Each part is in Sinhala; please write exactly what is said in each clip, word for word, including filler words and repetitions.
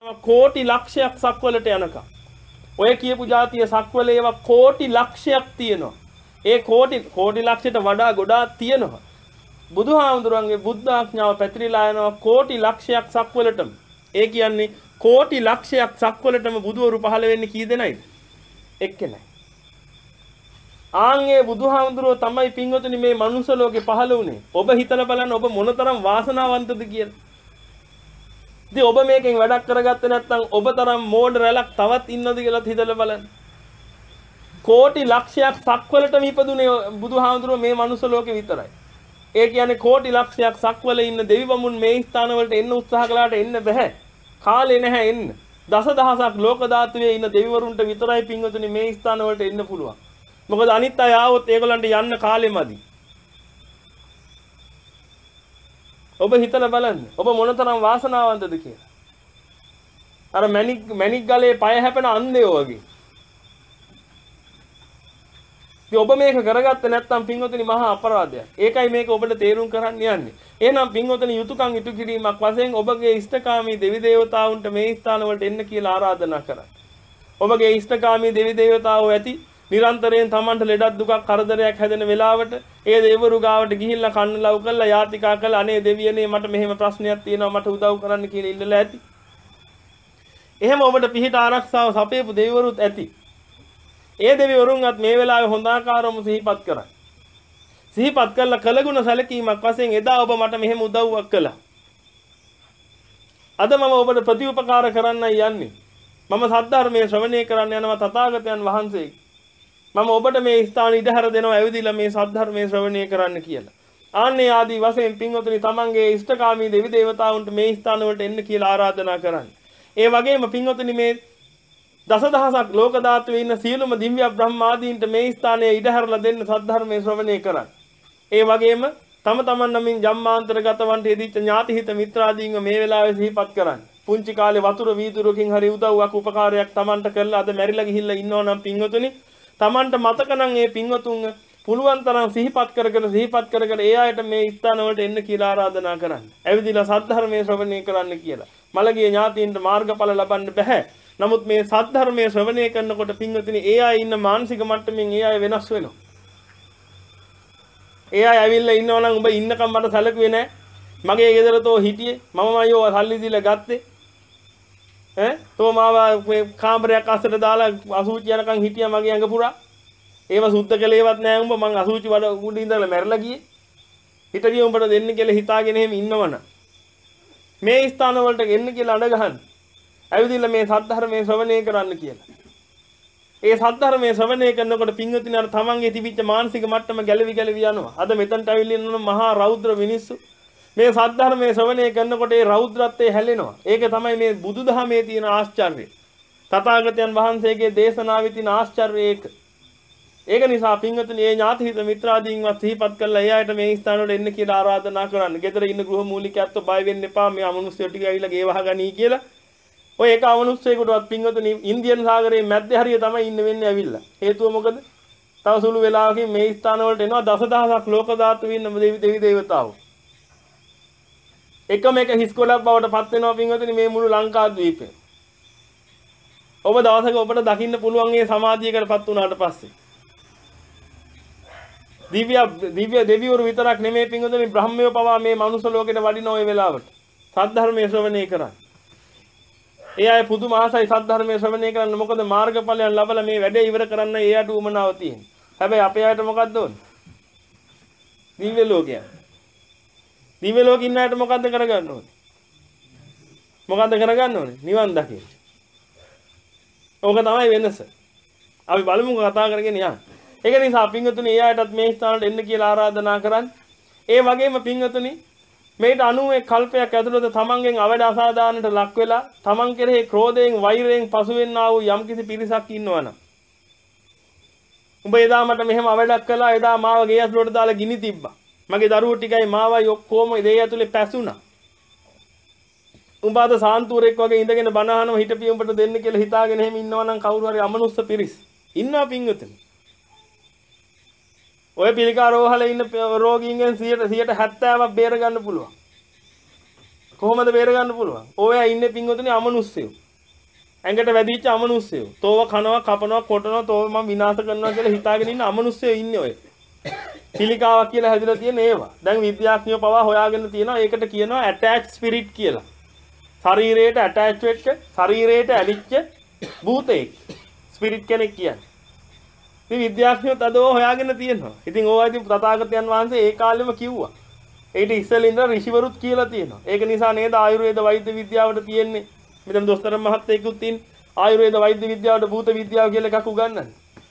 කෝටි ලක්ෂයක් සක්වලට යනකම්. ඔය කියපු જાතිය සක්වල ඒවා කෝටි ලක්ෂයක් තියෙනවා. ඒ කෝටි කෝටි ලක්ෂයට වඩා ගොඩාක් තියෙනවා. බුදුහාමුදුරන්ගේ බුද්ධ ආඥාව පැතිරිලා යනවා කෝටි ලක්ෂයක් සක්වලටම. ඒ කියන්නේ කෝටි ලක්ෂයක් සක්වලටම බුදුවරු පහළ වෙන්නේ කී දෙනයිද? එක්කෙනයි. ආන්ගේ බුදුහාමුදුරුව තමයි පින්වතුනි මේ මනුස්ස ලෝකේ පහළ වුණේ. ඔබ හිතලා බලන්න ඔබ මොනතරම් වාසනාවන්තද කියලා. ඉතින් ඔබ මේකෙන් වැඩක් කරගත්තේ නැත්නම් ඔබ තරම් මෝඩ රැලක් තවත් ඉන්නවද කියලා හිතලා බලන්න. කෝටි ලක්ෂයක් සක්වලටම ඉපදුනේ බුදුහාමුදුරුව මේ මනුස්ස ලෝකේ විතරයි. ඒ කියන්නේ කෝටි ලක්ෂයක් සක්වල ඉන්න දෙවි බමුන් මේ ස්ථාන වලට එන්න උත්සාහ කළාට එන්න බෑ. කාලේ නැහැ එන්න. දසදහසක් ලෝක ධාතුවේ ඉන්න දෙවිවරුන්ට විතරයි පින්වතුනි මේ ස්ථාන වලට එන්න පුළුවන්. මොකද අනිත් අය ආවොත් ඒගොල්ලන්ට යන්න කාලෙ මදි. ඔබ හිතලා බලන්න. ඔබ මොනතරම් වාසනාවන්තද කියලා. අර මැණික් මැණික් ගලේ පය හැපෙන අන්ධයෝ වගේ. ඉතින් ඔබ මේක කරගත්තේ නැත්නම් පින්වතුනි මහා අපරාධයක්. ඒකයි මේක ඔබට තේරුම් කරන්න යන්නේ. එහෙනම් පින්වතුනි යුතුයකම් ඉටු කිරීමක් වශයෙන් ඔබගේ ඉෂ්ඨකාමී දෙවි දේවතාවුන්ට මේ ස්ථාන වලට එන්න කියලා ආරාධනා කරන්න. ඔබගේ ඉෂ්ඨකාමී දෙවි දේවතාවෝ ඇති නිරන්තරයෙන් Tamanට ලෙඩක් දුකක් කරදරයක් හැදෙන වෙලාවට ඒ දෙවිවරු ගාවට ගිහිල්ලා කන්න ලව් කරලා යාතිකා කළා අනේ දෙවියනේ මට මෙහෙම ප්‍රශ්නයක් තියෙනවා මට උදව් කරන්න කියලා ඉල්ලලා ඇති. එහෙම ඔබට පිහිට ආරක්ෂාව සපයපු දෙවිවරුත් ඇති. ඒ දෙවිවරුන්වත් මේ වෙලාවේ හොඳ ආකාරවම සිහිපත් කරා. සිහිපත් කළා කළගුණ සැලකීමක් වශයෙන් එදා ඔබ මට මෙහෙම උදව්වක් කළා. අද මම ඔබට ප්‍රතිඋපකාර කරන්නයි යන්නේ. මම සද්ධර්මයේ ශ්‍රවණය කරන්න යනවා තථාගතයන් වහන්සේ. මම ඔබට මේ ස්ථාන ඉඩහැර දෙනවා ඇවිදilla මේ සද්ධර්මයේ ශ්‍රවණය කරන්න කියලා. ආන්නේ ආදී වශයෙන් පින්වතුනි තමන්ගේ ඉෂ්ඨකාමී දෙවි දේවතාවුන්ට මේ ස්ථාන වලට එන්න කියලා ආරාධනා කරන්න. ඒ වගේම පින්වතුනි මේ දසදහසක් ලෝක ධාතුවේ ඉන්න සියලුම දිව්‍ය බ්‍රහ්මාදීන්ට මේ ස්ථානයේ ඉඩහැරලා දෙන්න සද්ධර්මයේ ශ්‍රවණය කරන්න. ඒ වගේම තම තමන් නමින් ජම්මාන්තරගත වන්ට යෙදිච්ච ඥාතිහිත මිත්‍රාදීන්ව මේ වෙලාවේ සිහිපත් කරන්න. පුංචි කාලේ වතුර වීදුරකින් හරි උදව්වක් උපකාරයක් තමන්ට කරලා අද මැරිලා ගිහිල්ලා ඉන්නවා නම් පින්වතුනි තමන්ට මතක නම් ඒ පින්වතුන් පුළුවන් තරම් සිහිපත් කරගෙන සිහිපත් කරගෙන ඒ අයට මේ ස්ථාන වලට එන්න කියලා ආරාධනා කරන්න. ඇවිදලා සද්ධර්මයේ ශ්‍රවණය කරන්න කියලා. මළගිය ඥාතීන්ට මාර්ගඵල ලබන්න බෑ. නමුත් මේ සද්ධර්මයේ ශ්‍රවණය කරනකොට පින්වතුනි ඒ අය ඉන්න මානසික මට්ටමින් ඒ අය වෙනස් වෙනවා. ඒ අය ඇවිල්ලා ඉන්නවා නම් උඹ ඉන්නකම් මට සැලකුවේ නෑ. මගේ ගෙදර තෝ හිටියේ මමමයි ඔය සල්ලි දීලා ගත්තේ. ඈ තෝ මාව මේ කාමරයක් අස්සට දාලා අසුචි යනකම් හිටියා මගේ ඇඟ පුරා. ඒව සුද්ධ කළේවත් නෑ උඹ මං අසුචි වල උඩ ඉඳලා මැරලා ගියේ. හිටියේ උඹට දෙන්න කියලා හිතාගෙන එහෙම ඉන්නවන. මේ ස්ථාන වලට එන්න කියලා අඬ ගහන්න. ඇවිදින්න මේ සද්ධර්මයේ ශ්‍රවණය කරන්න කියලා. ඒ සද්ධර්මයේ ශ්‍රවණය කරනකොට පින්වතුනි අර තමන්ගේ තිබිච්ච මානසික මට්ටම ගැලවි ගැලවි යනවා. අද මෙතනට ඇවිල්ලා ඉන්න මහා රෞද්‍ර මිනිස්සු මේ සද්ධර්මයේ ශ්‍රවණය කරනකොට ඒ රෞද්‍රත්වය හැලෙනවා. ඒක තමයි මේ බුදුදහමේ තියෙන ආශ්චර්යය. තථාගතයන් වහන්සේගේ දේශනාවේ තියෙන ආශ්චර්යය ඒක. ඒක නිසා පින්වතුනි මේ ඥාතිහිත මිත්‍රාදීන්වත් සිහිපත් කරලා ඒ අයට මේ ස්ථාන වලට එන්න කියලා ආරාධනා කරන්න. ගෙදර ඉන්න ගෘහ මූලිකයන්ට බය වෙන්න එපා. මේ අමනුෂ්‍යය ටික ඇවිල්ලා ගේ වහගනී කියලා. ඔය එක අමනුෂ්‍යයෙකුටවත් පින්වතුනි ඉන්දියන් සාගරයේ මැද්දේ හරිය තමයි ඉන්න වෙන්නේ ඇවිල්ලා. හේතුව මොකද? තව සුළු වෙලාවකින් මේ ස්ථාන වලට එනවා දසදහසක් ලෝක ධාතුවේ ඉන්න දෙවි දෙවි දේවතාවෝ. එකම එක හිස්කොලක් බවට පත් වෙනවා පින්වතුනි මේ මුළු ලංකාද්වීපේ. ඔබ දවසක ඔබට දකින්න පුළුවන් මේ සමාධියකටපත් වුණාට පස්සේ. දිව්‍ය දිව්‍ය දෙවිවරු විතරක් නෙමෙයි පින්වතුනි බ්‍රහ්මයෝ පවා මේ මනුස්ස ලෝකෙට වඩින ওই වෙලාවට. සද්ධර්මයේ ශ්‍රවණය කරන්නේ. ඒ අය පුදුම ආසයි සද්ධර්මයේ ශ්‍රවණය කරන්න. මොකද මාර්ගඵලයන් ලබලා මේ වැඩේ ඉවර කරන්න ඒ අයට උමනාව තියෙනවා. හැබැයි අපේ අයට මොකද්ද ඕනේ? දිව්‍ය ලෝකයක්. දිව්‍ය ලෝකෙ ඉන්න අයට මොකද්ද කරගන්න ඕනේ? මොකද්ද කරගන්න ඕනේ? නිවන් දකින්න. ඕක තමයි වෙනස. අපි බලමු කතා කරගෙන යන්න. ඒක නිසා පින්වතුනි ඒ අයටත් මේ ස්ථානට එන්න කියලා ආරාධනා කරන්න. ඒ වගේම පින්වතුනි මේට අනූ එක් කල්පයක් ඇතුළත තමන්ගෙන් අවඩ අසාධාරණට ලක් වෙලා තමන් කෙරෙහි ක්‍රෝධයෙන් වෛරයෙන් පසු වෙන්නා වූ යම්කිසි පිරිසක් ඉන්නවනම් උඹ එදා මට මෙහෙම අවඩක් කළා එදා මාව ගේ ඇතුළට දාලා ගිනි තිබ්බා මගේ දරුවෝ ටිකයි මාවයි ඔක්කොම ගේ ඇතුලේ පැසුණා උඹ අද සාන්තුරෙක් වගේ ඉඳගෙන බණ අහනවා හිටපිය උඹට දෙන්න කියලා හිතාගෙන එහෙම ඉන්නවනම් කවුරු හරි අමනුස්ස පිරිස් ඉන්නවා පින්වතුනි ඔය පිළිකා රෝහලේ ඉන්න රෝගීන්ගෙන් සියයට හැත්තෑවක් බේර ගන්න පුළුවන්. කොහොමද බේර ගන්න පුළුවන්? ඔය ඉන්නේ පින්වතුනි අමනුස්සයෝ. ඇඟට වැදිච්ච අමනුස්සයෝ. තෝව කනවා, කපනවා, කොටනවා, තෝව මම විනාශ කරනවා කියලා හිතාගෙන ඉන්න අමනුස්සයෝ ඉන්නේ ඔය. පිළිකාවක් කියලා හැදිලා තියෙන ඒවා. දැන් විද්‍යාඥයෝ පවා හොයාගෙන තියෙනවා. ඒකට කියනවා attached spirit කියලා. ශරීරයට attach වෙච්ච, ශරීරයට ඇලිච්ච භූතෙක්. ස්පිරිට් කෙනෙක් කියන්නේ. ඉතින් විද්‍යාඥයෝ තදෝ හොයාගෙන තියෙනවා. ඉතින් ඕවා ඉතින් තථාගතයන් වහන්සේ ඒ කාලෙම කිව්වා. ඒකට ඉස්සෙල්ලා ඉඳලා ඍෂිවරුත් කියලා තියෙනවා. ඒක නිසා නේද ආයුර්වේද වෛද්‍ය විද්‍යාවට තියෙන්නේ. මෙතන දොස්තර මහත්තයෙකුත් ඉන්නේ. ආයුර්වේද වෛද්‍ය විද්‍යාවට භූත විද්‍යාව කියලා එකක් උගන්වන්නේ.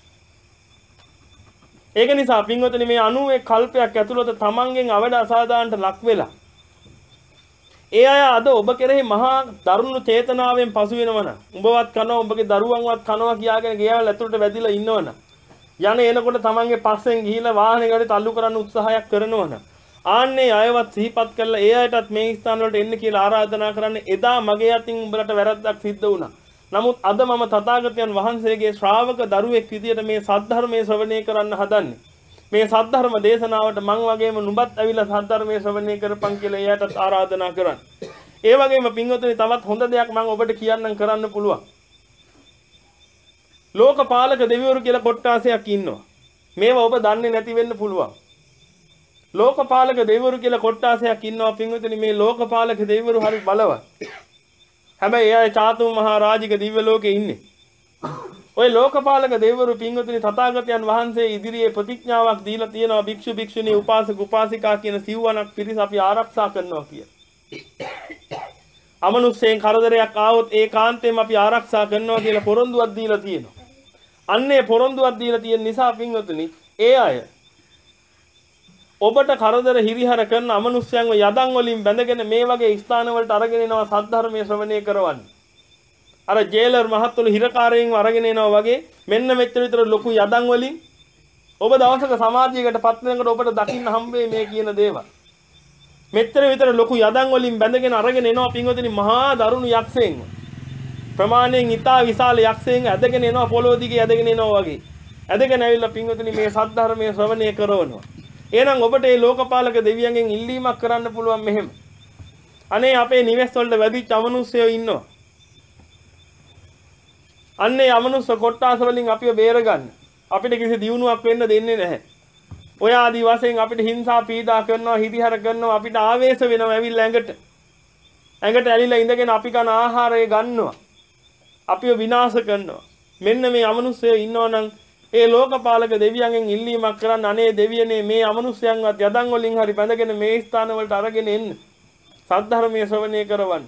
ඒක නිසා පින්වතුනි මේ අනූ එක් කල්පයක් ඇතුළත තමන්ගෙන් අවඩ අසාධාරණට ලක් වෙලා ඒ අය අද ඔබ කෙරෙහි මහා දරුණු චේතනාවෙන් පසු වෙනවනම් උඹවත් කනවා උඹගේ දරුවන්වත් කනවා කියාගෙන ගෙයවල් ඇතුළට වැදිලා ඉන්නවනම් යන එනකොට තමන්ගේ පස්සෙන් ගිහිලා වාහනයකට තල්ලු කරන්න උත්සාහයක් කරනවනම් ආන්නේ අයවත් සිහිපත් කරලා ඒ අයටත් මේ ස්ථාන වලට එන්න කියලා ආරාධනා කරන්න. එදා මගේ අතින් උඹලට වැරද්දක් සිද්ධ වුණා. නමුත් අද මම තථාගතයන් වහන්සේගේ ශ්‍රාවක දරුවෙක් විදියට මේ සද්ධර්මයේ ශ්‍රවණය කරන්න හදන්නේ. මේ සද්ධර්ම දේශනාවට මං වගේම නුඹත් ඇවිල්ලා සද්ධර්මයේ ශ්‍රවණය කරපන් කියලා එයාටත් ආරාධනා කරන්න. ඒ වගේම පින්වතුනි තවත් හොඳ දෙයක් මම ඔබට කියන්නම් කරන්න පුළුවන්. ලෝකපාලක දෙවිවරු කියලා කොට්ටාසයක් ඉන්නවා. මේවා ඔබ දන්නේ නැති වෙන්න පුළුවන්. ලෝකපාලක දෙවිවරු කියලා කොට්ටාසයක් ඉන්නවා පින්වතුනි මේ ලෝකපාලක දෙවිවරු හරි බලවත්. හැබැයි එයා චාතුම් මහා රාජික දිව්‍ය ලෝකේ ඉන්නේ. ওই ලෝකපාලක දෙවිවරු පින්වතුනි තථාගතයන් වහන්සේ ඉදිරියේ ප්‍රතිඥාවක් දීලා තියෙනවා භික්ෂු භික්ෂුණී උපාසක උපාසිකා කියන සිව්වණක් පිරිස අපි ආරක්ෂා කරනවා කියලා. අමනුෂ්‍යයන් කරදරයක් ආවොත් ඒකාන්තයෙන් අපි ආරක්ෂා කරනවා කියලා පොරොන්දුවක් දීලා තියෙනවා. අන්නේ පොරොන්දුවක් දීලා තියෙන නිසා පින්වතුනි ඒ අය ඔබට කරදර හිරිහර කරන අමනුෂ්‍යයන්ව යදන් වලින් බැඳගෙන මේ වගේ ස්ථාන වලට අරගෙන එනවා සද්ධර්මයේ ශ්‍රවණය කරවන්න. අර ජේලර් මහත්තුළු හිරකාරයෙන් අරගෙන එනවා වගේ මෙන්න මෙච්චර විතර ලොකු යදන් වලින් ඔබ දවසක සමාධියකට පත් වෙනකොට ඔබට දකින්න හම්බෙයි මේ කියන දේවල්. මෙච්චර විතර ලොකු යදන් වලින් බැඳගෙන අරගෙන එනවා පින්වතුනි මහා දරුණු යක්ෂයෙක්. ප්‍රමාණයෙන් ඉතා විශාල යක්ෂයෙක් ඇදගෙන එනවා පොළොව දිගේ ඇදගෙන එනවා වගේ. ඇදගෙන ඇවිල්ලා පින්වතුනි මේ සද්ධර්මයේ ශ්‍රවණය කරවනවා. එහෙනම් ඔබට මේ ලෝකපාලක දෙවියන්ගෙන් ඉල්ලීමක් කරන්න පුළුවන් මෙහෙම. අනේ අපේ නිවෙස් වලට වැඩිච්ච අමනුෂ්‍යයෝ ඉන්නවා. අන්නේ අමනුෂ්‍ය කොට්ටාස වලින් අපිව බේරගන්න. අපිට කිසි දියුණුවක් වෙන්න දෙන්නේ නැහැ. ඔය ආදි වශයෙන් අපිට හිංසා පීඩා කරනවා, හිරිහැර කරනවා, අපිට ආවේශ වෙනවා ඇවිල්ලා ඇඟට. ඇඟට ඇලිලා ඉඳගෙන අපි කන ආහාරය ගන්නවා. අපිව විනාශ කරනවා. මෙන්න මේ අමනුෂ්‍යයෝ ඉන්නවා නම් ඒ ලෝකපාලක දෙවියන්ගෙන් ඉල්ලීමක් කරන්න අනේ දෙවියනේ මේ අමනුෂ්‍යයන්වත් යදන් වලින් හරි බැඳගෙන මේ ස්ථාන වලට අරගෙන එන්න. සද්ධර්මයේ ශ්‍රවණය කරවන්න.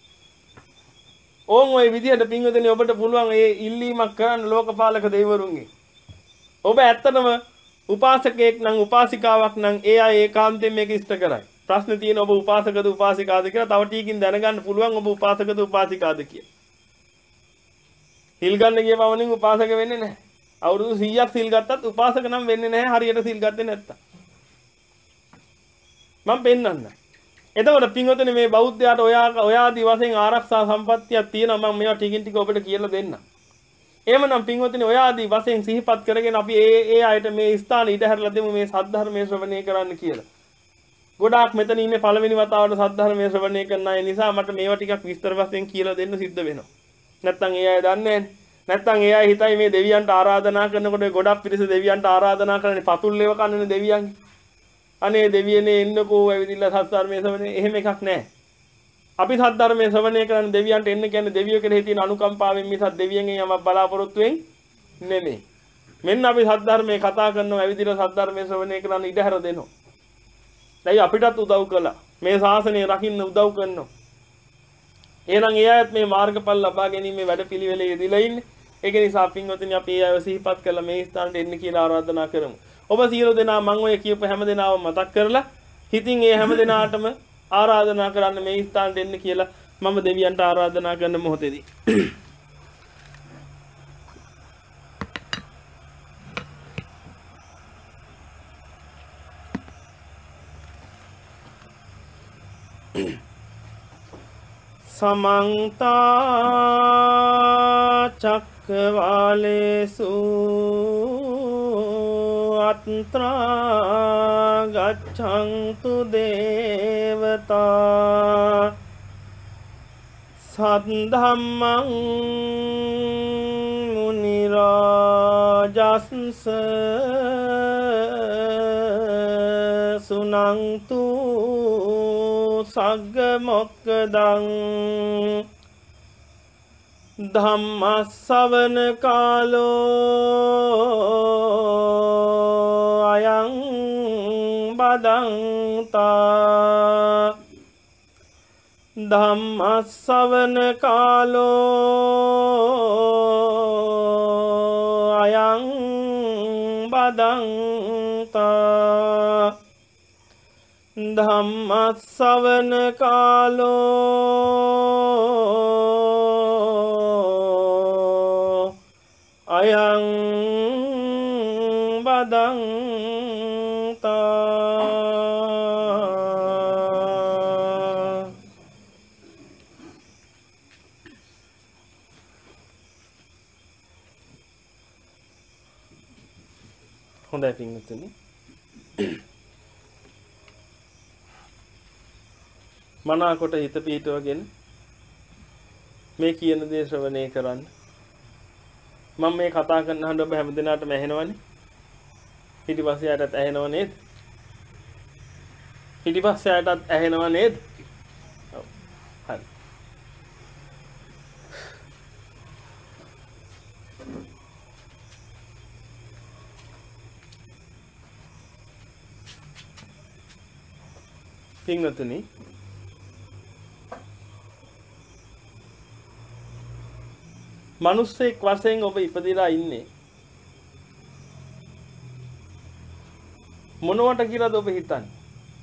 ඕන් ඔය විදිහට පින්වතුනි ඔබට පුළුවන් ඒ ඉල්ලීමක් කරන්න ලෝකපාලක දෙවිවරුන්ගෙන්. ඔබ ඇත්තටම උපාසකයෙක් නම් උපාසිකාවක් නම් ඒ අය ඒකාන්තයෙන් මේක ඉෂ්ට කරයි. ප්‍රශ්නේ තියෙන ඔබ උපාසකද උපාසිකාද කියලා තව ටිකකින් දැනගන්න පුළුවන් ඔබ උපාසකද උපාසිකාද කියලා. සිල් ගන්න ගිය පමණින් උපාසක වෙන්නේ නැහැ. අවුරුදු සීයක් සිල් ගත්තත් උපාසක නම් වෙන්නේ නැහැ හරියට සිල් ගත්තේ නැත්තම්. මම පෙන්නන්න. එතකොට පින්වතුනි මේ බෞද්ධයාට ඔයා ඔයාදී වශයෙන් ආරක්ෂා සම්පත්තියක් තියෙනවා මම මේවා ටිකින් ටික ඔබට කියලා දෙන්නම්. එහෙමනම් පින්වතුනි ඔයාදී වශයෙන් සිහිපත් කරගෙන අපි ඒ ඒ අයට මේ ස්ථාන ඉඩ හැරලා දෙමු මේ සද්ධර්මයේ ශ්‍රවණය කරන්න කියලා. ගොඩාක් මෙතන ඉන්නේ පළවෙනි වතාවට සද්ධර්මයේ ශ්‍රවණය කරන අය නිසා මට මේවා ටිකක් විස්තර වශයෙන් කියලා දෙන්න සිද්ධ වෙනවා. නැත්තම් ඒ අය දන්නේ නැහැ. නැත්තම් ඒ අය හිතයි මේ දෙවියන්ට ආරාධනා කරනකොට ගොඩක් පිරිස දෙවියන්ට ආරාධනා කරන්නේ පතුල්ලේව කන්නනේ දෙවියන්ගේ. අනේ දෙවියනේ එන්නකෝ ඇවිදින්න සද්ධර්මයේ ශ්‍රවණය එහෙම එකක් නැහැ. අපි සද්ධර්මයේ ශ්‍රවණය කරන දෙවියන්ට එන්න කියන්නේ දෙවියෝ කෙරෙහි තියෙන අනුකම්පාවෙන් මිසක් දෙවියන්ගෙන් යමක් බලාපොරොත්තු වෙන්නේ නෙමෙයි. මෙන්න අපි සද්ධර්මයේ කතා කරනවා ඇවිදින්න සද්ධර්මයේ ශ්‍රවණය කරන්න ඉඩ හැර දෙනවා. දැන් අපිටත් උදව් කළා. මේ ශාසනය රකින්න උදව් කරනවා. එහෙනම් ඒ අයත් මේ මාර්ගඵල ලබා ගැනීමේ වැඩපිළිවෙලේ යෙදিলা ඉන්නේ. ඒක නිසා පින්වතුනි අපි ඒ අය සිහිපත් කරලා මේ ස්ථානට එන්න කියලා ආරාධනා කරමු. ඔබ සියලු දෙනා මම ඔය කියපු හැම දෙනාම මතක් කරලා හිතින් ඒ හැම දෙනාටම ආරාධනා කරන්න මේ ස්ථානට එන්න කියලා මම දෙවියන්ට ආරාධනා කරන මොහොතේදී समन्त चक्रवालेषु अत्रा गच्छन्तु देवता සද්ධම්මං මුනි රාජස්ස සුනන්තු සග්ග මොක්ඛදං ධම්ම ශ්‍රවණ කාලෝ අයං බදන්තා ධම්ම ශ්‍රවණ කාලෝ අයං බදන්තා ධම්ම ශ්‍රවණ කාලෝ අයං බදන්තා හොඳයි පින්වත්නි මනාකොට හිත පීඨවගෙන මේ කියන දේ ශ්‍රවණය කරන්න මම මේ කතා කරන හඬ ඔබ හැමදිනාටම ඇහෙනවනේ පිටිපස්සේ යටත් ඇහෙනව නේද පිටිපස්සේ යටත් ඇහෙනව නේද ඔව් හරි පින්වත්නි මනුස්සෙක් වශයෙන් ඔබ ඉපදිලා ඉන්නේ මොනවට කියලාද ඔබ හිතන්නේ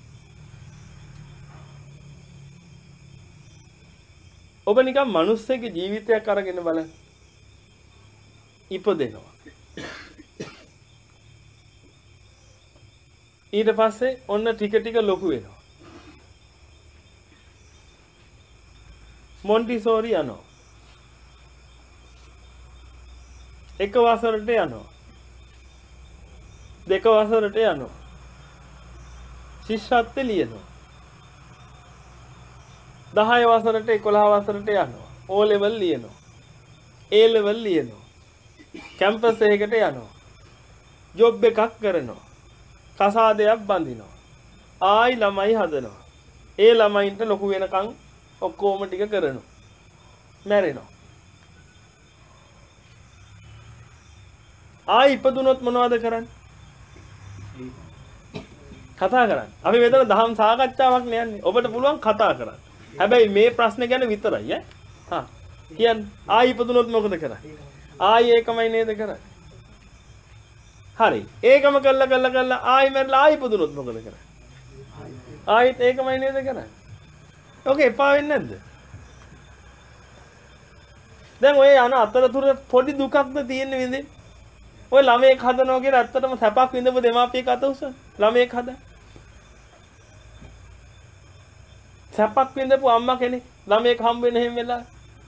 ඔබ නිකන් මනුස්සයෙක්ගේ ජීවිතයක් අරගෙන බලන්න ඉපදෙනවා ඊට පස්සේ ඔන්න ටික ටික ලොකු වෙනවා මොන්ටිසෝරි යනවා එක වසරට යනවා දෙක වසරට යනවා ශිෂ්‍යත්වෙ ලියනවා දහය වසරට එකොළහ වසරට යනවා ඕ ලෙවල් ලියනවා ඒ ලෙවල් ලියනවා කැම්පස් එකකට යනවා ජොබ් එකක් කරනවා කසාදයක් බඳිනවා ආයි ළමයි හදනවා ඒ ළමයින්ට ලොකු වෙනකන් ඔක්කොම ටික කරනවා මැරෙනවා ආයි ඉපදුනොත් මොනවද කරන්නේ කතා කරන්න අපි මෙතන දහම් සාකච්ඡාවක් නෑන්නේ ඔබට පුළුවන් කතා කරන්න හැබැයි මේ ප්‍රශ්න ගැන විතරයි ඈ හා කියන්නේ ආයි ඉපදුනොත් මොකද කරන්නේ ආයි ඒකමයි නේද කරන්නේ හරි ඒකම කළා කළා කළා ආයි මැරලා ආයි ඉපදුනොත් මොකද කරන්නේ ආයිත් ඒකමයි නේද කරන්නේ ඔකේ එපා වෙන්නේ නැද්ද දැන් ඔය යන අතරතුර පොඩි දුකක්ද තියෙන්නේ විඳින්නේ ඔය ළමයෙක් හදනවා කියලා ඇත්තටම සැපක් විඳපු දෙමාපියෙක් අත උස්සන ළමයෙක් හදා සැපක් විඳපු අම්මා කෙනෙක් ළමයෙක් හම්බ වෙන හැම වෙලාවෙ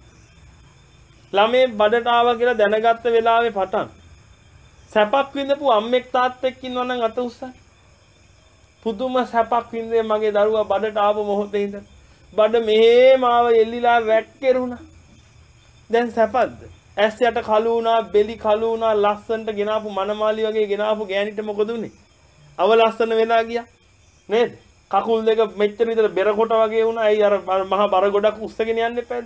ළමයේ බඩට ආවා කියලා දැනගත්ත වෙලාවේ පටන් සැපක් විඳපු අම්මෙක් තාත්තෙක් ඉන්නවා නම් අත උස්සන පුදුම සැපක් විඳේ මගේ දරුවා බඩට ආව මොහොතේ ඉඳන් බඩ මෙහෙම ආව එල්ලිලා වැක්කිරුණා දැන් සැපද්ද ඇස් යට කළු වුණා බෙලි කළු වුණා ලස්සනට ගෙනාපු මනමාලි වගේ ගෙනාපු ගෑනිට මොකද උනේ අව ලස්සන වෙලා ගියා නේද කකුල් දෙක මෙච්චර විතර බෙර කොට වගේ වුණා ඇයි අර මහා බර ගොඩක් උස්සගෙන යන්න එපාද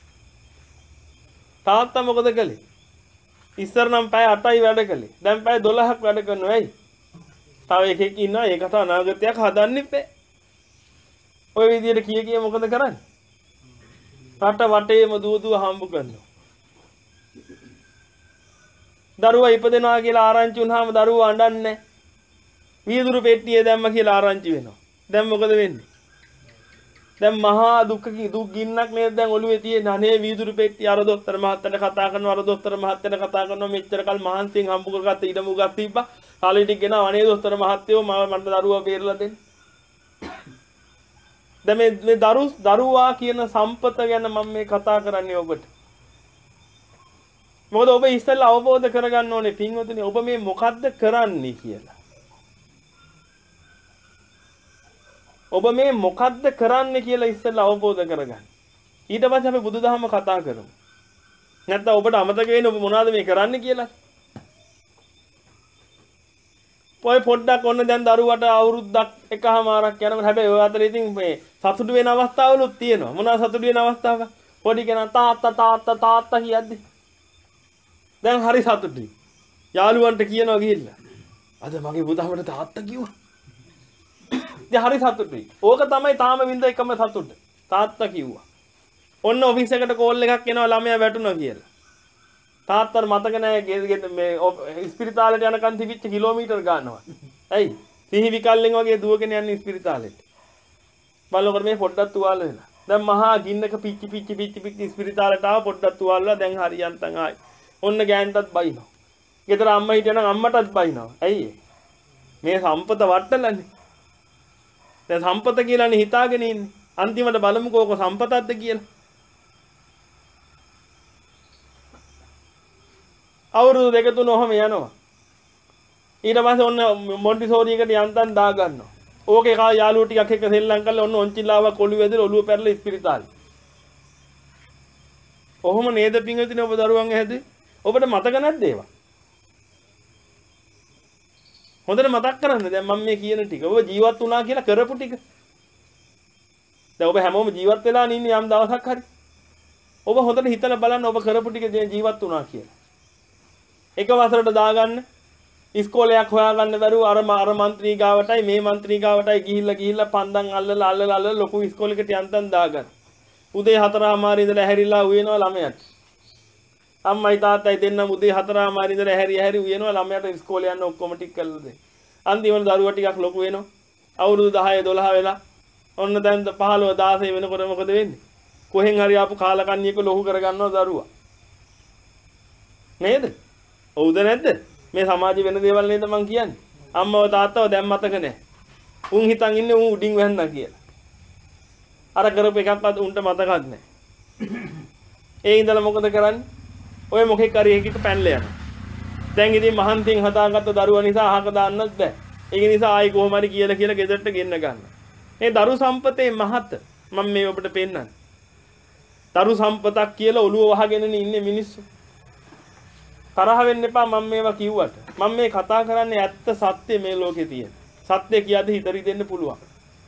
තාත්තා මොකද කළේ ඉස්සර නම් පැය අටයි වැඩ කළේ දැන් පැය දොළහක් වැඩ කරනවා ඇයි තව එකෙක් ඉන්නවා ඒකට අනාගතයක් හදන්න ඉපේ ඔය විදියට කී කී මොකද කරන්නේ රට වටේම දුව දුව හම්බ කරනවා දරුවා ඉපදෙනවා කියලා ආරංචි වුණාම දරුවා අඬන්නේ වීදුරු පෙට්ටියේ දැම්ම කියලා ආරංචි වෙනවා දැන් මොකද වෙන්නේ දැන් මහා දුක දුක් ගින්නක් නේද දැන් ඔළුවේ තියෙන අනේ වීදුරු පෙට්ටිය අර දොස්තර මහත්තයාට කතා කරනවා අර දොස්තර මහත්තයාට කතා කරනවා මෙච්චර කල් මහන්සියෙන් හම්බ කරගත්ත ඉඩම උගක් තිබ්බා කාලේ ටික ගෙනා අනේ දොස්තර මහත්තයෝ මම මට දරුවා බේරලා දෙන්න දැන් මේ මේ දරු දරුවා කියන සම්පත ගැන මම මේ කතා කරන්නේ ඔබට මොකද ඔබ ඉස්සෙල්ලා අවබෝධ කරගන්න ඕනේ පින්වතුනි ඔබ මේ මොකද්ද කරන්නේ කියලා. ඔබ මේ මොකද්ද කරන්නේ කියලා ඉස්සෙල්ලා අවබෝධ කරගන්න. ඊට පස්සේ අපි බුදුදහම කතා කරමු. නැත්නම් ඔබට අමතක වෙන්නේ ඔබ මොනවද මේ කරන්නේ කියලා. ඔය පොඩ්ඩක් ඔන්න දැන් දරුවට අවුරුද්දක් එකහමාරක් යනකොට හැබැයි ඔය අතරේ ඉතින් මේ සතුටු වෙන අවස්ථාවලුත් තියෙනවා. මොනවා සතුටු වෙන අවස්ථාවක්? පොඩි කෙනා තාත්තා තාත්තා තාත්තා කියද්දි දැන් හරි සතුටුයි. යාළුවන්ට කියනවා ගිහිල්ලා. අද මගේ පුතාට තාත්තා කිව්වා. ඉතින් හරි සතුටුයි. ඕක තමයි තාම වින්ද එකම සතුට. තාත්තා කිව්වා. ඔන්න ඔෆිස් එකට කෝල් එකක් එනවා ළමයා වැටුණා කියලා. තාත්තට මතක නැහැ මේ ඉස්පිරිතාලෙට යනකන් තිබිච්ච කිලෝමීටර් ගන්නවා. ඇයි? සිහි විකල්ලෙන් වගේ දුවගෙන යන්නේ ඉස්පිරිතාලෙට. බලනකොට මේ පොඩ්ඩක් තුවාල වෙලා. දැන් මහා ගින්නක පිච්චි පිච්චි පිච්චි පිච්චි ඉස්පිරිතාලට ආව පොඩ්ඩක් තුවාල වෙලා දැන් හරියන්තන් ආයි. ඔන්න ගෑන්ටත් බයිනවා. ගෙදර අම්මා හිටියනම් අම්මටත් බයිනවා. ඇයි මේ සම්පත වට්ටලන්නේ. දැන් සම්පත කියලානේ හිතාගෙන ඉන්නේ. අන්තිමට බලමුකෝ කො සම්පතක්ද කියලා. අවුරුදු දෙක තුන ඔහම යනවා. ඊට පස්සේ ඔන්න මොන්ටිසෝරි එකට යන්තම් දා ගන්නවා. ඕකේ කා යාළුවෝ ටිකක් එක්ක සෙල්ලම් කරලා ඔන්න ඔන්චිලාවක් ඔළුව ඇදලා ඔළුව පැරලා ඉස්පිරිතාලේ. ඔහොම නේද පිංගුතුනේ ඔබ දරුවන් ඇහැදුවේ? ඔබට මතක නැද්ද ඒවා? හොඳට මතක් කරන්න. දැන් මම මේ කියන ටික ඔබ ජීවත් වුණා කියලා කරපු ටික. දැන් ඔබ හැමෝම ජීවත් වෙලා ඉන්නේ යම් දවසක් හරි. ඔබ හොඳට හිතලා බලන්න ඔබ කරපු ටික ජීවත් වුණා කියලා. එක වසරට දාගන්න ඉස්කෝලයක් හොයාගන්න බැරුව අර අර മന്ത്രി ගාවටයි මේ മന്ത്രി ගාවටයි ගිහිල්ලා ගිහිල්ලා පන්දන් අල්ලලා අල්ලලා අල්ලලා ලොකු ඉස්කෝලේකට යන්තම් දාගන්න. උදේ හතරමාරි ඉඳලා හැරිලා උයනවා ළමයාට. අම්මයි තාත්තයි දෙන්නම උදේ හතරමාරි ඉඳලා හැරි හැරි උයනවා ළමයාට ඉස්කෝලේ යන්න ඔක්කොම ටික කරලා දෙන්න. අන්තිමට දරුවා ටිකක් ලොකු වෙනවා. අවුරුදු දහය දොළහ වෙලා ඔන්න දැන් පහළොව දාසය වෙනකොට මොකද වෙන්නේ? කොහෙන් හරි ආපු කාලකන්ණියක ලොහු කරගන්නවා දරුවා. නේද? ඔව්ද නැද්ද? මේ සමාජයේ වෙන දේවල් නේද මං කියන්නේ. අම්මව තාත්තව දැන් මතක නැහැ. උන් හිතන් ඉන්නේ උන් උඩින් වැන්නා කියලා. අර කරපු එකක්වත් උන්ට මතකත් නැහැ. ඒ ඉඳලා මොකද කරන්නේ? ඔය මොකෙක් හරි එකක පැනලා යනවා. දැන් ඉතින් මහන්තියෙන් හදාගත්ත දරුවා නිසා අහක දාන්නත් බෑ. ඒක නිසා ආයි කොහොම හරි කියලා කියලා ගෙදරට ගෙන්න ගන්නවා. මේ දරු සම්පතේ මහත මම මේ ඔබට පෙන්නන්නේ. දරු සම්පතක් කියලා ඔළුව වහගෙන ඉන්නේ මිනිස්සු. තරහ වෙන්න එපා මම මේවා කිව්වට. මම මේ කතා කරන්නේ ඇත්ත සත්‍ය මේ ලෝකේ තියෙන. සත්‍ය කියද්දි හිතරි දෙන්න පුළුවන්.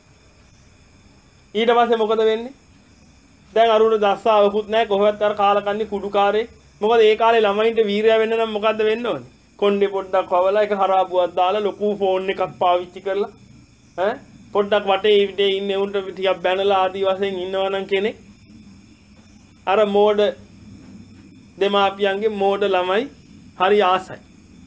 ඊට පස්සේ මොකද වෙන්නේ? දැන් අරුණ දස්සාවකුත් නැහැ කොහොමවත් අර කාලකන්ණි කුඩුකාරේ. මොකද ඒ කාලේ ළමයින්ට වීරය වෙන්න නම් මොකද්ද වෙන්න ඕනේ? කොණ්ඩේ පොඩ්ඩක් වවලා ඒක හරාපුවක් දාලා ලොකු ෆෝන් එකක් පාවිච්චි කරලා ඈ පොඩ්ඩක් වටේ ඉවිදේ ඉන්නේ උන්ට ටිකක් බැනලා ආදි වශයෙන් ඉන්නවනම් කෙනෙක් අර මෝඩ දෙමාපියන්ගේ මෝඩ ළමයි හරි ආසයි.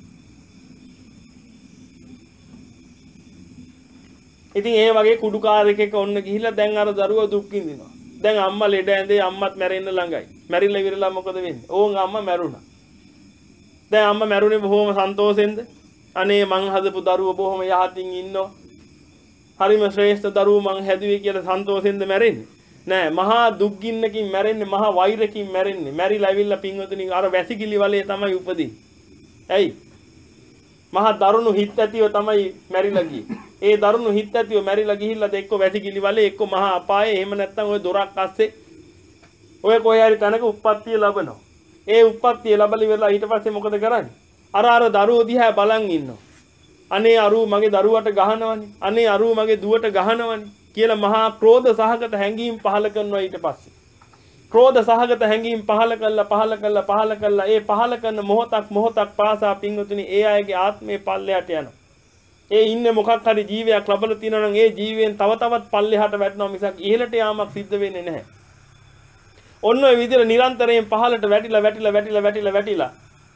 ඉතින් ඒ වගේ කුඩුකාරයෙක් එක ඔන්න ගිහිල්ලා දැන් අර දරුවා දුක් විඳිනවා. දැන් අම්මා ලෙඩ ඇඳේ අම්මත් මැරෙන්න ළඟයි. මැරිලා ඉවරලා මොකද වෙන්නේ? ඕන් අම්මා මැරුණා. දැන් අම්මා මැරුණේ බොහොම සන්තෝෂෙන්ද? අනේ මං හදපු දරුවෝ බොහොම යහතින් ඉන්නවා. හරිම ශ්‍රේෂ්ඨ දරුවෝ මං හැදුවේ කියලා සන්තෝෂෙන්ද මැරෙන්නේ? නෑ, මහා දුක් ගින්නකින් මැරෙන්නේ, මහා වෛරකින් මැරෙන්නේ. මැරිලා ඇවිල්ලා පින්වතුනි අර වැසිකිලි වලේ තමයි උපදින්නේ. ඇයි? මහා දරුණු හිත් ඇතිව තමයි මැරිලා ගියේ. ඒ දරුණු හිත් ඇතිව මැරිලා ගිහිල්ලා එක්ක වැසිකිලි වලේ එක්ක මහා අපායේ එහෙම නැත්නම් ওই දොරක් අස්සේ ඔය කොහේ හරි තැනක උප්පත්තිය ලබනවා. ඒ උප්පත්තිය ලැබලි වෙලා ඊට පස්සේ මොකද කරන්නේ? අර අර දරුවෝ දිහා බලන් ඉන්නවා. අනේ අරුව මගේ දරුවට ගහනවනේ. අනේ අරුව මගේ දුවට ගහනවනේ කියලා මහා ක්‍රෝධ සහගත හැඟීම් පහල කරනවා ඊට පස්සේ. ක්‍රෝධ සහගත හැඟීම් පහල කළා පහල කළා පහල කළා ඒ පහල කරන මොහොතක් මොහොතක් පාසා පින්වතුනි ඒ අයගේ ආත්මේ පල්ලෙහාට යනවා. ඒ ඉන්නේ මොකක් හරි ජීවයක් ලබලා තියෙනවා නම් ඒ ජීවයෙන් තව තවත් පල්ලෙහාට වැටෙනවා මිසක් ඉහළට යාමක් සිද්ධ වෙන්නේ නැහැ. ඔන්න ඔය විදිහට නිරන්තරයෙන් පහළට වැටිලා වැටිලා වැටිලා වැටිලා වැටිලා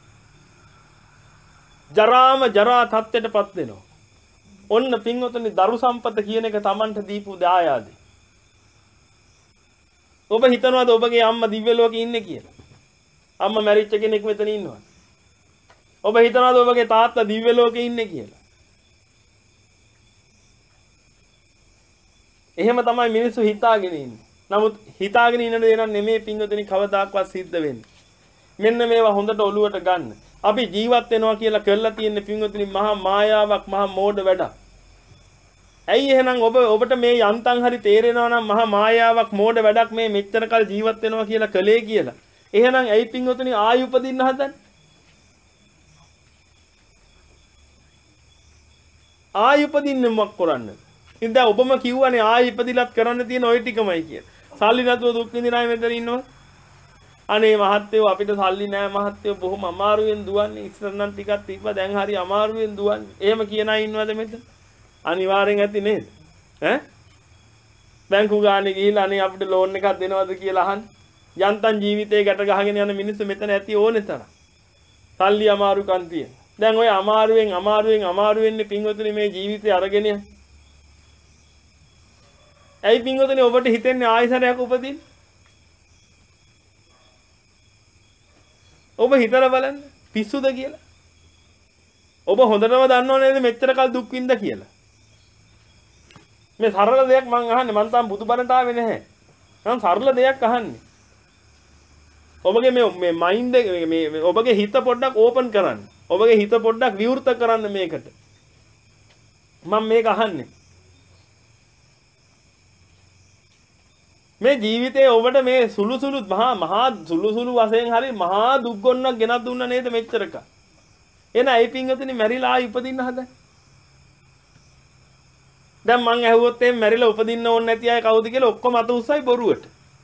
ජරාම ජරා තත්ත්වයටපත් වෙනවා. ඔන්න පින්වතුනි දරු සම්පත කියන එක Tamanට දීපු දායාදේ. ඔබ හිතනවාද ඔබගේ අම්මා දිව්‍ය ලෝකේ ඉන්නේ කියලා? අම්මා මැරිච්ච කෙනෙක් මෙතන ඉන්නවා. ඔබ හිතනවාද ඔබගේ තාත්තා දිව්‍ය ලෝකේ ඉන්නේ කියලා? එහෙම තමයි මිනිස්සු හිතාගෙන ඉන්නේ. නමුත් හිතාගෙන ඉන්න දේ නම් නෙමෙයි පින්වතුනි කවදාක්වත් සිද්ධ වෙන්නේ. මෙන්න මේවා හොඳට ඔලුවට ගන්න. අපි ජීවත් වෙනවා කියලා කරලා තියෙන පින්වතුනි මහා මායාවක් මහා මෝඩ වැඩක්. ඇයි එහෙනම් ඔබ ඔබට මේ යන්තම් හරි තේරෙනවා නම් මහා මායාවක් මෝඩ වැඩක් මේ මෙච්චර කල් ජීවත් වෙනවා කියලා කලේ කියලා. එහෙනම් ඇයි පින්වතුනි ආයි උපදින්න හදන්නේ? ආයි උපදින්න මොකක් කරන්නේ? ඉතින් දැන් ඔබම කිව්වනේ ආයි ඉපදිලත් කරන්න තියෙන ওই ටිකමයි කියලා. සල්ලි නැතුව දුක් විඳින අය මෙතන ඉන්නවා. අනේ මහත්තයෝ අපිට සල්ලි නැහැ මහත්තයෝ බොහොම අමාරුවෙන් දුවන්නේ. ඉස්සර නම් ටිකක් තිබ්බා දැන් හරි අමාරුවෙන් දුවන්නේ. එහෙම කියන අය ඉන්නවද මෙතන? අනිවාර්යෙන් ඇති නේද? ඈ? බැංකු ගානේ ගිහිල්ලා අනේ අපිට ලෝන් එකක් දෙනවද කියලා අහන්න. යන්තම් ජීවිතේ ගැට ගහගෙන යන මිනිස්සු මෙතන ඇති ඕනේ තරම්. සල්ලි අමාරුකම් තියෙන. දැන් ඔය අමාරුවෙන් අමාරුවෙන් අමාරුවෙන්නේ පින්වතුනි මේ ජීවිතේ අරගෙන යන. ඇයි පින්වතුනි ඔබට හිතෙන්නේ ආයසරයක් උපදින්න? ඔබ හිතලා බලන්න පිස්සුද කියලා. ඔබ හොඳටම දන්නව නේද මෙච්චර කල් දුක් විඳ කියලා. මේ සරල දෙයක් මං අහන්නේ මං තාම බුදුබණට ආවේ නැහැ. මං සරල දෙයක් අහන්නේ. ඔබගේ මේ මේ මයින්ඩ් එක මේ ඔබගේ හිත පොඩ්ඩක් ඕපන් කරන්න. ඔබගේ හිත පොඩ්ඩක් විවෘත කරන්න මේකට. මම මේක අහන්නේ. මේ ජීවිතේ ඔබට මේ සුළු සුළු මහා මහා සුළු සුළු වශයෙන් හරි මහා දුක් ගොන්නක් ගෙනත් දුන්නා නේද මෙච්චරක. එන අයි පිංගතුනි මැරිලා ආයි උපදින්න හදන්නේ. දැන් මං ඇහුවොත් එම් මැරිලා උපදින්න ඕනේ නැති අය කවුද කියලා ඔක්කොම අත උස්සයි බොරුවට.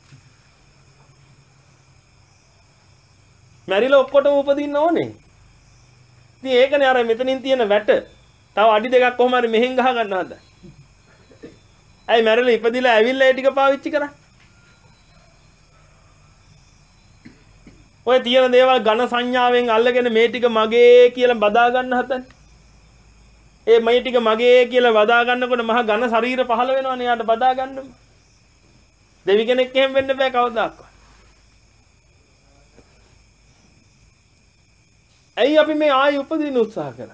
මැරිලා ඔක්කොටම උපදින්න ඕනේ. ඉතින් ඒකනේ අර මෙතනින් තියෙන වැට. තව අඩි දෙකක් කොහොම හරි මෙහෙන් ගහ ගන්න හදා. ඇයි මැරිලා ඉපදිලා ඇවිල්ලා ඒ ටික පාවිච්චි කරන්නේ? ඔය තියෙන දේවල් ඝන සංඥාවෙන් අල්ලගෙන මේ ටික මගේ කියලා බදා ගන්න හදන්නේ. ඒ මේ ටික මගේ කියලා බදා ගන්නකොට මහා ඝන ශරීර පහළ වෙනවනේ යාට බදා ගන්න. දෙවි කෙනෙක් එහෙම වෙන්න බෑ කවදාවත්. ඇයි අපි මේ ආයි උපදින්න උත්සාහ කරන්නේ?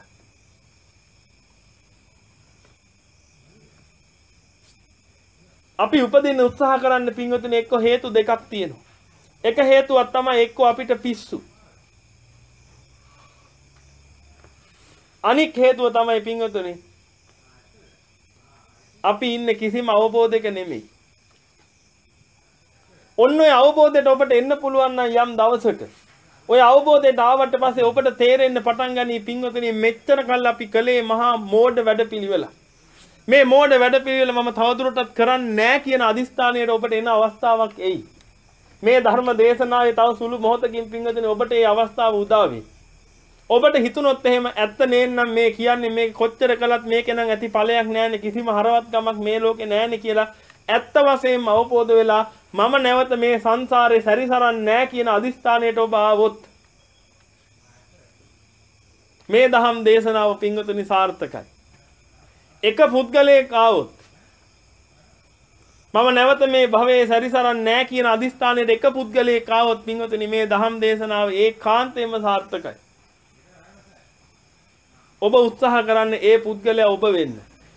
අපි උපදින්න උත්සාහ කරන්න පින්වතුනි එක්ක හේතු දෙකක් තියෙනවා. එක හේතුවක් තමයි එක්ක අපිට පිස්සු. අනික් හේතුව තමයි පින්වතුනි අපි ඉන්නේ කිසිම අවබෝධයක නෙමෙයි. ඔන්න ඔය අවබෝධයට ඔබට එන්න පුළුවන් නම් යම් දවසක ඔය අවබෝධයට ආවට පස්සේ ඔබට තේරෙන්න පටන් ගනී පින්වතුනි මෙච්චර කල් අපි කලේ මහා මෝඩ වැඩපිළිවෙල. මේ මෝඩ වැඩපිළිවෙල මම තවදුරටත් කරන්නේ නැහැ කියන අදිස්ථානයට ඔබට එන අවස්ථාවක් එයි. මේ ධර්ම දේශනාවේ තව සුළු මොහොතකින් පින්වතුනි ඔබට මේ අවස්ථාව උදා වෙයි. ඔබට හිතුනොත් එහෙම ඇත්ත නේනම් මේ කියන්නේ මේ කොච්චර කළත් මේක නම් ඇති ඵලයක් නැහැනේ කිසිම හරවත්කමක් මේ ලෝකේ නැහැනේ කියලා ඇත්ත වශයෙන්ම අවබෝධ වෙලා මම නැවත මේ සංසාරේ සැරිසරන්නේ නැහැ කියන අදිස්ථානයට ඔබ ආවොත් මේ දහම් දේශනාව පින්වතුනි සාර්ථකයි. එක පුද්ගලයෙක් ආවොත් මම නැවත මේ භවයේ සැරිසරන්නේ නැහැ කියන අදිස්ථානයේ එක පුද්ගලයෙක් ආවොත් පින්වතුනි මේ දහම් දේශනාව ඒකාන්තයෙන්ම සාර්ථකයි. ඔබ උත්සාහ කරන්නේ ඒ පුද්ගලයා ඔබ වෙන්න.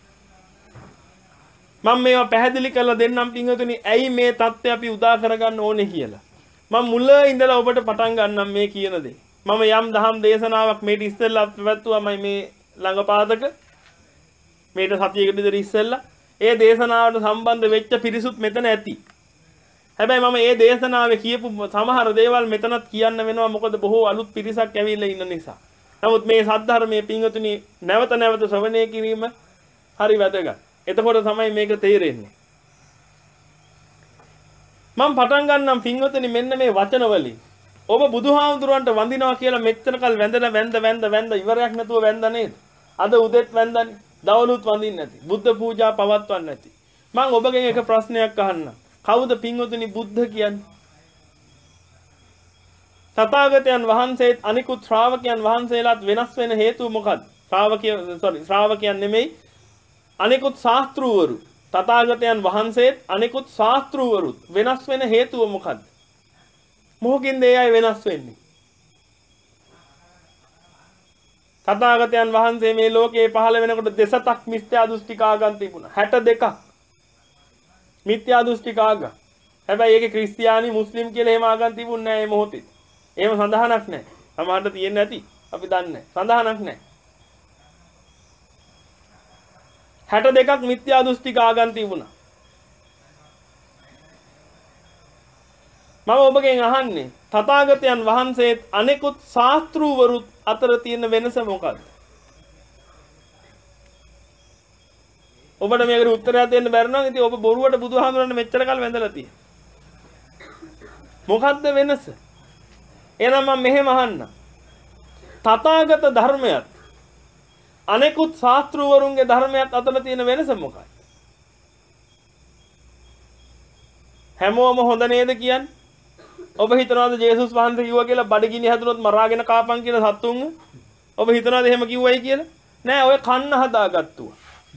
මම මේවා පැහැදිලි කරලා දෙන්නම් පින්වතුනි ඇයි මේ தත්ත්වය අපි උදා කරගන්න ඕනේ කියලා. මම මුල ඉඳලා ඔබට පටන් ගන්නම් මේ කියන දේ. මම යම් දහම් දේශනාවක් මේට ඉස්සෙල්ලා පැවැත්තුවාමයි මේ ළඟපාතක මේට සතියකට විතර ඉස්සෙල්ලා ඒ දේශනාවට සම්බන්ධ වෙච්ච පිරිසුත් මෙතන ඇති. හැබැයි මම මේ දේශනාවේ කියපු සමහර දේවල් මෙතනත් කියන්න වෙනවා මොකද බොහෝ අලුත් පිරිසක් ඇවිල්ලා ඉන්න නිසා. නමුත් මේ සද්ධර්මයේ පින්වතුනි නැවත නැවත ශ්‍රවණය කිරීම හරි වැදගත්. එතකොට තමයි මේක තේරෙන්නේ. මම පටන් ගන්නම් පින්වතුනි මෙන්න මේ වචන වලින්. ඔබ බුදුහාමුදුරන්ට වඳිනවා කියලා මෙච්චර කල් වැඳලා වැඳ වැඳ වැඳ ඉවරයක් නැතුව වැඳ නේද? අද උදෙත් වැඳන්නේ. දවලුත් වඳින්නේ නැති. බුද්ධ පූජා පවත්වන්නේ නැති. මම ඔබගෙන් එක ප්‍රශ්නයක් අහන්නම්. කවුද පින්වතුනි බුද්ධ කියන්නේ? තථාගතයන් වහන්සේත් අනිකුත් ශ්‍රාවකයන් වහන්සේලාත් වෙනස් වෙන හේතුව මොකක්ද? ශ්‍රාවකයන් sorry ශ්‍රාවකයන් නෙමෙයි අනිකුත් ශාස්ත්‍රූවරු. තථාගතයන් වහන්සේත් අනිකුත් ශාස්ත්‍රූවරුත් වෙනස් වෙන හේතුව මොකක්ද? මොකකින්ද ඒ අය වෙනස් වෙන්නේ? තථාගතයන් වහන්සේ මේ ලෝකේ පහළ වෙනකොට දෙසතක් මිත්‍යා දෘෂ්ටික ආගම් තිබුණා. හැට දෙකක් මිත්‍යා දෘෂ්ටික ආගම්. හැබැයි ඒකේ ක්‍රිස්තියානි මුස්ලිම් කියලා එහෙම ආගම් තිබුණේ නැහැ මේ මොහොතේ. එහෙම සඳහනක් නැහැ. සමහරට තියෙන්නේ නැති. අපි දන්නේ නැහැ. සඳහනක් නැහැ. හැට දෙකක් මිත්‍යා දෘෂ්ටික ආගම් තිබුණා. මම ඔබගෙන් අහන්නේ තථාගතයන් වහන්සේත් අනෙකුත් ශාස්ත්‍රූවරුත් අතර තියෙන වෙනස මොකක්ද? ඔබට මේකට උත්තරයක් දෙන්න බැරි නම් ඉතින් ඔබ බොරුවට බුදුහාමුදුරන් මෙච්චර කල් වැඳලා තියෙන්නේ. මොකද්ද වෙනස? එහෙනම් මම මෙහෙම අහන්න. තථාගත ධර්මයත් අනෙකුත් ශාස්ත්‍රූවරුන්ගේ ධර්මයත් අතර තියෙන වෙනස මොකක්ද? හැමෝම හොඳ නේද කියන්නේ? ඔබ හිතනවාද ජේසුස් වහන්සේ කිව්වා කියලා බඩගිනි හැදුනොත් මරාගෙන කාපන් කියන සත්තුන්ව? ඔබ හිතනවාද එහෙම කිව්වයි කියලා? නෑ, ඔය කන්න හදාගත්තුවා.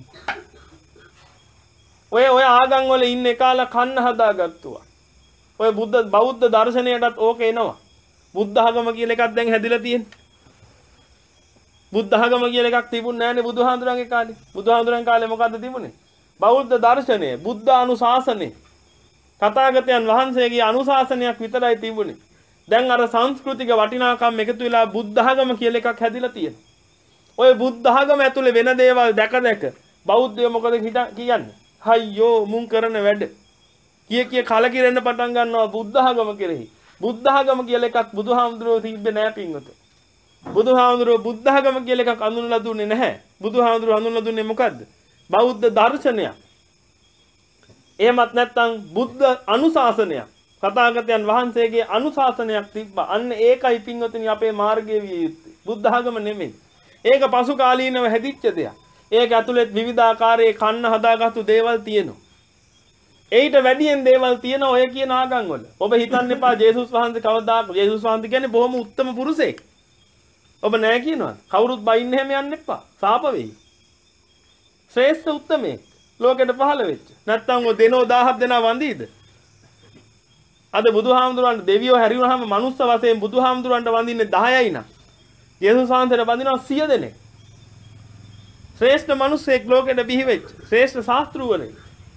ඔය ඔය ආගම් වල ඉන්න එකාලා කන්න හදාගත්තුවා. ඔය බුද්ධ බෞද්ධ දර්ශනයටත් ඕක එනවා. බුද්ධ ආගම කියලා එකක් දැන් හැදිලා තියෙන්නේ. බුද්ධ ආගම කියලා එකක් තිබුණ නෑනේ බුදුහාඳුරන්ගේ කාලේ. බුදුහාඳුරන් කාලේ මොකද්ද තිබුණේ? බෞද්ධ දර්ශනය, බුද්ධ අනුශාසනය. තථාගතයන් වහන්සේගේ අනුශාසනයක් විතරයි තිබුණේ. දැන් අර සංස්කෘතික වටිනාකම් එකතු වෙලා බුද්ධ ආගම කියලා එකක් හැදිලා තියෙනවා. ඔය බුද්ධ ආගම ඇතුලේ වෙන දේවල් දැක දැක බෞද්ධයෝ මොකද කියන්නේ? අයියෝ මුන් කරන වැඩ. කිය කිය කලකිරෙන්න පටන් ගන්නවා බුද්ධ ආගම කෙරෙහි. බුද්ධ ආගම කියලා එකක් බුදුහාමුදුරුවෝ තිබ්බේ නෑ පින්වත. බුදුහාමුදුරුවෝ බුද්ධ ආගම කියලා එකක් අඳුනලා දුන්නේ නැහැ. බුදුහාමුදුරුවෝ අඳුනලා දුන්නේ මොකද්ද? බෞද්ධ දර්ශනයක්. එහෙමත් නැත්නම් බුද්ධ අනුශාසනයක්. තථාගතයන් වහන්සේගේ අනුශාසනයක් තිබ්බා. අන්න ඒකයි පින්වතුනි අපේ මාර්ගයේ විය යුත්තේ. බුද්ධ ආගම නෙමෙයි. ඒක පසු කාලීනව හැදිච්ච දෙයක්. ඒක ඇතුළේ විවිධාකාරයේ කන්න හදාගත්තු දේවල් තියෙනවා. ඒිට වැඩියෙන් දේවල් තියෙනවා ඔය කියන ආගම් වල. ඔබ හිතන්න එපා ජේසුස් වහන්සේ කවදාක ජේසුස් වහන්සේ කියන්නේ බොහොම උත්තම පුරුෂයෙක්. ඔබ නෑ කියනවා. කවුරුත් බයින්න හැම යන්න එපා. සාප වෙයි. ශ්‍රේෂ්ඨ උත්තමයෙක් ලෝකෙට පහළ වෙච්ච. නැත්තම් ඔය දෙනෝ දහයක් දෙනා වඳීද? අද බුදුහාමුදුරන්ට දෙවියෝ හැරිවුනහම මනුස්ස වශයෙන් බුදුහාමුදුරන්ට වඳින්නේ දහයයි නා. ජේසුස් වහන්සේට වඳිනවා සිය දෙනෙක්. ශ්‍රේෂ්ඨ මිනිසෙක් ලෝකෙට බිහි වෙච්ච ශ්‍රේෂ්ඨ ශාස්ත්‍රූවරයෙක්.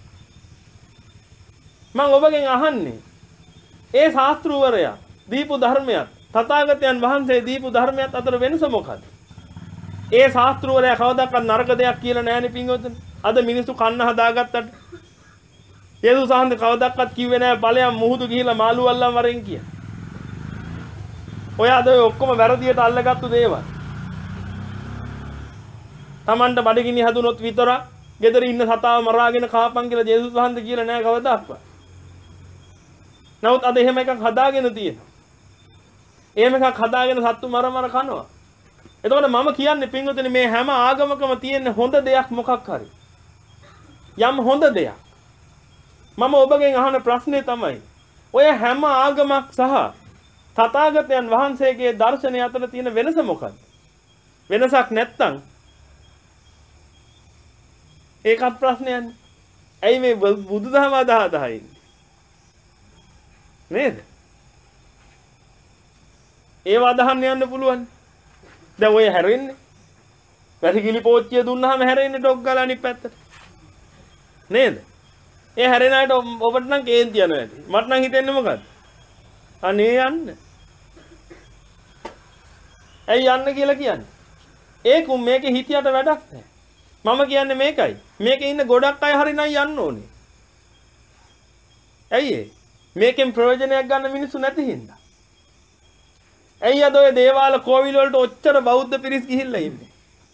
මම ඔබගෙන් අහන්නේ ඒ ශාස්ත්‍රූවරයා දීපු ධර්මයක් තථාගතයන් වහන්සේ දීපු ධර්මයක් අතර වෙනස මොකක්ද? ඒ ශාස්ත්‍රූවරයා කවදාවත් නරක දෙයක් කියලා නෑනේ පින්වතුනි. අද මිනිස්සු කන්න හදාගත්තට ජේසුස් වහන්සේ කවදාවත් කිව්වේ නෑ ඵලයන් මුහුදු ගිහිලා මාළු අල්ලන් වරෙන් කිය. ඔය අද ඔක්කොම වැරදියට අල්ලගත්තු දේවල්. Tamanට බඩගිනි හැදුනොත් විතරක් ගෙදර ඉන්න සතාව මරාගෙන කාපන් කියලා ජේසුස් වහන්සේ කියලා නෑ කවදාවත්. නමුත් අද එහෙම එකක් හදාගෙන තියෙනවා. එහෙම එකක් හදාගෙන සත්තු මර මර කනවා. එතකොට මම කියන්නේ පින්වතුනි මේ හැම ආගමකම තියෙන හොඳ දෙයක් මොකක් හරි. යම් හොඳ දෙයක්. මම ඔබගෙන් අහන ප්‍රශ්නේ තමයි ඔය හැම ආගමක් සහ තථාගතයන් වහන්සේගේ දර්ශනය අතර තියෙන වෙනස මොකක්ද? වෙනසක් නැත්තම් ඒකත් ප්‍රශ්නයක්නේ. ඇයි මේ බුදුදහම අදහදා ඉන්නේ? නේද? ඒව අදහන්න යන්න පුළුවන්. දැන් ඔය හැරෙන්නේ. වැසිකිලි පෝච්චිය දුන්නාම හැරෙන්නේ ඩොග් ගාලා අනිත් පැත්තට. නේද? ඒ හැරෙන අයට ඔබට නම් කේන්ති යනවා ඇති. මට නම් හිතෙන්නේ මොකද්ද? අනේ යන්න. ඇයි යන්න කියලා කියන්නේ? ඒකුම් මේකේ හිතියට වැඩක් නැහැ. මම කියන්නේ මේකයි. මේකේ ඉන්න ගොඩක් අය හරිනම් යන්න ඕනේ. ඇයි ඒ? මේකෙන් ප්‍රයෝජනයක් ගන්න මිනිස්සු නැති හින්දා. ඇයි අද ඔය දේවාල කෝවිල වලට ඔච්චර බෞද්ධ පිරිස් ගිහිල්ලා ඉන්නේ?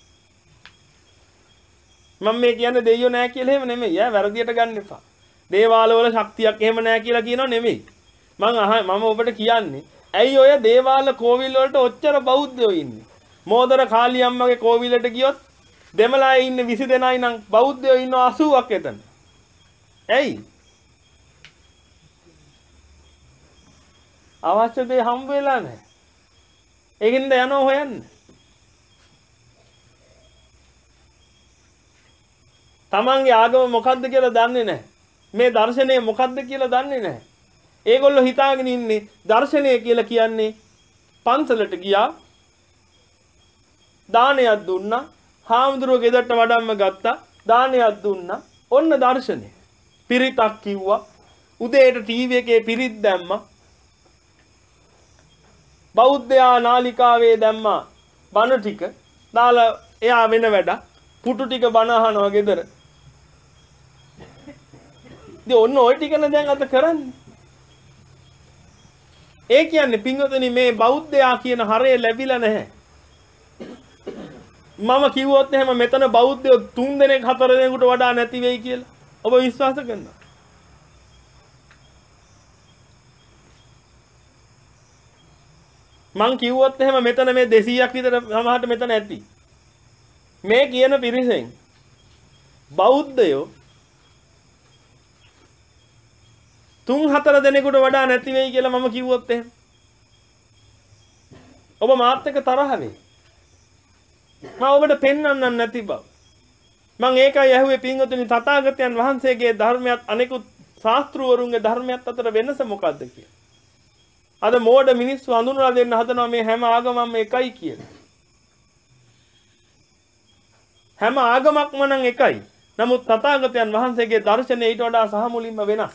මම මේ කියන්නේ දෙයියෝ නැහැ කියලා එහෙම නෙමෙයි. ඈ වැරදියට ගන්න එපා. දේවාල වල ශක්තියක් එහෙම නැහැ කියලා කියනව නෙමෙයි. මම අහ මම ඔබට කියන්නේ ඇයි ඔය දේවාල කෝවිල වලට ඔච්චර බෞද්ධයෝ ඉන්නේ? මෝදර කාලී අම්මගේ කෝවිලට ගියොත් දෙමළායේ ඉන්න විසි දෙනයි නම් බෞද්ධයෝ ඉන්නවා අසූවක් එතන. ඇයි? අවශ්‍ය දේ හම්බ වෙලා නැහැ. ඒකින්ද යනවා හොයන්න. තමන්ගේ ආගම මොකද්ද කියලා දන්නේ නැහැ. මේ දර්ශනය මොකද්ද කියලා දන්නේ නැහැ. ඒගොල්ලෝ හිතාගෙන ඉන්නේ දර්ශනය කියලා කියන්නේ පන්සලට ගියා දානයක් දුන්නා හාමුදුරුවෝ ගෙදරට වඩම්ම ගත්තා දානයක් දුන්නා ඔන්න දර්ශනය. පිරිතක් කිව්වා උදේට ටීවී එකේ පිරිත් දැම්මා බෞද්ධයා නාලිකාවේ දැම්මා බණ ටික දාලා එයා වෙන වැඩක් පුටු ටික බණ අහනවා ගෙදර. ඉතින් ඔන්න ওই ටිකනේ දැන් අත කරන්නේ. ඒ කියන්නේ පින්වතුනි මේ බෞද්ධයා කියන හරය ලැබිලා නැහැ. මම කිව්වොත් එහෙම මෙතන බෞද්ධයෝ තුන් දෙනෙක් හතර දෙනෙකුට වඩා නැති වෙයි කියලා. ඔබ විශ්වාස කරනවා? මං කිව්වොත් එහෙම මෙතන මේ දෙසීයක් විතර සමහරට මෙතන ඇති. මේ කියන පිරිසෙන් බෞද්ධයෝ තුන් හතර දෙනෙකුට වඩා නැති වෙයි කියලා මම කිව්වොත් එහෙම. ඔබ මාත් එක්ක තරහ වෙයි. මම ඔබට පෙන්වන්නම් නැති බව. මම ඒකයි ඇහුවේ පින්වතුනි තථාගතයන් වහන්සේගේ ධර්මයත් අනිකුත් ශාස්ත්‍රවරුන්ගේ ධර්මයත් අතර වෙනස මොකක්ද කියලා. අද මෝඩ මිනිස්සු හඳුනලා දෙන්න හදනවා මේ හැම ආගමක්ම එකයි කියලා. හැම ආගමක්ම නම් එකයි. නමුත් තථාගතයන් වහන්සේගේ දර්ශනය ඊට වඩා සහ මුලින්ම වෙනස්.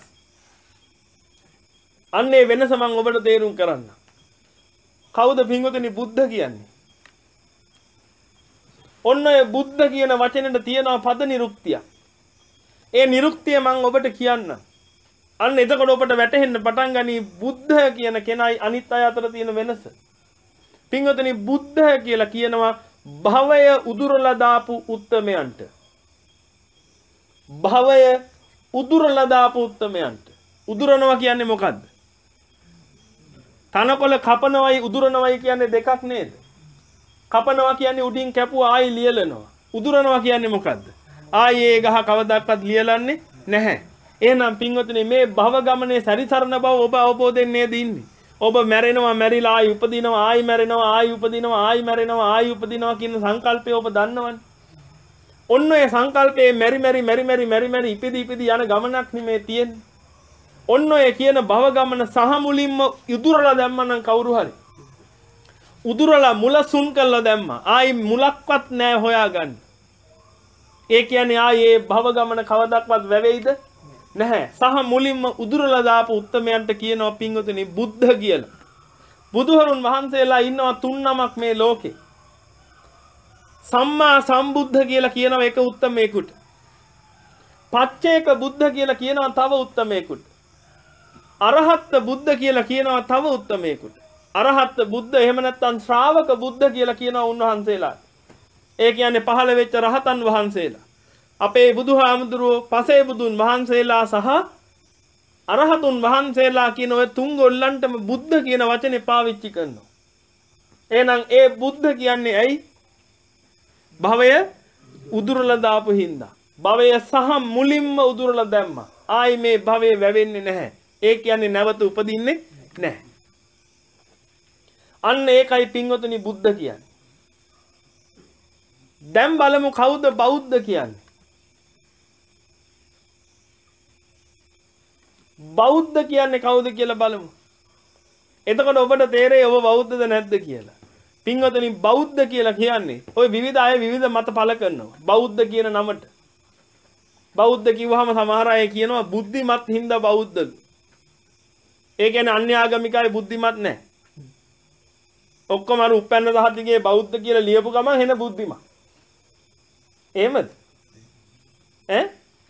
අන්නේ වෙනස මම ඔබට තේරුම් කරන්න. කවුද පින්වතුනි බුද්ධ කියන්නේ? ඔන්න ඔය බුද්ධ කියන වචනෙට තියෙනවා පද නිරුක්තිය. ඒ නිරුක්තිය මම ඔබට කියන්නම්. අන්න එතකොට ඔබට වැටහෙන්න පටන් ගනි බුද්ධ කියන කෙනයි අනිත් අය අතර තියෙන වෙනස. පින්වතුනි බුද්ධ කියලා කියනවා භවය උදුරලා දාපු උත්තමයන්ට. භවය උදුරලා දාපු උත්තමයන්ට. උදුරනවා කියන්නේ මොකද්ද? තනකොළ කපනවයි උදුරනවයි කියන්නේ දෙකක් නේද? කපනවා කියන්නේ උඩින් කැපුවා ආයි ලියලනවා. උදුරනවා කියන්නේ මොකද්ද? ආයි ඒ ගහ කවදාවත් ලියලන්නේ නැහැ. එහෙනම් පින්වතුනි මේ භව ගමනේ සැරිසරන බව ඔබ අවබෝධයෙන් නේද ඉන්නේ? ඔබ මැරෙනවා මැරිලා ආයි උපදිනවා ආයි මැරෙනවා ආයි උපදිනවා ආයි මැරෙනවා ආයි උපදිනවා කියන සංකල්පය ඔබ දන්නවනේ. ඔන්න ඔය සංකල්පයේ මෙරි මෙරි මෙරි මෙරි මෙරි මෙරි ඉපදි ඉපදි යන ගමනක් නෙමේ තියෙන්නේ. ඔන්න ඔය කියන භව ගමන සහ මුලින්ම උදුරලා දැම්මනම් කවුරු හරි උදුරලා මුල සුන් කරලා දැම්මා. ආයි මුලක්වත් නැහැ හොයාගන්න. ඒ කියන්නේ ආයි ඒ භව ගමන කවදාවත් වැවෙයිද? නැහැ. සහ මුලින්ම උදුරලා දාපු උත්තමයන්ට කියනවා පින්වතුනි බුද්ධ කියලා. බුදුහරුන් වහන්සේලා ඉන්නවා තුන් නමක් මේ ලෝකේ. සම්මා සම්බුද්ධ කියලා කියනවා එක උත්තමයෙකුට. පච්චේක බුද්ධ කියලා කියනවා තව උත්තමයෙකුට. අරහත් බුද්ධ කියලා කියනවා තව උත්තමයෙකුට. අරහත් බුද්ධ එහෙම නැත්නම් ශ්‍රාවක බුද්ධ කියලා කියනවා උන්වහන්සේලා. ඒ කියන්නේ පහළ වෙච්ච රහතන් වහන්සේලා. අපේ බුදුහාමුදුරුවෝ පසේ බුදුන් වහන්සේලා සහ අරහතුන් වහන්සේලා කියන ඔය තුන් ගොල්ලන්ටම බුද්ධ කියන වචනේ පාවිච්චි කරනවා. එහෙනම් ඒ බුද්ධ කියන්නේ ඇයි? භවය උදුරලා දාපු හින්දා. භවය සහ මුලින්ම උදුරලා දැම්මා. ආයි මේ භවය වැවෙන්නේ නැහැ. ඒ කියන්නේ නැවත උපදින්නේ නැහැ. අන්න ඒකයි පින්වතුනි බුද්ධ කියන්නේ. දැන් බලමු කවුද බෞද්ධ කියන්නේ? බෞද්ධ කියන්නේ කවුද කියලා බලමු. එතකොට ඔබට තේරෙයි ඔබ බෞද්ධද නැද්ද කියලා. පින්වතුනි බෞද්ධ කියලා කියන්නේ ওই විවිධ අය විවිධ මත පළ කරනවා. බෞද්ධ කියන නමට. බෞද්ධ කිව්වහම සමහර අය කියනවා බුද්ධිමත් හින්දා බෞද්ධද. ඒ කියන්නේ අන්‍ය ආගමික අය බුද්ධිමත් නැහැ. ඔක්කොම අර උපැන්න සහතිකේ බෞද්ධ කියලා ලියපු ගමන් එන බුද්ධිමත්. එහෙමද? ඈ?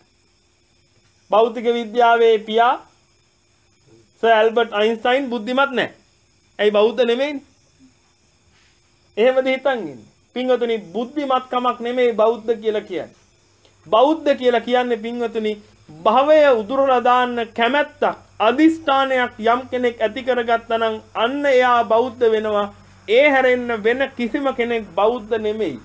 භෞතික විද්‍යාවේ පියා සර් ඇල්බර්ට් අයින්ස්ටයින් බුද්ධිමත් නැහැ. ඇයි බෞද්ධ නෙමෙයිනේ? එහෙමද හිතන් ඉන්නේ. පින්වතුනි බුද්ධිමත් කමක් නෙමෙයි බෞද්ධ කියලා කියන්නේ. බෞද්ධ කියලා කියන්නේ පින්වතුනි භවය උදුරලා දාන්න කැමැත්තක් අදිස්ථානයක් යම් කෙනෙක් ඇති කරගත්තා නම් අන්න එයා බෞද්ධ වෙනවා. ඒ හැරෙන්න වෙන කිසිම කෙනෙක් බෞද්ධ නෙමෙයි.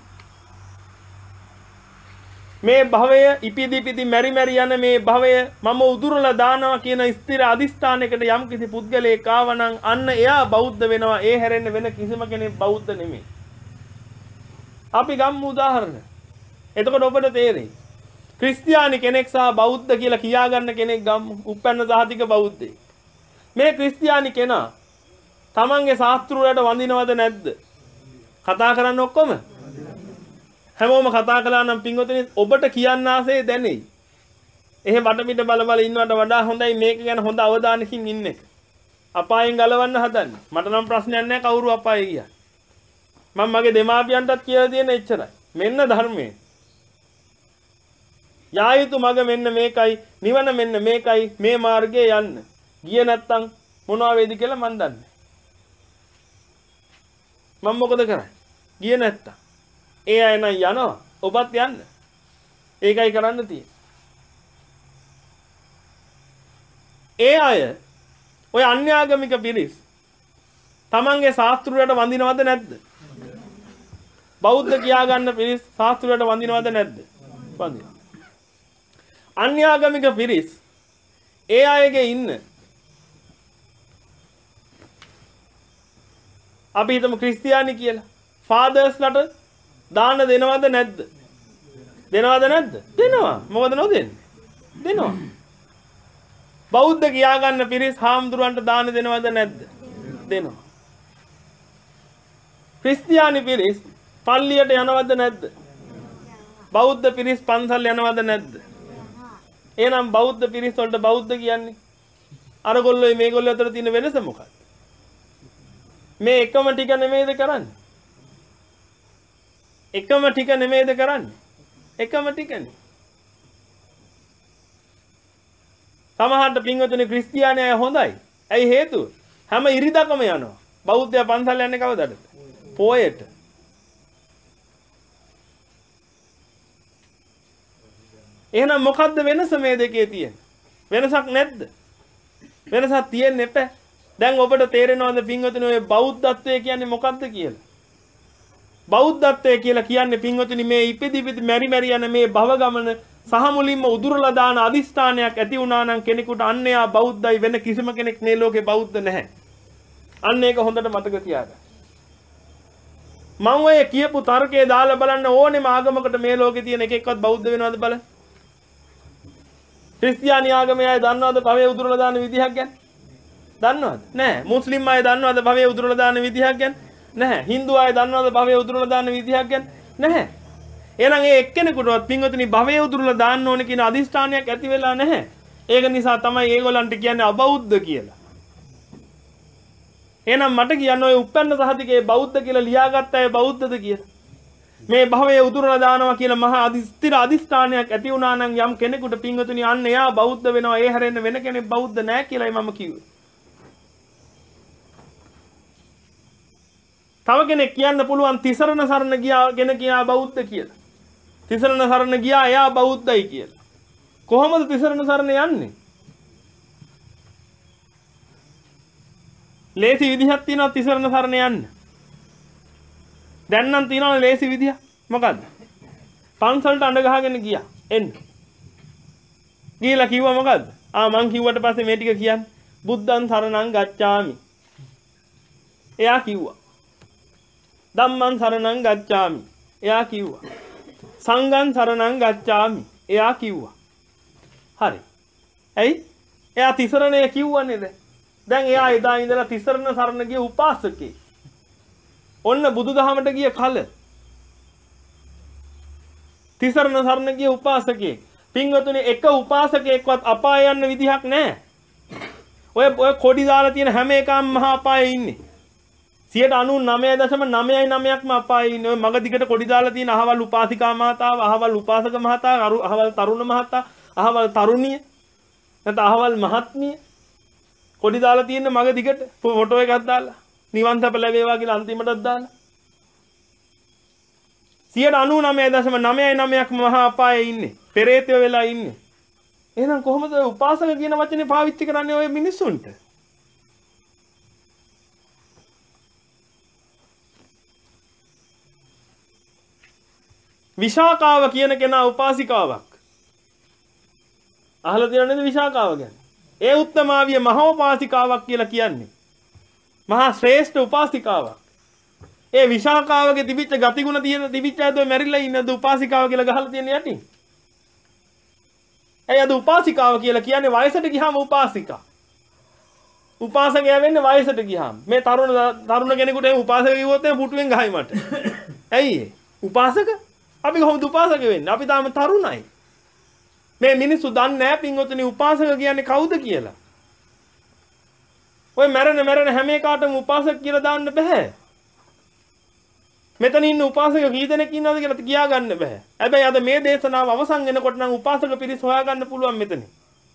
මේ භවය ඉපිදි ඉපිදි මෙරි මෙරි යන මේ භවය මම උදුරලා දානවා කියන ස්ථිර අදිස්ථානයකට යම් කිසි පුද්ගලයෙක් ආවනම් අන්න එයා බෞද්ධ වෙනවා. ඒ හැරෙන්න වෙන කිසිම කෙනෙක් බෞද්ධ නෙමෙයි. අපි ගමු උදාහරණ. එතකොට ඔබට තේරෙයි. ක්‍රිස්තියානි කෙනෙක් සහ බෞද්ධ කියලා කියාගන්න කෙනෙක් ගමු. උපැන්න සහතික බෞද්ධයෙක්. මේ ක්‍රිස්තියානි කෙනා තමන්ගේ ශාස්ත්‍රවලට වඳිනවද නැද්ද? කතා කරන්න ඔක්කොම හැමෝම කතා කළා නම් පින්වතුනි ඔබට කියන්න ආසේ දැනෙයි. එහෙම වටපිට බල බල ඉන්නවට වඩා හොඳයි මේක ගැන හොඳ අවධානයකින් ඉන්න එක. අපායෙන් ගලවන්න හදන්නේ. මට නම් ප්‍රශ්නයක් නැහැ කවුරු අපායේ ගියා. මම මගේ දෙමාපියන්ටත් කියලා දෙන එච්චරයි. මෙන්න ධර්මයේ. යා යුතු මඟ මෙන්න මේකයි, නිවන මෙන්න මේකයි, මේ මාර්ගයේ යන්න. ගියේ නැත්තම් මොනවා වේද කියලා මන් දන්නේ. මම මොකද කරන්නේ? ගියේ නැත්තම්. ඒ අය නම් යනවා. ඔබත් යන්න. ඒකයි කරන්න තියෙන්නේ. ඒ අය ඔය අන්‍යාගමික පිරිස් තමන්ගේ ශාස්ත්‍රයට වඳිනවද නැද්ද? බෞද්ධ කියා ගන්න පිරිස් ශාස්ත්‍රයට වඳිනවද නැද්ද? වඳිනවා. අන්‍යාගමික පිරිස් ඒ අයගේ ඉන්න අපි හිතමු ක්‍රිස්තියානි කියලා. ෆාදර්ස්ලට දාන දෙනවද නැද්ද? දෙනවද නැද්ද? දෙනවා. මොකද නොදෙන්නේ? දෙනවා. බෞද්ධ කියා ගන්න පිරිස් හාමුදුරන්ට දාන දෙනවද නැද්ද? දෙනවා. ක්‍රිස්තියානි පිරිස් පල්ලියට යනවද නැද්ද? බෞද්ධ පිරිස් පන්සල් යනවද නැද්ද? එහෙනම් බෞද්ධ පිරිස් වලට බෞද්ධ කියන්නේ අරගොල්ලෝයි මේගොල්ලෝ අතර තියෙන වෙනස මොකක්ද? මේ එකම ටික නෙමෙයිද කරන්නේ? එකම ටික නෙමෙයිද කරන්නේ? එකම ටිකනේ. සමහරට පින්වතුනි ක්‍රිස්තියානි අය හොඳයි. ඇයි හේතුව? හැම ඉරිදකම යනවා. බෞද්ධයා පන්සල් යන්නේ කවදද? පොයට. එහෙනම් මොකද්ද වෙනස මේ දෙකේ තියෙන්නේ? වෙනසක් නැද්ද? වෙනසක් තියෙන්නේ නැපේ. දැන් ඔබට තේරෙනවද පින්වතුනි ඔය බෞද්ධත්වය කියන්නේ මොකද්ද කියලා? බෞද්ධත්වය කියලා කියන්නේ පින්වතුනි මේ ඉපිදි ඉපිදි මෙරි මෙරි යන මේ භව ගමන සහ මුලින්ම උදුරලා දාන අදිස්ථානයක් ඇති වුණා නම් කෙනෙකුට අන්‍යයා බෞද්ධයි වෙන කිසිම කෙනෙක් මේ ලෝකේ බෞද්ධ නැහැ. අන්න ඒක හොඳට මතක තියාගන්න. මම ඔය කියපු තර්කයේ දාලා බලන්න ඕනෙම ආගමකට මේ ලෝකේ තියෙන එක එක්කවත් බෞද්ධ වෙනවද බලන්න. ක්‍රිස්තියානි ආගමේ අය දන්නවද භවයේ උදුරලා දාන විදිහක් ගැන? දන්නවද? නැහැ. මුස්ලිම් අය දන්නවද භවයේ උදුරලා දාන විදිහක් ගැන? නැහැ. හින්දු අය දන්නවද භවයේ උදුරලා දාන විදිහක් ගැන? නැහැ. එහෙනම් ඒ එක්කෙනෙකුටවත් පින්වතුනි භවයේ උදුරලා දාන්න ඕනේ කියන අදිෂ්ඨානයක් ඇති වෙලා නැහැ. ඒක නිසා තමයි ඒගොල්ලන්ට කියන්නේ අබෞද්ධ කියලා. එහෙනම් මට කියන්න ඔය උප්පන්න සහතිකේ බෞද්ධ කියලා ලියාගත්ත අය බෞද්ධද කියලා? මේ භවයේ උදුරලා දානවා කියලා මහා අදිස්තිර අදිෂ්ඨානයක් ඇති වුණා නම් යම් කෙනෙකුට පින්වතුනි අන්න එයා බෞද්ධ වෙනවා. ඒ හැරෙන්න වෙන කෙනෙක් බෞද්ධ නැහැ කියලායි මම කිව්වේ. තව කෙනෙක් කියන්න පුළුවන් තිසරණ සරණ ගියාගෙන කියා බෞද්ධ කියලා. තිසරණ සරණ ගියා එයා බෞද්ධයි කියලා. කොහොමද තිසරණ සරණ යන්නේ? ලේසි විදිහක් තියෙනවා තිසරණ සරණ යන්න. දැන් නම් තියෙනවා ලේසි විදිහ. මොකද්ද? පන්සලට අඬ ගහගෙන ගියා. එන්න. ගිහලා කිව්වා මොකද්ද? ආ මං කිව්වට පස්සේ මේ ටික කියන්නේ බුද්ධං සරණං ගච්ඡාමි. එයා කිව්වා. ධම්මං සරණං ගච්ඡාමි. එයා කිව්වා. සංඝං සරණං ගච්ඡාමි. එයා කිව්වා. හරි. ඇයි? එයා තිසරණය කිව්වනේ දැන්. දැන් එයා එදා ඉඳලා තිසරණ සරණ ගිය උපාසකේ. ඔන්න බුදුදහමට ගිය කල. තිසරණ සරණ ගිය උපාසකේ. පින්වතුනි එක උපාසකයෙක්වත් අපාය යන්න විදිහක් නැහැ. ඔය ඔය කොඩි දාලා තියෙන හැම එකම මහා අපායේ ඉන්නේ. සියයට අනූනවය දශම නවය නවයක්ම අපායේ ඉන්නේ. ඔය මග දිගට කොඩි දාලා තියෙන අහවල් උපාසිකා මහතාව, අහවල් උපාසක මහතා, අහවල් තරුණ මහතා, අහවල් තරුණිය, නැත්නම් අහවල් මහත්මිය කොඩි දාලා තියෙන මග දිගට ෆොටෝ එකක් දාලා නිවන් සප ලැබේවා කියලා අන්තිමටත් දාලා සියයට අනූනවය දශම නවය නවයක්ම මහා අපායේ ඉන්නේ. පෙරේතයෝ වෙලා ඉන්නේ. එහෙනම් කොහොමද ඔය උපාසක කියන වචනේ පාවිච්චි කරන්නේ ඔය මිනිස්සුන්ට? විශාකාව කියන කෙනා උපාසිකාවක්. අහලා තියෙනවද විශාකාව ගැන? ඒ උත්තමාවිය මහෝපාසිකාවක් කියලා කියන්නේ. මහා ශ්‍රේෂ්ඨ උපාසිකාවක්. ඒ විශාකාවගේ තිබිච්ච ගතිගුණ තියෙන තිබිච්ච අය මැරිලා ඉන්නද උපාසිකාව කියලා ගහලා තියෙන යටින්? ඇයි අද උපාසිකාව කියලා කියන්නේ වයසට ගියාම උපාසිකා. උපාසකයා වෙන්නේ වයසට ගියාම. මේ තරුණ තරුණ කෙනෙකුට එහෙම උපාසක කිව්වොත් එහෙම පුටුවෙන් ගහයි මට. ඇයි ඒ? උපාසක? අපි කොහොමද උපාසක වෙන්නේ? අපි තාම තරුණයි. මේ මිනිස්සු දන්නේ නැහැ පින්වතුනි උපාසක කියන්නේ කවුද කියලා. ඔය මැරෙන මැරෙන හැම එකටම උපාසක කියලා දාන්න බෑ. මෙතන ඉන්න උපාසක කී දෙනෙක් ඉන්නවද කියලා කියා ගන්න බෑ. හැබැයි අද මේ දේශනාව අවසන් වෙනකොට නම් උපාසක පිරිස් හොයා ගන්න පුළුවන් මෙතනින්.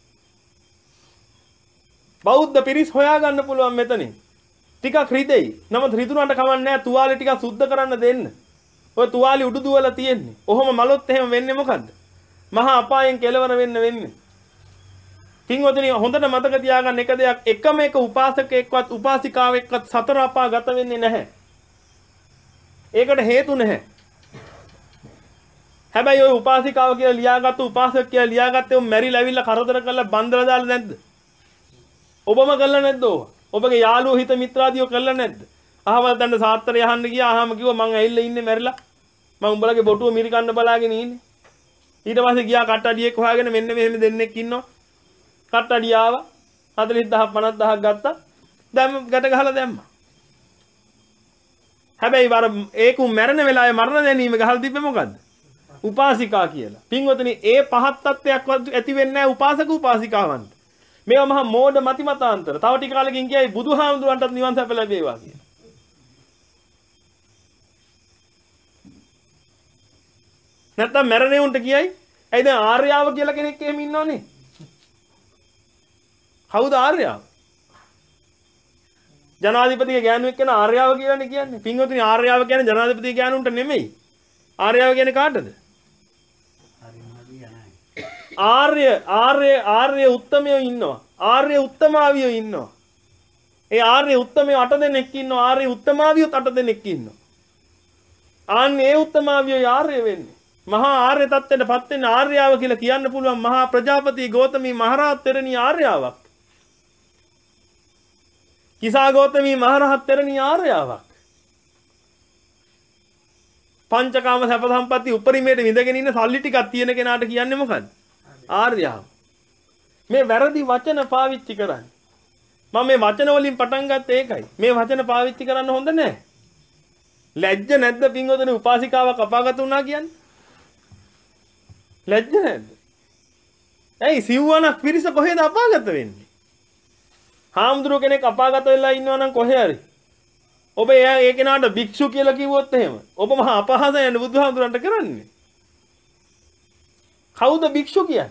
බෞද්ධ පිරිස් හොයා ගන්න පුළුවන් මෙතනින්. ටිකක් රිදෙයි. නමුත් රිදුනට කවන්නේ නැහැ. තුවාලේ ටිකක් සුද්ධ කරන්න දෙන්න. ඔය තුවාලේ උඩු දුවලා තියෙන්නේ. ඔහොම මලොත් එහෙම වෙන්නේ මොකද්ද? මහා අපායෙන් කෙලවර වෙන්න වෙන්නේ. පින්වතුනි හොඳට මතක තියාගන්න එක දෙයක් එකම එක උපාසකෙක්වත් උපාසිකාවෙක්වත් සතර අපා ගත වෙන්නේ නැහැ. ඒකට හේතු නැහැ. හැබැයි ওই උපාසිකාව කියලා ලියාගත්තු උපාසක කියලා ලියාගත්තේ උන් මැරිලා ඇවිල්ලා කරදර කරලා බන්දලා දාලා නැද්ද? ඔබම කළා නැද්ද ඕවා? ඔබගේ යාළුවෝ හිත මිත්‍රාදියෝ කළා නැද්ද? අහවල් දන්න සාත්තරය අහන්න ගියා. අහම කිව්වා මං ඇවිල්ලා ඉන්නේ මැරිලා. මං උඹලගේ බොටුව මිරි කන්න බලාගෙන ඉන්නේ. ඊට පස්සේ ගියා කට්ටඩියෙක් හොයාගෙන මෙන්න මෙහෙම දෙන්නෙක් ඉන්නවා. කට්ටඩිය ආවා. හතළිස් දහස් පනස් දහස් ගත්තා. දැන් ගැට ගහලා දැම්මා. හැබැයි වර ඒක මැරෙන වෙලාවේ මරණ දැනීම ගහලා තිබ්බේ මොකද්ද? උපාසිකා කියලා. පින්වතුනි ඒ පහත් තත්ත්වයක් ඇති වෙන්නේ නැහැ උපාසක උපාසිකාවන්ට. මේවා මහා මෝඩ මති මතාන්තර. තව ටික කාලෙකින් කියයි බුදුහාමුදුරන්ටත් නිවන් සැප ලැබේවා කියලා. නැත්තම් මැරෙන්නේ උන්ට කියයි. ඇයි දැන් ආර්යාව කියලා කෙනෙක් එහෙම ඉන්නවනේ. කවුද ආර්යාව? ජනාධිපතිගේ ගෑනුවෙක් කියන ආර්යාව කියලානේ කියන්නේ. පින්වතුනි ආර්යාව කියන්නේ ජනාධිපතිගේ ගෑනුන්ට නෙමෙයි. ආර්යාව කියන්නේ කාටද? ආර්ය ආර්ය ආර්ය උත්තමයෝ ඉන්නවා. ආර්ය උත්තමාවියෝ ඉන්නවා. ඒ ආර්ය උත්තමයෝ අට දෙනෙක් ඉන්නවා. ආර්ය උත්තමාවියෝ අට දෙනෙක් ඉන්නවා. ආන්නේ ඒ උත්තමාවියෝ ආර්ය වෙන්නේ. මහා ආර්ය තත්ත්වයටපත් වෙන ආර්යාව කියලා කියන්න පුළුවන් මහා ප්‍රජාපති ගෞතමී මහරහත් තෙරණිය ආර්යාවක්. කිසා ගෞතමී මහරහත් තෙරණිය ආර්යාවක්. පංචකාම සැප සම්පatti උපරිමයට විඳගෙන ඉන්න සල්ලි ටිකක් තියෙන කෙනාට කියන්නේ මොකද්ද? ආර්යාව. මේ වැරදි වචන පාවිච්චි කරන්නේ. මම මේ වචන වලින් පටන් ගත්තේ ඒකයි. මේ වචන පාවිච්චි කරන්න හොඳ නැහැ. ලැජ්ජ නැද්ද පින්වතුනි උපාසිකාවක් අපාගත වුණා කියන්නේ? ලැජ්ජ නැද්ද? ඇයි සිව්වනක් පිරිස කොහෙද අපාගත වෙන්නේ? හාමුදුරුව කෙනෙක් අපාගත වෙලා ඉන්නවා නම් කොහේ හරි. ඔබ ඒ කෙනාට භික්ෂු කියලා කිව්වොත් එහෙම ඔබ මහා අපහාසයෙන් බුදුහාමුදුරන්ට කරන්නේ. කවුද භික්ෂු කියන්නේ?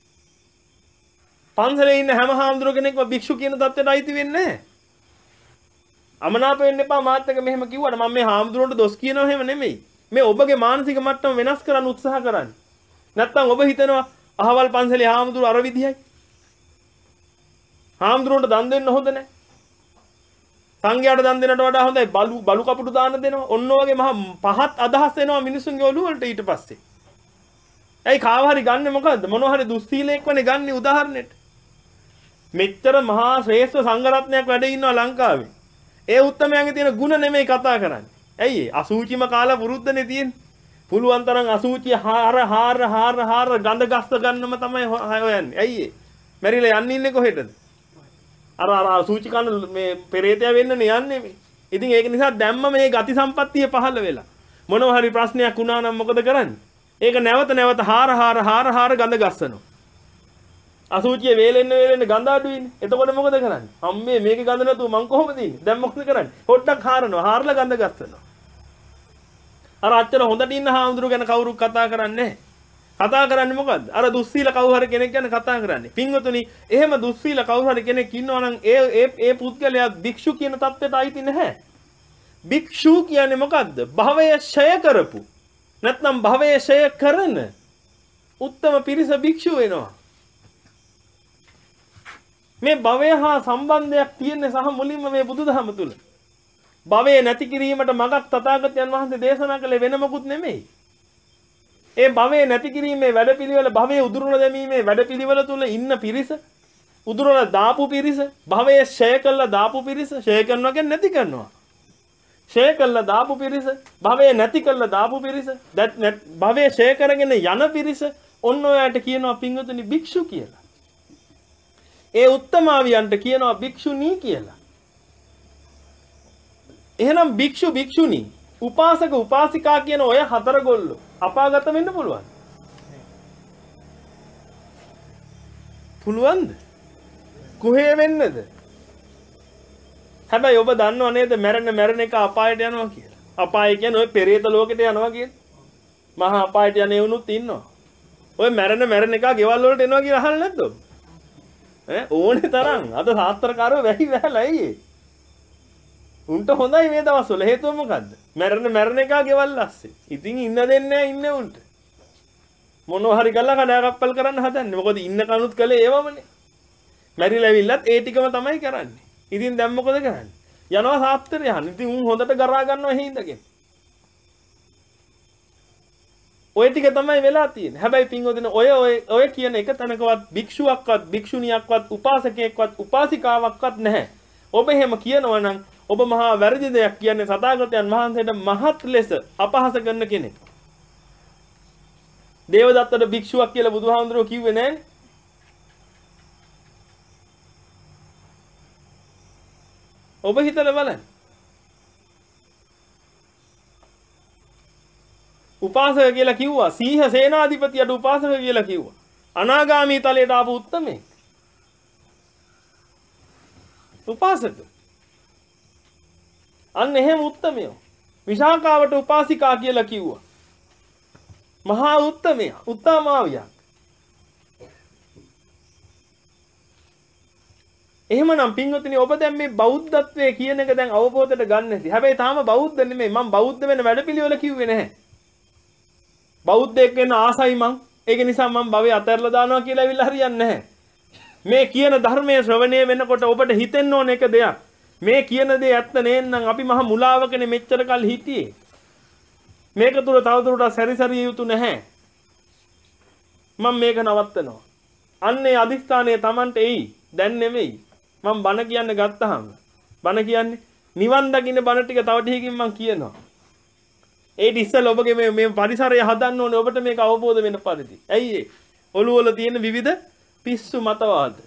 පන්සලේ ඉන්න හැම හාමුදුරුව කෙනෙක්ම භික්ෂු කියන தත්ත්වයට අයිති වෙන්නේ නැහැ. අමනාප වෙන්න එපා මාත් එක මෙහෙම කිව්වට මම මේ හාමුදුරුවන්ට දොස් කියනවා එහෙම නෙමෙයි. මේ ඔබගේ මානසික මට්ටම වෙනස් කරන්න උත්සාහ කරන්නේ. නැත්තම් ඔබ හිතනවා අහවල් පන්සලේ හාමුදුරුව අර විදිහයි. හාමුදුරුවන්ට දන් දෙන්න හොඳ නැහැ. සංඝයාට දන් දෙනට වඩා හොඳයි බලු බලු කපුටු දාන දෙනවා. ඔන්න ඔයගේ මහා පහත් අදහස් එනවා මිනිසුන්ගේ ඔළුව වලට ඊට පස්සේ. ඇයි කාව හරි ගන්නෙ මොකද්ද? මොනවා හරි දුස්සීලයක් වනේ ගන්නෙ උදාහරණෙට. මෙච්චර මහා ශ්‍රේෂ්ඨ සංඝරත්නයක් වැඩ ඉන්නවා ලංකාවේ. ඒ උත්තමයන්ගේ තියෙන ಗುಣ නෙමෙයි කතා කරන්නේ. ඇයි ඒ? අසූචිම කාලා පුරුද්දනේ තියෙන්නේ. පුළුවන් තරම් අසූචි හාර හාර හාර හාර ගඳ ගස්ස ගන්නම තමයි හොයන්නේ. ඇයි ඒ? මැරිලා යන්නේ ඉන්නේ කොහෙටද? අර අර අසූචි කන මේ පෙරේතය වෙන්නනේ යන්නේ මේ. ඉතින් ඒක නිසා දැම්ම මේ ගති සම්පත්තිය පහළ වෙලා. මොනවා හරි ප්‍රශ්නයක් වුණා නම් මොකද කරන්නේ? ඒක නැවත නැවත හාර හාර හාර හාර ගඳ ගස්සනවා. අසූචිය වේලෙන්න වේලෙන්න ගඳ අඩුයිනේ. එතකොට මොකද කරන්නේ? අම්මේ මේකේ ගඳ නැතුව මං කොහොමද ඉන්නේ? දැන් මොකද කරන්නේ? පොඩ්ඩක් හාරනවා. හාරලා ගඳ ගස්සනවා. අර අච්චර හොඳට ඉන්න හාමුදුරු ගැන කවුරුත් කතා කරන්නේ නැහැ. කතා කරන්නේ මොකද්ද? අර දුස්සීල කවුරු හරි කෙනෙක් ගැන කතා කරන්නේ. පින්වතුනි, එහෙම දුස්සීල කවුරු හරි කෙනෙක් ඉන්නවා නම් ඒ ඒ ඒ පුද්ගලයා භික්ෂු කියන தත්ත්වයට අයිති නැහැ. භික්ෂු කියන්නේ මොකද්ද? භවය ඡය කරපු. නැත්නම් භවය ඡය කරන උත්තම පිරිස භික්ෂු වෙනවා. මේ භවය හා සම්බන්ධයක් තියෙන සහ මුලින්ම මේ බුදුදහම තුල. භවය නැති කිරීමට මගක් තථාගතයන් වහන්සේ දේශනා කළේ වෙන මොකුත් නෙමෙයි. ඒ භවය නැති කිරීමේ වැඩපිළිවෙල භවයේ උදුරන දැමීමේ වැඩපිළිවෙල තුල ඉන්න පිරිස උදුරන දාපු පිරිස භවයේ ඡය කළා දාපු පිරිස ඡය කරනවා කියන්නේ නැති කරනවා. ඡය කළා දාපු පිරිස භවයේ නැති කළා දාපු පිරිස භවයේ ඡය කරගෙන යන පිරිස ඔන්න ඔයාට කියනවා පින්වතුනි භික්ෂු කියලා. ඒ උත්තමාවියන්ට කියනවා භික්ෂුණී කියලා. එහෙනම් භික්ෂු භික්ෂුණී උපාසක උපාසිකා කියන ඔය හතර ගොල්ලෝ අපාගත වෙන්න පුළුවන්. පුළුවන්ද? කොහේ වෙන්නද? හැබැයි ඔබ දන්නව නේද මැරෙන මැරෙන එක අපායට යනවා කියලා. අපාය කියන්නේ ඔය පෙරේත ලෝකෙට යනවා කියන්නේ. මහා අපායට යන්නේ වුණුත් ඉන්නවා. ඔය මැරෙන මැරෙන එක ගෙවල් වලට එනවා කියලා අහලා නැද්ද? ඈ ඕනේ තරම්. අද සාත්‍රකාරයෝ වැහි වැහලා අයියේ. උන්ට හොඳයි මේ දවස්වල. හේතුව මොකද්ද? මැරෙන මැරෙන එක ගෙවල් ඇස්සේ. ඉතින් ඉන්න දෙන්නේ නැහැ ඉන්නේ උන්ට. මොනවා හරි කරලා කඩාකප්පල් කරන්න හදන්නේ. මොකද ඉන්න කනුත් කළේ ඒවමනේ. මැරිලා ඇවිල්ලත් ඒ ටිකම තමයි කරන්නේ. ඉතින් දැන් මොකද කරන්නේ? යනවා සාත්‍රය යන්න. ඉතින් උන් හොඳට ගරා ගන්නවා එහෙින්දගෙන. ඔය ටික තමයි වෙලා තියෙන්නේ. හැබැයි පින්වදින ඔය ඔය ඔය කියන එක තැනකවත් භික්ෂුවක්වත් භික්ෂුණියක්වත් උපාසකයෙක්වත් උපාසිකාවක්වත් නැහැ. ඔබ එහෙම කියනවා නම් ඔබ මහා වැරදි දෙයක් කියන්නේ සතාගතයන් වහන්සේට මහත් ලෙස අපහාස කරන කෙනෙක්. දේවදත්තට භික්ෂුවක් කියලා බුදුහාමුදුරුවෝ කිව්වේ නෑනේ. ඔබ හිතලා බලන්න. උපාසක කියලා කිව්වා. සීහ සේනාධිපතියට උපාසක කියලා කිව්වා. අනාගාමී තලයට ආපු උත්තමේ. උපාසක. අන්න එහෙම උත්තමයෝ. විශාකාවට උපාසිකා කියලා කිව්වා. මහා උත්තමයා, උත්තමාවියා. එහෙමනම් පින්වතුනි ඔබ දැන් මේ බෞද්ධත්වයේ කියන එක දැන් අවබෝධයට ගන්න නැති. හැබැයි තාම බෞද්ධ නෙමෙයි. මම බෞද්ධ වෙන වැඩපිළිවෙල කිව්වේ නැහැ. බෞද්ධයෙක් වෙන්න ආසයි මං. ඒක නිසා මම භවය අතහැරලා දානවා කියලා ඇවිල්ලා හරියන්නේ නැහැ. මේ කියන ධර්මයේ ශ්‍රවණය වෙනකොට ඔබට හිතෙන්න ඕන එක දෙයක්. මේ කියන දේ ඇත්ත නේන්නම් අපි මහ මුලාවකනේ මෙච්චර කල් හිටියේ. මේක තුල තවදුරටත් සැරිසරිය යුතු නැහැ. මම මේක නවත්තනවා. අන්නේ අදිස්ථානයේ Tamanට එයි. දැන් නෙමෙයි. මම බණ කියන්න ගත්තාම බණ කියන්නේ නිවන් දකින්න බණ ටික තව ටිකකින් මම කියනවා. ඒත් ඉස්සෙල්ලා ඔබගේ මේ මේ පරිසරය හදන්න ඕනේ ඔබට මේක අවබෝධ වෙන පරිදි. ඇයි ඒ? ඔළුව වල තියෙන විවිධ පිස්සු මතවාද.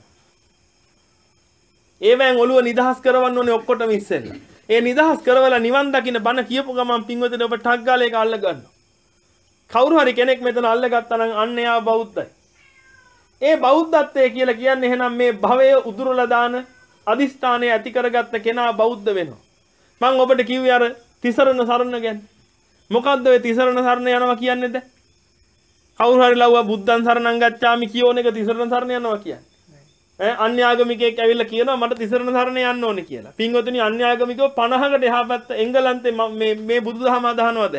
ඒවෙන් ඔළුව නිදහස් කරවන්න ඕනේ ඔක්කොටම ඉස්සෙල්ලා. ඒ නිදහස් කරවලා නිවන් දකින්න බණ කියපු ගමන් පින්වතුනි ඔබ ටක් ගාලා ඒක අල්ල ගන්නවා. කවුරු හරි කෙනෙක් මෙතන අල්ලගත්තා නම් අන්න එයා බෞද්ධයි. ඒ බෞද්ධත්වය කියලා කියන්නේ එහෙනම් මේ භවය උදුරලා දාන අදිස්ථානය ඇති කරගත්ත කෙනා බෞද්ධ වෙනවා. මම ඔබට කිව්වේ අර තිසරණ සරණ ගැන. මොකද්ද ඔය තිසරණ සරණ යනවා කියන්නේද? කවුරු හරි ලව්වා බුද්ධං සරණං ගච්ඡාමි කියෝන එක තිසරණ සරණ යනවා කියන්නේ. ඈ අන්‍යාගමිකයෙක් ඇවිල්ලා කියනවා මට තිසරණ සරණ යන්න ඕනේ කියලා. පින්වතුනි අන්‍යාගමිකව පනහකට එහා පැත්ත එංගලන්තේ මේ මේ බුදුදහම අදහනවාද?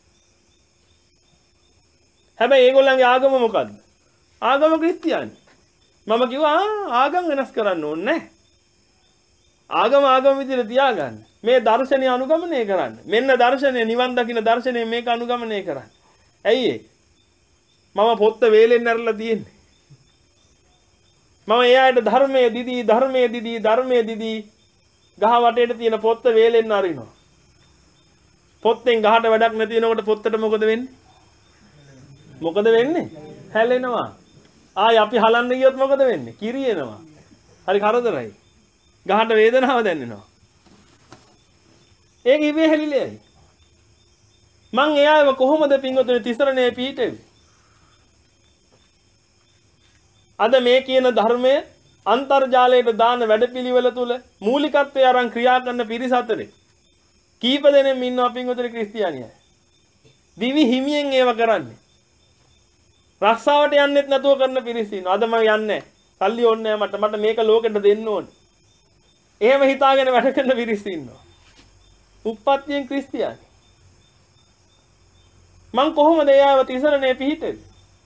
හැබැයි ඒගොල්ලන්ගේ ආගම මොකද්ද? ආගම ක්‍රිස්තියානි. මම කිව්වා ආගම් වෙනස් කරන්න ඕනේ නැහැ. ආගම ආගම විදිහට තියාගන්න. මේ දර්ශනය අනුගමනය කරන්න. මෙන්න දර්ශනය නිවන් දකින්න දර්ශනය මේක අනුගමනය කරන්න. ඇයි ඒ? මම පොත්ත වේලෙන් ඇරලා තියෙන්නේ. මම එයාට ධර්මයේ දිදී ධර්මයේ දිදී ධර්මයේ දිදී ගහ වටේට තියෙන පොත්ත වේලෙන් අරිනවා. පොත්තෙන් ගහට වැඩක් නැති වෙනකොට පොත්තට මොකද වෙන්නේ? මොකද වෙන්නේ? හැලෙනවා. ආයි අපි හලන්න ගියොත් මොකද වෙන්නේ? කිරියෙනවා. හරි කරදරයි. ගහට වේදනාව දැනෙනවා. ඒක ඉබේ හැලිලෙයි. මං එයාව කොහොමද පින්වතුනි තිසරණේ පිහිටෙන්නේ? අද මේ කියන ධර්මය අන්තර්ජාලයට දාන වැඩපිළිවෙල තුල මූලිකත්වයේ අරන් ක්‍රියා කරන පිරිස අතරේ කීප දෙනෙක් ඉන්නවා පින්වතුනි ක්‍රිස්තියානිය. දිවි හිමියෙන් ඒව කරන්නේ. රස්සාවට යන්නෙත් නැතුව කරන පිරිස ඉන්නවා. අද මම යන්නේ නැහැ. සල්ලි ඕනේ නැහැ මට. මට මේක ලෝකෙට දෙන්න ඕනේ. එහෙම හිතාගෙන වැඩ කරන පිරිස ඉන්නවා. උප්පත්තියෙන් ක්‍රිස්තියානි. මං කොහොමද එයාව තිසරණේ පිහිටෙන්නේ?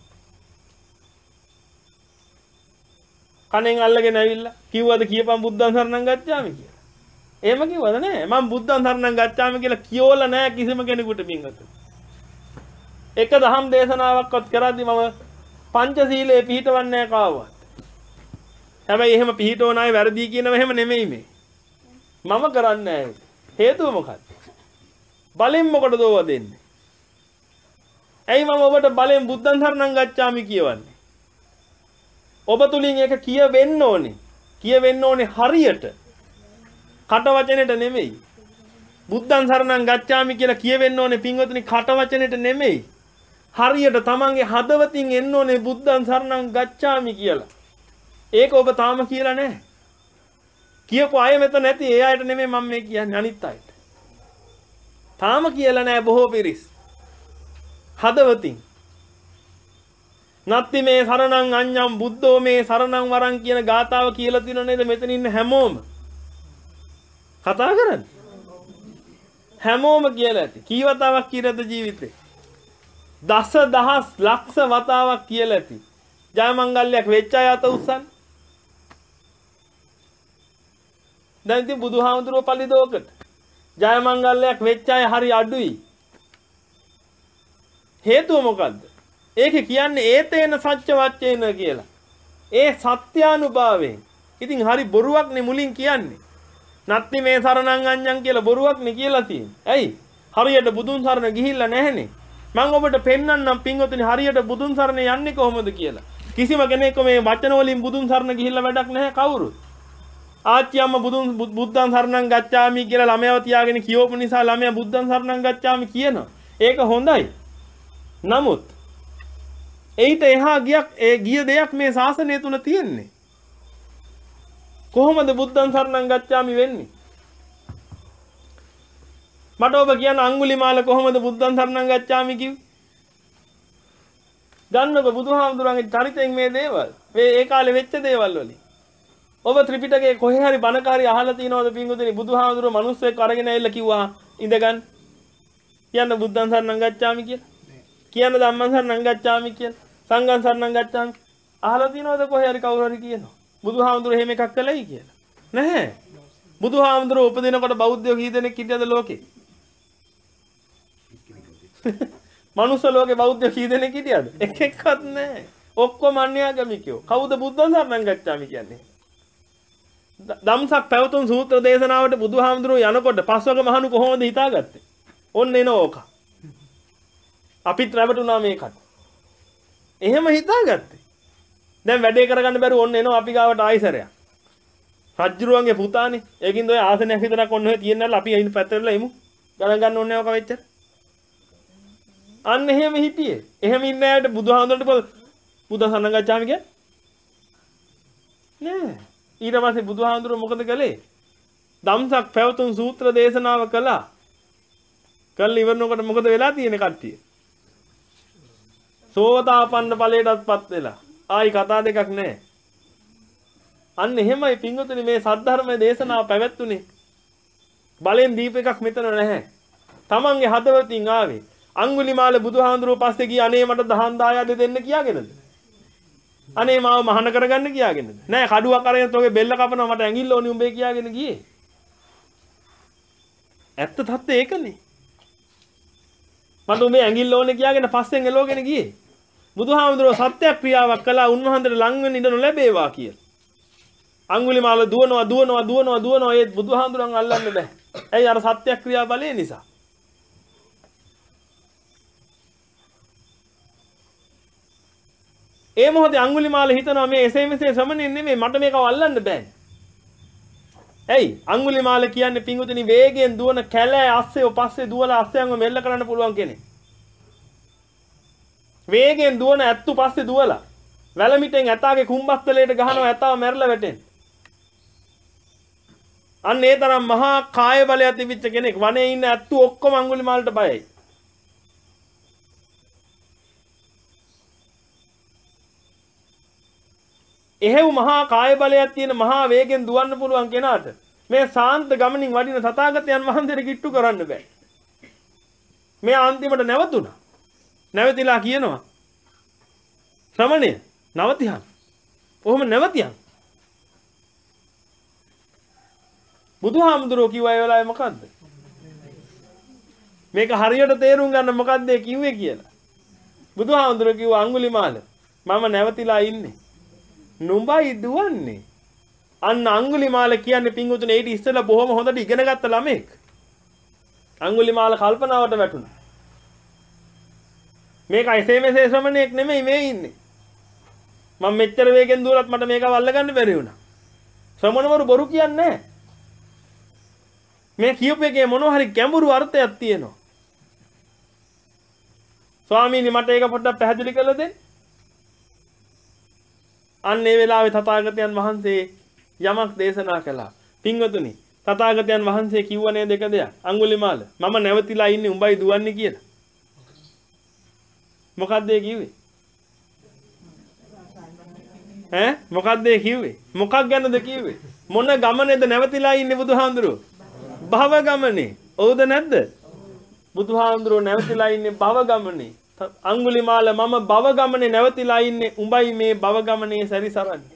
කණෙන් අල්ලගෙන ඇවිල්ලා කිව්වද කියපන් බුද්ධං සරණං ගච්ඡාමි කියලා. එහෙම කිව්වද නෑ? මම බුද්ධං සරණං ගච්ඡාමි කියලා කියෝලා නෑ කිසිම කෙනෙකුට පින්වත්. එක දහම් දේශනාවක්වත් කරද්දි මම පංචශීලයේ පිහිටවන්නේ නෑ කාවවත්. හැබැයි එහෙම පිහිටවන අය වැරදි කියනව එහෙම නෙමෙයි මේ. මම කරන්නේ නෑ. හේතුව මොකක්ද? බලෙන් මොකටද ඕවා දෙන්නේ? ඇයි මම ඔබට බලෙන් බුද්ධං සරණං ගච්ඡාමි කියවන්නේ? ඔබ තුලින් ඒක කියවෙන්න ඕනේ. කියවෙන්න ඕනේ හරියට. කට වචනෙට නෙමෙයි. බුද්ධං සරණං ගච්ඡාමි කියලා කියවෙන්න ඕනේ පින්වතුනි කට වචනෙට නෙමෙයි. හරියට තමන්ගේ හදවතින් එන්න ඕනේ බුද්ධං සරණං ගච්ඡාමි කියලා. ඒක ඔබ තාම කියලා නැහැ. කියපු අය මෙතන නැති ඒ අයට නෙමෙයි මම මේ කියන්නේ අනිත් අයට. තාම කියලා නැහැ බොහෝ පිරිස්. හදවතින්. නත්ති මේ සරණං අඤ්ඤං බුද්ධෝ මේ සරණං වරං කියන ගාතාව කියලා තියෙනව නේද මෙතන ඉන්න හැමෝම. කතා කරන්නේ. හැමෝම කියලා ඇති. කී වතාවක් කියලාද ජීවිතේ? දස දහස් ලක්ෂ වතාවක් කියලා ඇති. ජයමංගල්‍යයක් වෙච්ච අය අත උස්සන්න. දැන් ඉතින් බුදුහාමුදුරුවෝ පල්ලිදෝකට ජයමංගල්‍යයක් වෙච්ච අය හරි අඩුයි. හේතුව මොකද්ද? ඒකේ කියන්නේ ඒතේන සත්‍ය වච්චේන කියලා. ඒ සත්‍යානුභාවයෙන්. ඉතින් හරි බොරුවක් නේ මුලින් කියන්නේ. නත්ති මේ සරණං අඤ්ඤං කියලා බොරුවක් නේ කියලා තියෙන්නේ. ඇයි? හරියට බුදුන් සරණ ගිහිල්ලා නැහනේ. මම ඔබට පෙන්වන්නම් පින්වතුනි හරියට බුදුන් සරණ යන්නේ කොහොමද කියලා. කිසිම කෙනෙක් මේ වචන වලින් බුදුන් සරණ ගිහිල්ලා වැඩක් නැහැ කවුරුත්. ආච්චි අම්මා බුදුන් බුද්ධං සරණං ගච්ඡාමි කියලා ළමයාව තියාගෙන කියවපු නිසා ළමයා බුද්ධං සරණං ගච්ඡාමි කියනවා. ඒක හොඳයි. නමුත් ඒිට එහා ගියක් ඒ ගිය දෙයක් මේ ශාසනය තුල තියෙන්නේ. කොහොමද බුද්ධං සරණං ගච්ඡාමි වෙන්නේ? මට ඔබ කියන අඟුලිමාල කොහොමද බුද්ධං සරණං ගච්ඡාමි කිව්වේ? දන්නකො බුදුහාමුදුරන්ගේ චරිතයෙන් මේ දේවල් මේ ඒ කාලේ වෙච්ච දේවල් වලින්. ඔබ ත්‍රිපිටකයේ කොහේ හරි බණකාරී අහලා තියෙනවද පින්වතුනි බුදුහාමුදුරුවෝ මිනිස්සෙක් අරගෙන ඇවිල්ලා කිව්වා ඉඳගන්න. කියන්න බුද්ධං සරණං ගච්ඡාමි කියලා. කියන්න ධම්මං සරණං ගච්ඡාමි කියලා. සංඝං සරණං ගච්ඡාමි. අහලා තියෙනවද කොහේ හරි කවුරු හරි කියනවා. බුදුහාමුදුරුවෝ එහෙම එකක් කළයි කියලා. නැහැ. බුදුහාමුදුරුවෝ උපදිනකොට බෞද්ධයෝ කී දෙනෙක් හිටියද ලෝකේ? මනුස්ස ලෝකේ බෞද්ධයෝ කී දෙනෙක් හිටියද? එක එක්කත් නැහැ. ඔක්කොම අන්‍යගමිකයෝ. කවුද බුද්ධං සරණං ගච්ඡාමි කියන්නේ? දම්සක් පැවතුම් සූත්‍ර දේශනාවට බුදුහාමුදුරුවෝ යනකොට පස්වක මහණු කොහොමද හිතාගත්තේ? ඔන්න එන ඕක. අපිත් රැවටුණා මේකට. එහෙම හිතාගත්තේ. දැන් වැඩේ කරගන්න බැරුව ඔන්න එනවා අපි ගාවට ආයිසරයක්. රජ්ජුරුවන්ගේ පුතානේ. ඒකින්ද ඔය ආසනයක් විතරක් ඔන්න ඔය තියෙන්නල් අපි අයින් පැත්තටලා එමු. ගණන් ගන්න ඕනේ ඕක වෙච්ච. අන්න එහෙම හිටියේ. එහෙම ඉන්න අයට බුදුහාමුදුරන්ට බුද්ධ සරණං ගච්ඡාමි කියන්නේ නෑ. ඊට පස්සේ බුදුහාමුදුරුවෝ මොකද කළේ? ධම්සක් පැවතුම් සූත්‍ර දේශනාව කළා. කල් ඉවරනකොට මොකද වෙලා තියෙන්නේ කට්ටිය? සෝතාපන්න ඵලයටත්පත් වෙලා. ආයි කතා දෙකක් නැහැ. අන්න එහෙමයි පින්වතුනි මේ සද්ධර්මයේ දේශනාව පැවැත්තුනේ. බලෙන් දීප එකක් මෙතන නැහැ. තමන්ගේ හදවතින් ආවේ. අඟුලිමාල බුදුහාමුදුරුවෝ පස්සේ ගිය අනේ මට දහම් දායාද දෙන්න කියාගෙනද? අනේ මාව මහාන කරගන්න කියාගෙනද? නෑ කඩුවක් අරගෙන තෝගේ බෙල්ල කපනවා මට ඇඟිල්ල ඕනි උඹේ කියාගෙන ගියේ. ඇත්ත තත්ත්වය ඒකනේ. මට උඹේ ඇඟිල්ල ඕනේ කියාගෙන පස්සෙන් එලවගෙන ගියේ. බුදුහාමුදුරුවෝ සත්‍ය ක්‍රියාවක් කළා උන්වහන්සේට ලං වෙන්න ඉඩ නොලැබේවා කියලා. අඟුලිමාල දුවනවා දුවනවා දුවනවා දුවනවා ඒ බුදුහාමුදුරන් අල්ලන්න බෑ. ඇයි අර සත්‍ය ක්‍රියා බලය නිසා. ඒ මොහොතේ අඟුලිමාල හිතනවා මේ එසේ මෙසේ ශ්‍රමණෙන් නෙමෙයි මට මේකව අල්ලන්න බෑ. ඇයි අඟුලිමාල කියන්නේ පිංගුතුනි වේගයෙන් දුවන කැලෑ අස්සේ පස්සේ දුවලා අස්සයන්ව මෙල්ල කරන්න පුළුවන් කෙනෙක්. වේගයෙන් දුවන ඇත්තු පස්සේ දුවලා වැලමිටෙන් ඇතාගේ කුඹස්තලයට ගහනවා ඇතාව මැරලා වැටෙන. අන්න ඒ තරම් මහා කාය බලයක් තිබිච්ච කෙනෙක් වනේ ඉන්න ඇත්තු ඔක්කොම අඟුලිමාලට බයයි. එහෙව් මහා කාය බලයක් තියෙන මහා වේගෙන් දුවන්න පුළුවන් කෙනාට මේ සාන්ත ගමනින් වඩින තථාගතයන් වහන්සේට කිට්ටු කරන්න බෑ. මේ අන්තිමට නැවතුණා. නැවතිලා කියනවා ශ්‍රමණය නවතියන්. කොහොම නැවතියන්? බුදුහාමුදුරුවෝ කිව්වා ඒ වෙලාවේ මොකද්ද? මේක හරියට තේරුම් ගන්න මොකද්ද ඒ කිව්වේ කියලා. බුදුහාමුදුරුවෝ කිව්වා අඟුලිමාල මම නැවතිලා ඉන්නේ. නුඹයි දුවන්නේ. අන්න අඟුලිමාල කියන්නේ පිංගුතුනේ ඊට ඉස්සෙල්ලා බොහොම හොඳට ඉගෙන ගත්ත ළමෙක්. අඟුලිමාල කල්පනාවට වැටුණා. මේක එසේ මෙසේ ශ්‍රමණෙක් නෙමෙයි මේ ඉන්නේ. මම මෙච්චර වේගෙන් දුවලත් මට මේකව අල්ලගන්න බැරි වුණා. ශ්‍රමණවරු බොරු කියන්නේ නැහැ. මේ කියපු එකේ මොනවා හරි ගැඹුරු අර්ථයක් තියෙනවා. ස්වාමීනි මට ඒක පොඩ්ඩක් පැහැදිලි කරලා දෙන්න. අන්න ඒ වෙලාවේ තථාගතයන් වහන්සේ යමක් දේශනා කළා. පින්වතුනි තථාගතයන් වහන්සේ කිව්ව නේද එක දෙයක්. අඟුලිමාල මම නැවතිලා ඉන්නේ උඹයි දුවන්නේ කියලා. මොකද්ද ඒ කිව්වේ? ඈ මොකද්ද ඒ කිව්වේ? මොකක් ගැනද කිව්වේ? මොන ගමනේද නැවතිලා ඉන්නේ බුදුහාඳුරෝ? භව ගමනේ. ඔව්ද නැද්ද? බුදුහාඳුරෝ නැවතිලා ඉන්නේ භව ගමනේ. අඟුලිමාල මම භව ගමනේ නැවතිලා ඉන්නේ උඹයි මේ භව ගමනේ සැරිසරන්නේ.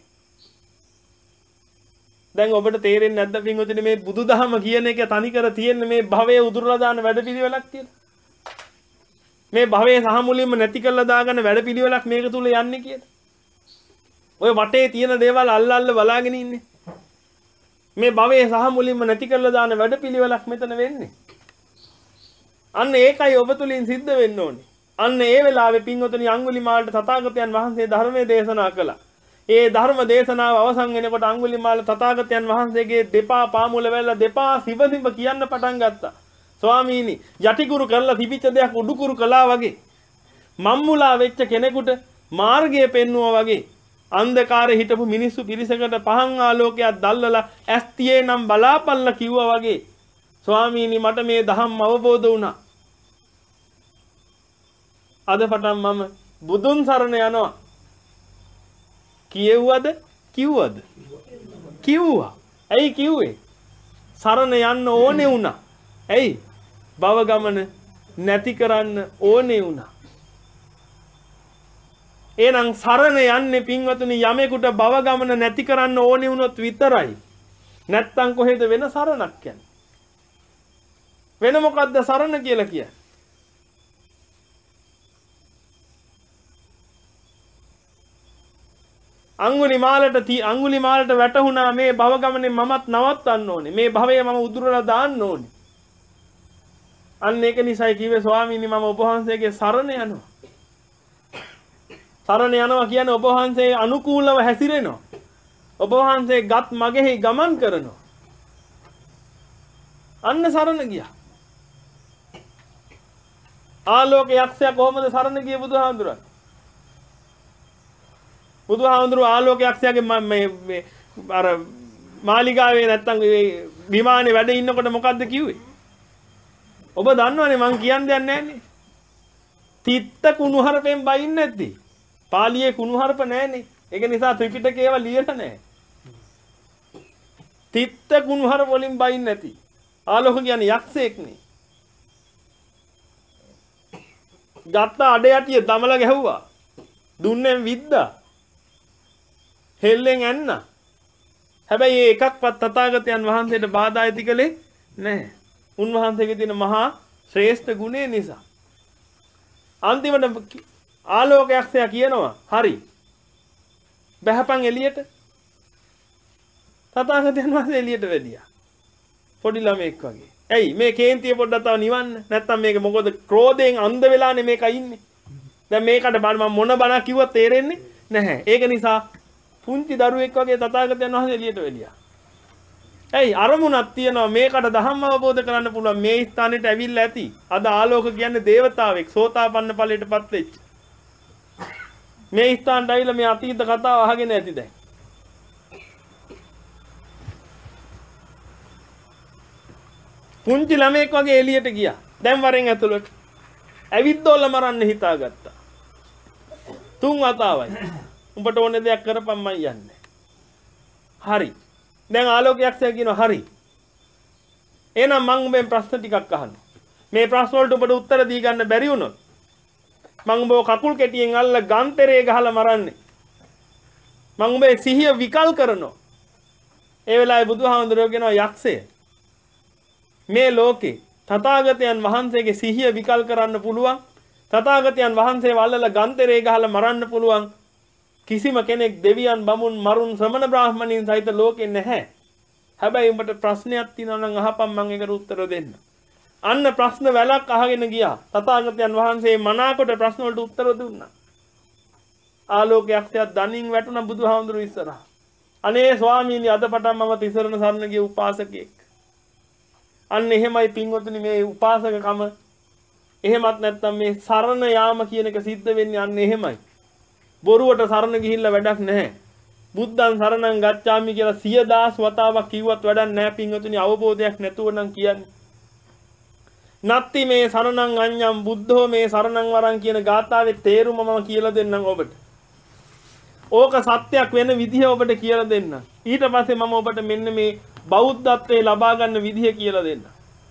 දැන් ඔබට තේරෙන්නේ නැද්ද පින්වතුනි මේ බුදුදහම කියන එක තනිකර තියෙන මේ භවයේ උදුරලා දාන වැඩපිළිවෙලක් කියලා? මේ භවයේ සහ මුලින්ම නැති කරලා දාගන්න වැඩපිළිවෙලක් මේක තුල යන්නේ කියලා. ඔය වටේ තියෙන දේවල් අල්ල අල්ල බලාගෙන ඉන්නේ. මේ භවයේ සහ මුලින්ම නැති කරලා දාන වැඩපිළිවෙලක් මෙතන වෙන්නේ. අන්න ඒකයි ඔබ තුලින් සිද්ධ වෙන්න ඕනේ. අන්න ඒ වෙලාවේ පින්වතුනි අඟුලිමාලට තථාගතයන් වහන්සේ ධර්මයේ දේශනා කළා. ඒ ධර්ම දේශනාව අවසන් වෙනකොට අඟුලිමාල තථාගතයන් වහන්සේගේ දෙපා පාමුල වැල්ල දෙපා සිබසිබ කියන්න පටන් ගත්තා. ස්වාමීනි යටිකුරු කරලා තිබිච්ච දෙයක් උඩුකුරු කළා වගේ මම්මුලා වෙච්ච කෙනෙකුට මාර්ගය පෙන්වුවා වගේ අන්ධකාරේ හිටපු මිනිස්සු පිරිසකට පහන් ආලෝකයක් දැල්ලලා ඇස් තියේ නම් බලාපල්ලා කිව්වා වගේ ස්වාමීනි මට මේ ධම්ම අවබෝධ වුණා. අද පටන් මම බුදුන් සරණ යනවා. කියෙව්වද? කිව්වද? කිව්වා. ඇයි කිව්වේ? සරණ යන්න ඕනේ වුණා. ඇයි? භව ගමන නැති කරන්න ඕනේ වුණා. එහෙනම් සරණ යන්නේ පින්වතුනි යමෙකුට භව ගමන නැති කරන්න ඕනේ වුණොත් විතරයි. නැත්තම් කොහෙද වෙන සරණක් යන්නේ? වෙන මොකද්ද සරණ කියලා කියන්නේ? අඟුලිමාලට අඟුලිමාලට වැටහුණා මේ භව ගමනේ මමත් නවත්තන්න ඕනේ. මේ භවයේ මම උදුරලා දාන්න ඕනේ. අන්න ඒක නිසායි කිව්වේ ස්වාමීනි මම ඔබ වහන්සේගේ සරණ යනවා. සරණ යනවා කියන්නේ ඔබ වහන්සේ අනුකූලව හැසිරෙනවා. ඔබ වහන්සේ ගත් මගෙහි ගමන් කරනවා. අන්න සරණ ගියා. ආලෝක යක්ෂයා කොහොමද සරණ ගියේ බුදුහාඳුරන්? බුදුහාඳුරු ආලෝක යක්ෂයාගේ මේ අර මාලිගාවේ නැත්තම් විමානේ වැඩ ඉන්නකොට මොකද්ද කිව්වේ? ඔබ දන්නවනේ මං කියන්න දෙයක් නැන්නේ. තිත්ත කුණුහරුපෙන් බයින්නේ නැද්දි? පාලියේ කුණුහරුප නැහනේ. ඒක නිසා ත්‍රිපිටකේ ඒවා ලියලා නැහැ. තිත්ත කුණුහරුප වලින් බයින්නේ නැති. ආලෝක කියන්නේ යක්ෂයෙක් නේ. ගත්ත අඩ යටිය දමලා ගැහුවා. දුන්නෙන් විද්දා. හෙල්ලෙන් ඇන්න. හැබැයි ඒ එකක්වත් තථාගතයන් වහන්සේට බාධා ඇති කළේ නැහැ. උන්වහන්සේගේ තියෙන මහා ශ්‍රේෂ්ඨ ගුණය නිසා. අන්තිමට ආලෝකයක්ෂයා කියනවා හරි. බහපන් එළියට. තථාගතයන් වහන්සේ එළියට වැඩියා. පොඩි ළමෙක් වගේ. ඇයි මේ කේන්තිය පොඩ්ඩක් තව නිවන්න. නැත්තම් මේක මොකද ක්‍රෝධයෙන් අන්ධ වෙලානේ මේක ඉන්නේ. දැන් මේකට මම මොන බණක් කිව්වත් තේරෙන්නේ නැහැ. ඒක නිසා පුංචි දරුවෙක් වගේ තථාගතයන් වහන්සේ එළියට වෙලියා. ඇයි අරමුණක් තියනවා මේකට ධම්ම අවබෝධ කරන්න පුළුවන් මේ ස්ථානෙට ඇවිල්ලා ඇති. අද ආලෝක කියන්නේ දේවතාවෙක් සෝතාපන්න ඵලයටපත් වෙච්ච. මේ ස්ථානට ඇවිල්ලා මේ අතීත කතාව අහගෙන ඇති දැන්. පුංචි ළමෙක් වගේ එළියට ගියා. දැන් වරෙන් ඇතුළට. ඇවිද්දෝල මරන්න හිතාගත්තා. තුන් වතාවයි. උඹට ඕනේ දෙයක් කරපම් මම යන්නේ. හරි. දැන් ආලෝකයක්ෂයා කියනවා හරි. එහෙනම් මම උඹෙන් ප්‍රශ්න ටිකක් අහනවා. මේ ප්‍රශ්න වලට ඔබට උත්තර දී ගන්න බැරි වුණොත් මම උඹව කකුල් කෙටියෙන් අල්ල ගන්තරේ ගහලා මරන්නේ. මම උඹේ සිහිය විකල් කරනවා. ඒ වෙලාවේ බුදුහාමුදුරුවෝ කියනවා යක්ෂය මේ ලෝකේ තථාගතයන් වහන්සේගේ සිහිය විකල් කරන්න පුළුවන්. තථාගතයන් වහන්සේ වල්ලලා ගන්තරේ ගහලා මරන්න පුළුවන්. කිසිම කෙනෙක් දෙවියන් බමුණු මරුන් ශ්‍රමණ බ්‍රාහ්මණයින් සහිත ලෝකේ නැහැ. හැබැයි උඹට ප්‍රශ්නයක් තියෙනවා නම් අහපන් මම ඒකට උත්තර දෙන්න. අන්න ප්‍රශ්න වැලක් අහගෙන ගියා. තථාගතයන් වහන්සේ මනාකොට ප්‍රශ්න වලට උත්තර දුන්නා. ආලෝකයක්ෂයා දණින් වැටුණා බුදුහාමුදුරුවෝ ඉස්සරහා. අනේ ස්වාමීනි අද පටන් මම තිසරණ සරණ ගිය උපාසකෙක්. අන්න එහෙමයි පින්වතුනි මේ උපාසකකම. එහෙමත් නැත්නම් මේ සරණ යාම කියන එක සිද්ධ වෙන්නේ අන්න එහෙමයි. බොරුවට සරණ ගිහිල්ලා වැඩක් නැහැ. බුද්ධං සරණං ගච්ඡාමි කියලා සිය දහස් වතාවක් කිව්වත් වැඩක් නැහැ පින්වතුනි අවබෝධයක් නැතුව නම් කියන්නේ. නත්ති මේ සරණං අඤ්ඤං බුද්ධෝ මේ සරණං වරං කියන ගාථාවේ තේරුම මම කියලා දෙන්නම් ඔබට. ඕක සත්‍යයක් වෙන විදිහ ඔබට කියලා දෙන්නම්. ඊට පස්සේ මම ඔබට මෙන්න මේ බෞද්ධත්වයේ ලබා ගන්න විදිහ කියලා දෙන්නම්.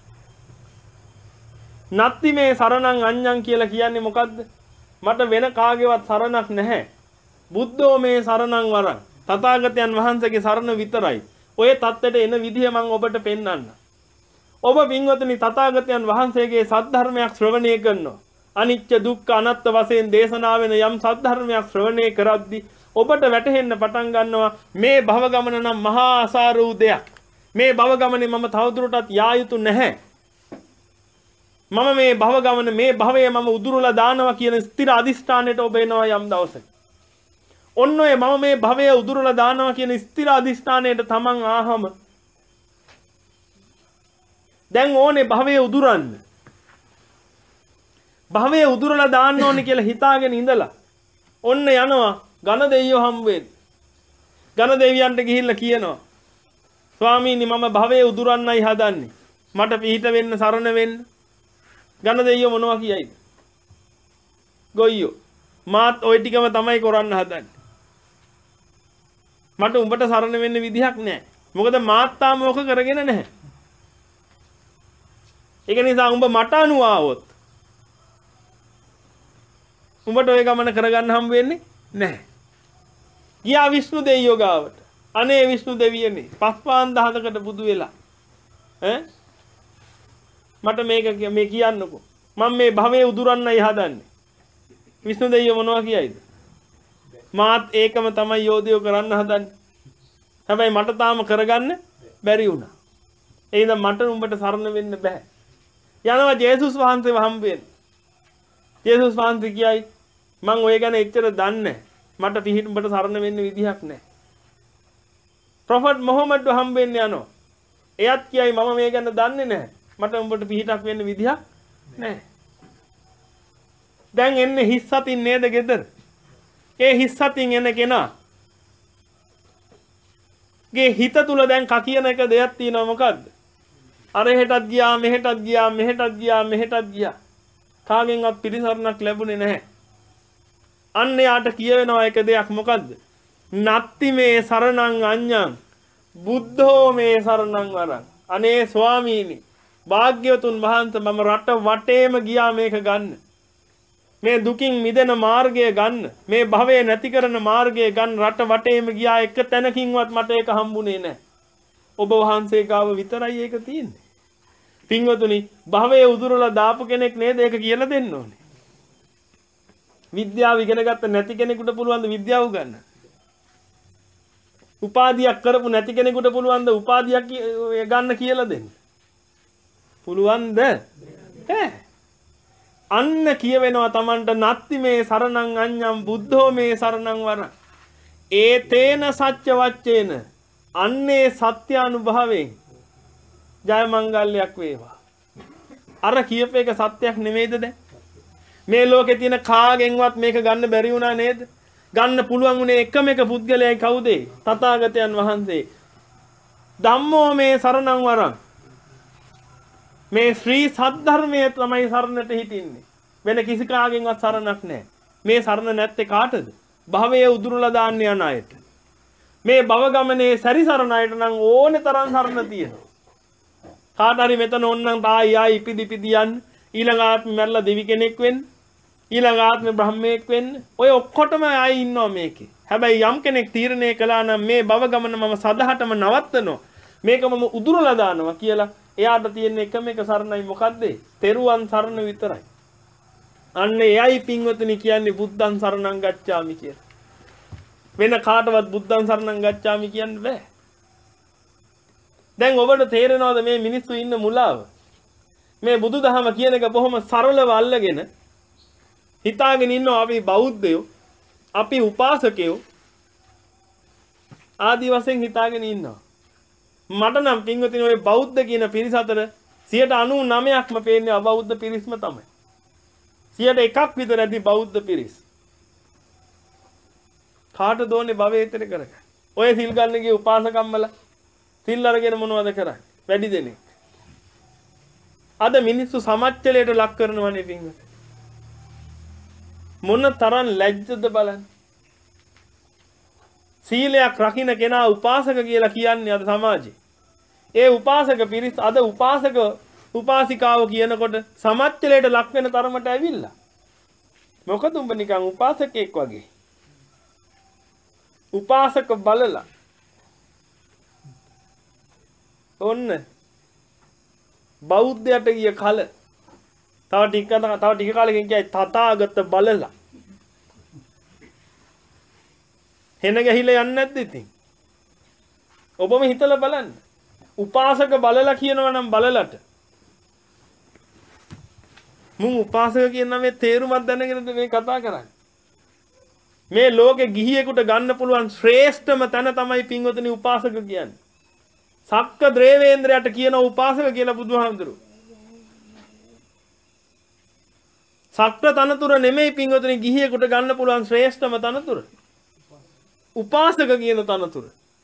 නත්ති මේ සරණං අඤ්ඤං කියලා කියන්නේ මොකද්ද? මට වෙන කාගේවත් සරණක් නැහැ. බුද්ධෝ මේ සරණං වරං. තථාගතයන් වහන්සේගේ සරණ විතරයි. ඔය தත්තෙට එන විදිහ මම ඔබට පෙන්වන්නම්. ඔබ පින්වතුනි තථාගතයන් වහන්සේගේ සද්ධර්මයක් ශ්‍රවණය කරනවා. අනිච්ච දුක්ඛ අනාත්ත වශයෙන් දේශනා වෙන යම් සද්ධර්මයක් ශ්‍රවණය කරද්දී ඔබට වැටහෙන්න පටන් ගන්නවා මේ භව ගමන නම් මහා අසාර වූ දෙයක්. මේ භව ගමනේ මම තවදුරටත් යා යුතු නැහැ. මම මේ භව ගමන මේ භවයේ මම උදුරලා දානවා කියන ස්ථිර අදිෂ්ඨානයට ඔබ එනවා යම් දවසක. ඔන්න ඔය මම මේ භවයේ උදුරලා දානවා කියන ස්ථිර අදිෂ්ඨානයට තමන් ආහම දැන් ඕනේ භවයේ උදුරන්න. භවයේ උදුරලා දාන්න ඕනේ කියලා හිතාගෙන ඉඳලා ඔන්න යනවා ඝන දෙවියෝ හම්බ වෙන්න. ඝන දෙවියන්ට ගිහිල්ලා කියනවා ස්වාමීනි මම භවයේ උදුරන්නයි හදන්නේ. මට පිහිට වෙන්න සරණ වෙන්න. ඝන දෙවියෝ මොනවා කියයිද? ගොයියෝ මාත් ওই ටිකම තමයි කරන්න හදන්නේ. මට උඹට සරණ වෙන්න විදිහක් නැහැ. මොකද මාත් තාම ඕක කරගෙන නැහැ. ඒක නිසා උඹ මට අනුව ආවොත් උඹට ওই ගමන කරගන්න හම්බ වෙන්නේ නැහැ. ගියා විෂ්ණු දෙවියෝ ගාවට. අනේ විෂ්ණු දෙවියනේ පස්පාන් දහසකට බුදු වෙලා ඈ මට මේක මේ කියන්නකෝ. මම මේ භවයේ උදුරන්නයි හදන්නේ. විෂ්ණු දෙවියෝ මොනවා කියයිද? මාත් ඒකම තමයි යෝධයෝ කරන්න හදන්නේ. හැබැයි මට තාම කරගන්න බැරි වුණා. ඒ හින්දා මට උඹට සරණ වෙන්න බෑ. යනවා ජේසුස් වහන්සේව හම්බ වෙන්න. ජේසුස් වහන්සේ කියයි මං ඔය ගැන එච්චර දන්නේ නැහැ. මට පිහිට උඹට සරණ වෙන්න විදිහක් නැහැ. ප්‍රොෆට් මොහමඩ් හම්බ වෙන්න යනවා. එයත් කියයි මම මේ ගැන දන්නේ නැහැ. මට උඹට පිහිටක් වෙන්න විදිහක් නැහැ. දැන් එන්නේ හිස් සතින් නේද ගෙදර? ඒ හිස් සතින් එන කෙනා ගේ හිත තුල දැන් කකියන එක දෙයක් තියෙනවා මොකද්ද? අර හෙටත් ගියා මෙහෙටත් ගියා මෙහෙටත් ගියා මෙහෙටත් ගියා. කාගෙන්වත් පිළිසරණක් ලැබුණේ නැහැ. අන්න යාට කියවෙනවා එක දෙයක් මොකද්ද? නත්ති මේ සරණං අඤ්ඤං බුද්ධෝ මේ සරණං වරං. අනේ ස්වාමීනි භාග්‍යවතුන් වහන්සේ මම රට වටේම ගියා මේක ගන්න. මේ දුකින් මිදෙන මාර්ගය ගන්න. මේ භවය නැති කරන මාර්ගය ගන්න රට වටේම ගියා එක තැනකින්වත් මට ඒක හම්බුනේ නැහැ. ඔබ වහන්සේ ගාව විතරයි ඒක තියෙන්නේ. පින්වතුනි භවයේ උදුරලා දාපු කෙනෙක් නේද ඒක කියලා දෙන්න ඕනේ. විද්‍යාව ඉගෙන ගත්ත නැති කෙනෙකුට පුළුවන් ද විද්‍යාව ගන්න? උපාධියක් කරපු නැති කෙනෙකුට පුළුවන් ද උපාධියක් ගන්න කියලා දෙන්න? පුළුවන්ද? ඈ අන්න කියවෙනවා Tamanට නත්ති මේ සරණං අඤ්ඤං බුද්ධෝ මේ සරණං වරං. ඒ තේන සත්‍ය වච්චේන අන්නේ සත්‍ය අනුභවයෙන් ජය මංගල්‍යයක් වේවා. අර කියප එක සත්‍යයක් නෙමෙයිද දැන්? මේ ලෝකේ තියෙන කාගෙන්වත් මේක ගන්න බැරි වුණා නේද? ගන්න පුළුවන් උනේ එකම එක පුද්ගලයයි කවුද? තථාගතයන් වහන්සේ. ධම්මෝ මේ සරණං වරං. මේ ශ්‍රී සද්ධර්මයේ තමයි සරණට හිටින්නේ. වෙන කිසි කාගෙන්වත් සරණක් නැහැ. මේ සරණ නැත්තේ කාටද? භවයේ උදුරලා දාන්න යන අයට. මේ භව ගමනේ සැරිසරණ අයට නම් ඕනේ තරම් සරණ තියෙනවා. කාට හරි මෙතන ඕනනම් තායි ආයි ඉපිදි ඉපිදි යන්න ඊළඟ ආත්මෙ මැරලා දෙවි කෙනෙක් වෙන්න ඊළඟ ආත්මෙ බ්‍රහ්මයෙක් වෙන්න ඔය ඔක්කොටම ආයි ඉන්නවා මේකේ. හැබැයි යම් කෙනෙක් තීරණය කළා නම් මේ භව ගමන මම සදහටම නවත්තනවා මේක මම උදුරලා දානවා කියලා එයාට තියෙන එකම එක සරණයි මොකද්ද? තෙරුවන් සරණ විතරයි. අන්න එයයි පින්වතුනි කියන්නේ බුද්ධං සරණං ගච්ඡාමි කියලා. වෙන කාටවත් බුද්ධං සරණං ගච්ඡාමි කියන්න බෑ. දැන් ඔබට තේරෙනවද මේ මිනිස්සු ඉන්න මුලාව? මේ බුදුදහම කියන එක බොහොම සරලව අල්ලගෙන හිතාගෙන ඉන්නවා අපි බෞද්ධයෝ, අපි උපාසකයෝ ආදි වශයෙන් හිතාගෙන ඉන්නවා. මට නම් පින්වතුනි ඔය බෞද්ධ කියන පිරිස අතර සියයට අනූනවයක්ම පේන්නේ අබෞද්ධ පිරිස්ම තමයි. සියයට එකක් විතර ඇති බෞද්ධ පිරිස්. කාටද ඕනේ භවයේ ඊතර කරගන්න? ඔය සිල් ගන්න ගිය උපාසකම්මල සිල් අරගෙන මොනවද කරන්නේ? වැඩි දෙනෙක්. අද මිනිස්සු සමච්චලයට ලක් කරනවනේ පින්වත. මොන තරම් ලැජ්ජද බලන්න. සීලයක් රකින්න කෙනා උපාසක කියලා කියන්නේ අද සමාජයේ. ඒ උපාසක පිරිස අද උපාසක උපාසිකාව කියනකොට සමච්චලයට ලක් වෙන තරමට ඇවිල්ලා. මොකද උඹ නිකන් උපාසකෙක් වගේ. උපාසක බලලා. ඔන්න බෞද්ධයට ගිය කල තව ටික තව ටික කාලෙකින් කියයි තථාගත බලලා. හෙන ගහිලා යන්නේ නැද්ද ඉතින්? ඔබම හිතලා බලන්න. උපාසක බලලා කියනවා නම් බලලට. මුන් උපාසක කියන මේ තේරුමක් දැනගෙනද මේ කතා කරන්නේ? මේ ලෝකෙ ගිහියෙකුට ගන්න පුළුවන් ශ්‍රේෂ්ඨම තැන තමයි පින්වතුනි උපාසක කියන්නේ. සක්ක ද්‍රේවේන්ද්‍රයට කියන උපාසක කියලා බුදුහාමුදුරුවෝ. සක්‍ර තනතුර නෙමෙයි පින්වතුනි ගිහියෙකුට ගන්න පුළුවන් ශ්‍රේෂ්ඨම තනතුර. උපාසක කියන තනතුර.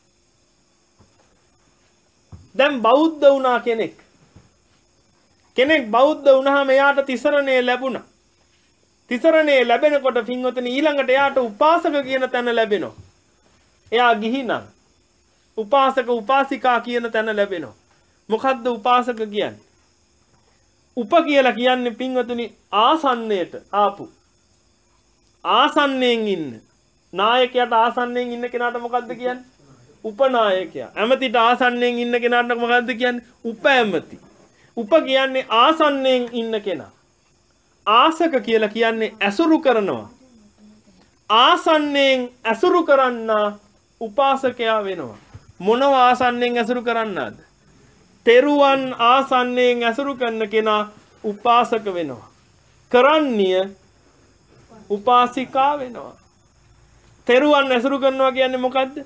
දැන් බෞද්ධ වුණා කෙනෙක්. කෙනෙක් බෞද්ධ වුණාම එයාට තිසරණේ ලැබුණා. තිසරණේ ලැබෙනකොට පින්වතුනි ඊළඟට එයාට උපාසක කියන තැන ලැබෙනවා. එයා ගිහි නම් උපාසක උපාසිකා කියන තැන ලැබෙනවා. මොකද්ද උපාසක කියන්නේ? උප කියලා කියන්නේ පින්වතුනි ආසන්නයට ආපු. ආසන්නයෙන් ඉන්න. නායකයාට ආසන්නයෙන් ඉන්න කෙනාට මොකද්ද කියන්නේ? උපනායකයා. ඇමතිට ආසන්නයෙන් ඉන්න කෙනාට මොකද්ද කියන්නේ? උප ඇමති. උප කියන්නේ ආසන්නයෙන් ඉන්න කෙනා. ආසක කියලා කියන්නේ ඇසුරු කරනවා. ආසන්නයෙන් ඇසුරු කරන්නා උපාසකයා වෙනවා. මොනව ආසන්නයෙන් ඇසුරු කරන්නාද? තෙරුවන් ආසන්නයෙන් ඇසුරු කරන කෙනා උපාසක වෙනවා. කරන්නිය උපාසිකා වෙනවා. තෙරුවන් ඇසුරු කරනවා කියන්නේ මොකද්ද?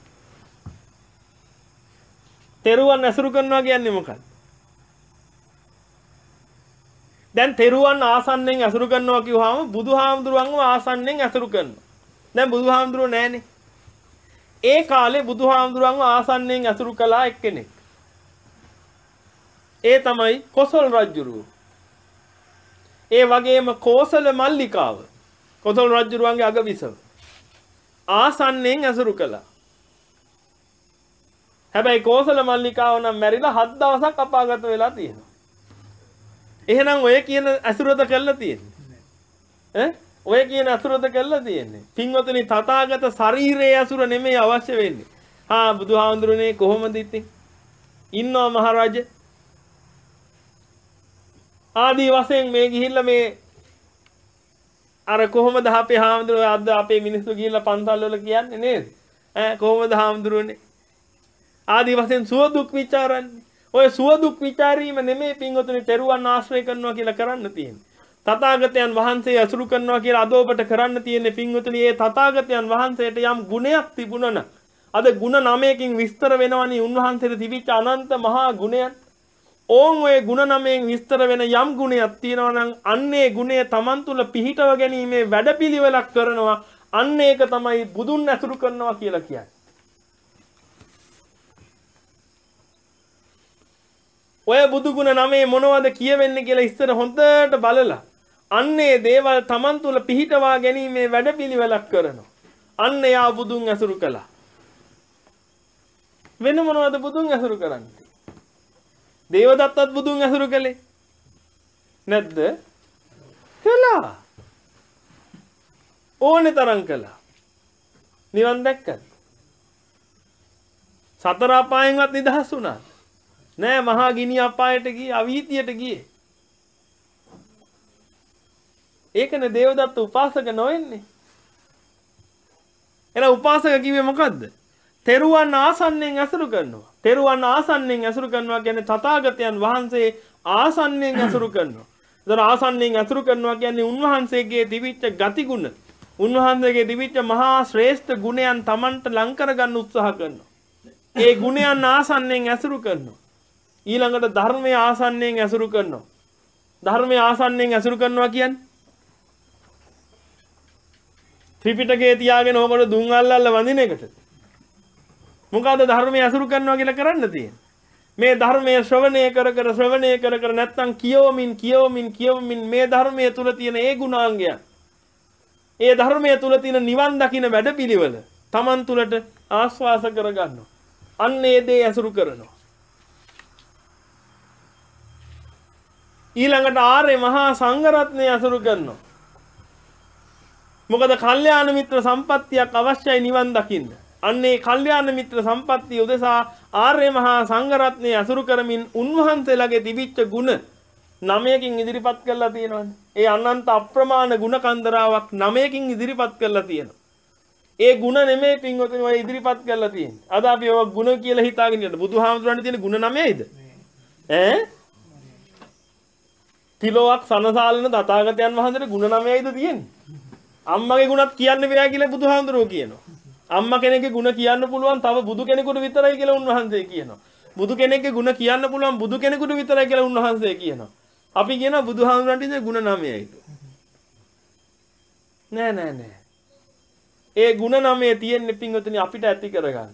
තෙරුවන් ඇසුරු කරනවා කියන්නේ මොකක්ද? දැන් තෙරුවන් ආසන්නෙන් ඇසුරු කරනවා කිව්වහම බුදුහාමුදුරුවන්ව ආසන්නෙන් ඇසුරු කරනවා. දැන් බුදුහාමුදුරුවෝ නැහනේ. ඒ කාලේ බුදුහාමුදුරුවන්ව ආසන්නෙන් ඇසුරු කළා එක්කෙනෙක්. ඒ තමයි කොසල් රජුරුව. ඒ වගේම කෝසල මල්ලිකාව. කොසල් රජුරුවන්ගේ අගබිසව. ආසන්නෙන් ඇසුරු කළා. හැබැයි කෝසල මල්ලිකාව නම් මැරිලා හත් දවසක් අපාගත වෙලා තියෙනවා. එහෙනම් ඔය කියන අසුරද කළා තියෙන්නේ. ඈ ඔය කියන අසුරද කළා තියෙන්නේ. පින්වතුනි තථාගත ශරීරයේ අසුර නෙමෙයි අවශ්‍ය වෙන්නේ. ආ බුදුහාමුදුරනේ කොහොමද ඉතින්? ඉන්නවා මහරජ. ආදී වශයෙන් මේ ගිහිල්ලා මේ අර කොහොමද අපේ හාමුදුරුවෝ අද අපේ මිනිස්සු ගිහිල්ලා පන්සල් වල කියන්නේ නේද? ඈ කොහොමද හාමුදුරුවනේ? ආදී වශයෙන් සුව දුක් ਵਿਚාරන්නේ. ඔය සුව දුක් ਵਿਚාරීම නෙමෙයි පින්වතුනි තෙරුවන් ආශ්‍රය කරනවා කියලා කරන්න තියෙන්නේ. තථාගතයන් වහන්සේ අසුරු කරනවා කියලා අද ඔබට කරන්න තියෙන්නේ පින්වතුනි මේ තථාගතයන් වහන්සේට යම් ගුණයක් තිබුණා නම් අද ගුණ නවයකින් විස්තර වෙනවනේ උන්වහන්සේට තිබිච්ච අනන්ත මහා ගුණයන්. ඕන් ඔය ගුණ නවයෙන් විස්තර වෙන යම් ගුණයක් තියෙනවා නම් අන්නේ ගුණය Taman තුල පිහිටව ගැනීමේ වැඩපිළිවෙලක් කරනවා. අන්න ඒක තමයි බුදුන් අසුරු කරනවා කියලා කියන්නේ. ඔය බුදු ගුණ නමේ මොනවද කියවෙන්නේ කියලා ඉස්සර හොඳට බලලා අන්නේ දේවල් Taman තුල පිහිටවා ගැනීමේ වැඩපිළිවෙලක් කරනවා. අන්න යා බුදුන් ඇසුරු කළා. වෙන මොනවද බුදුන් ඇසුරු කරන්නේ? දේවදත්තත් බුදුන් ඇසුරු කළේ නැද්ද? කළා. ඕනේ තරම් කළා. නිවන් දැක්කද? සතර අපායෙන්වත් නිදහස් වුණා. නෑ මහා ගිනි අපායට ගියේ අවීතියට ගියේ. ඒකනේ දේවදත්ත උපාසක නොවෙන්නේ. එහෙනම් උපාසක කිව්වේ මොකද්ද? තෙරුවන් ආසන්නෙන් ඇසුරු කරනවා. තෙරුවන් ආසන්නෙන් ඇසුරු කරනවා කියන්නේ තථාගතයන් වහන්සේ ආසන්නෙන් ඇසුරු කරනවා. ඒතර ආසන්නෙන් ඇසුරු කරනවා කියන්නේ උන්වහන්සේගේ දිවිච්ච ගතිගුණ, උන්වහන්සේගේ දිවිච්ච මහා ශ්‍රේෂ්ඨ ගුණයන් Tamanට ලං කරගන්න උත්සාහ කරනවා. ඒ ගුණයන් ආසන්නෙන් ඇසුරු කරනවා. ඊළඟට ධර්මයේ ආසන්නෙන් ඇසුරු කරනවා. ධර්මයේ ආසන්නෙන් ඇසුරු කරනවා කියන්නේ ත්‍රිපිටකයේ තියාගෙන ඕකට දුන් අල්ලල්ල වඳින එකට. මොකද ධර්මයේ අසුරු කරනවා කියලා කරන්න තියෙන්නේ. මේ ධර්මයේ ශ්‍රවණය කර කර ශ්‍රවණය කර කර නැත්නම් කියවමින් කියවමින් කියවමින් මේ ධර්මයේ තුල තියෙන ඒ ගුණාංගයන් ඒ ධර්මයේ තුල තියෙන නිවන් දකින්න වැඩපිළිවෙල Taman තුලට ආස්වාස කරගන්නවා. අන්න ඒ දේ අසුරු කරනවා. ඊළඟට ආර්ය මහා සංඝරත්නය අසුරු කරනවා. මොකද කල්යාණ මිත්‍ර සම්පත්තියක් අවශ්‍යයි නිවන් දකින්න. අන්නේ කල්යාණ මිත්‍ර සම්පත්තිය උදෙසා ආර්ය මහා සංඝරත්නය අසුරු කරමින් උන්වහන්සේලාගේ තිබිච්ච ගුණ නවයකින් ඉදිරිපත් කරලා තියෙනවානේ. ඒ අනන්ත අප්‍රමාණ ගුණ කන්දරාවක් නවයකින් ඉදිරිපත් කරලා තියෙනවා. ඒ ගුණ නෙමෙයි පින්වතුනි ඔය ඉදිරිපත් කරලා තියෙන්නේ. අද අපි ඔය ගුණ කියලා හිතාගෙන ඉන්න බුදුහාමුදුරන්ගේ තියෙන ගුණ නවයයිද? ඈ? කිලෝවක් සනසාලන තථාගතයන් වහන්සේට ගුණ නවයයිද තියෙන්නේ? අම්මගේ ගුණත් කියන්න බෑ කියලා බුදුහාමුදුරුවෝ කියනවා. අම්මා කෙනෙක්ගේ ගුණ කියන්න පුළුවන් තව බුදු කෙනෙකුට විතරයි කියලා උන්වහන්සේ කියනවා. බුදු කෙනෙක්ගේ ගුණ කියන්න පුළුවන් බුදු කෙනෙකුට විතරයි කියලා උන්වහන්සේ කියනවා. අපි කියනවා බුදුහාමුදුරන්ට ඉතින් ගුණ නවයයි. නෑ නෑ නෑ. ඒ ගුණ නවය තියෙන්නේ පින්වතුනි අපිට ඇති කරගන්න.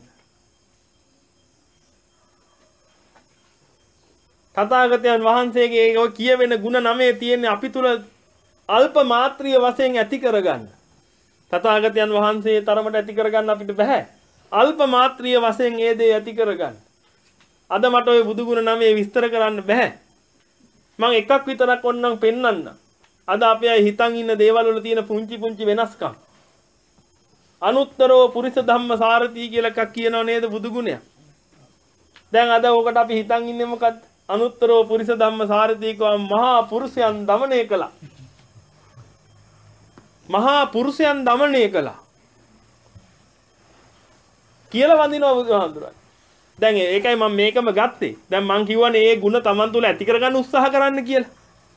තථාගතයන් වහන්සේගේ ඔය කියවෙන ගුණ නවය තියෙන්නේ අපි තුල අල්ප මාත්‍රිය වශයෙන් ඇති කරගන්න. තථාගතයන් වහන්සේ තරමට ඇති කරගන්න අපිට බෑ. අල්ප මාත්‍රිය වශයෙන් ඒ දේ ඇති කරගන්න. අද මට ওই බුදු ගුණ නමේ විස්තර කරන්න බෑ. මම එකක් විතරක් ඔන්නම් පෙන්වන්න. අද අපි අය හිතන් ඉන්න දේවල් වල තියෙන පුංචි පුංචි වෙනස්කම්. අනුත්තරෝ පුරිස ධම්ම සාරති කියලා එකක් කියනව නේද බුදු ගුණයක්. දැන් අද ඕකට අපි හිතන් ඉන්නේ මොකද්ද? අනුත්තරෝ පුරිස ධම්ම සාරති කව මහා පුරුෂයන් দমনය කළා. මහා පුරුෂයන් দমনය කළා කියලා වඳිනවා බුදුහාමුදුරන්. දැන් ඒකයි මම මේකම ගත්තේ. දැන් මං කියවනේ ඒ ಗುಣ Taman තුල ඇති කරගන්න උත්සාහ කරන්න කියලා.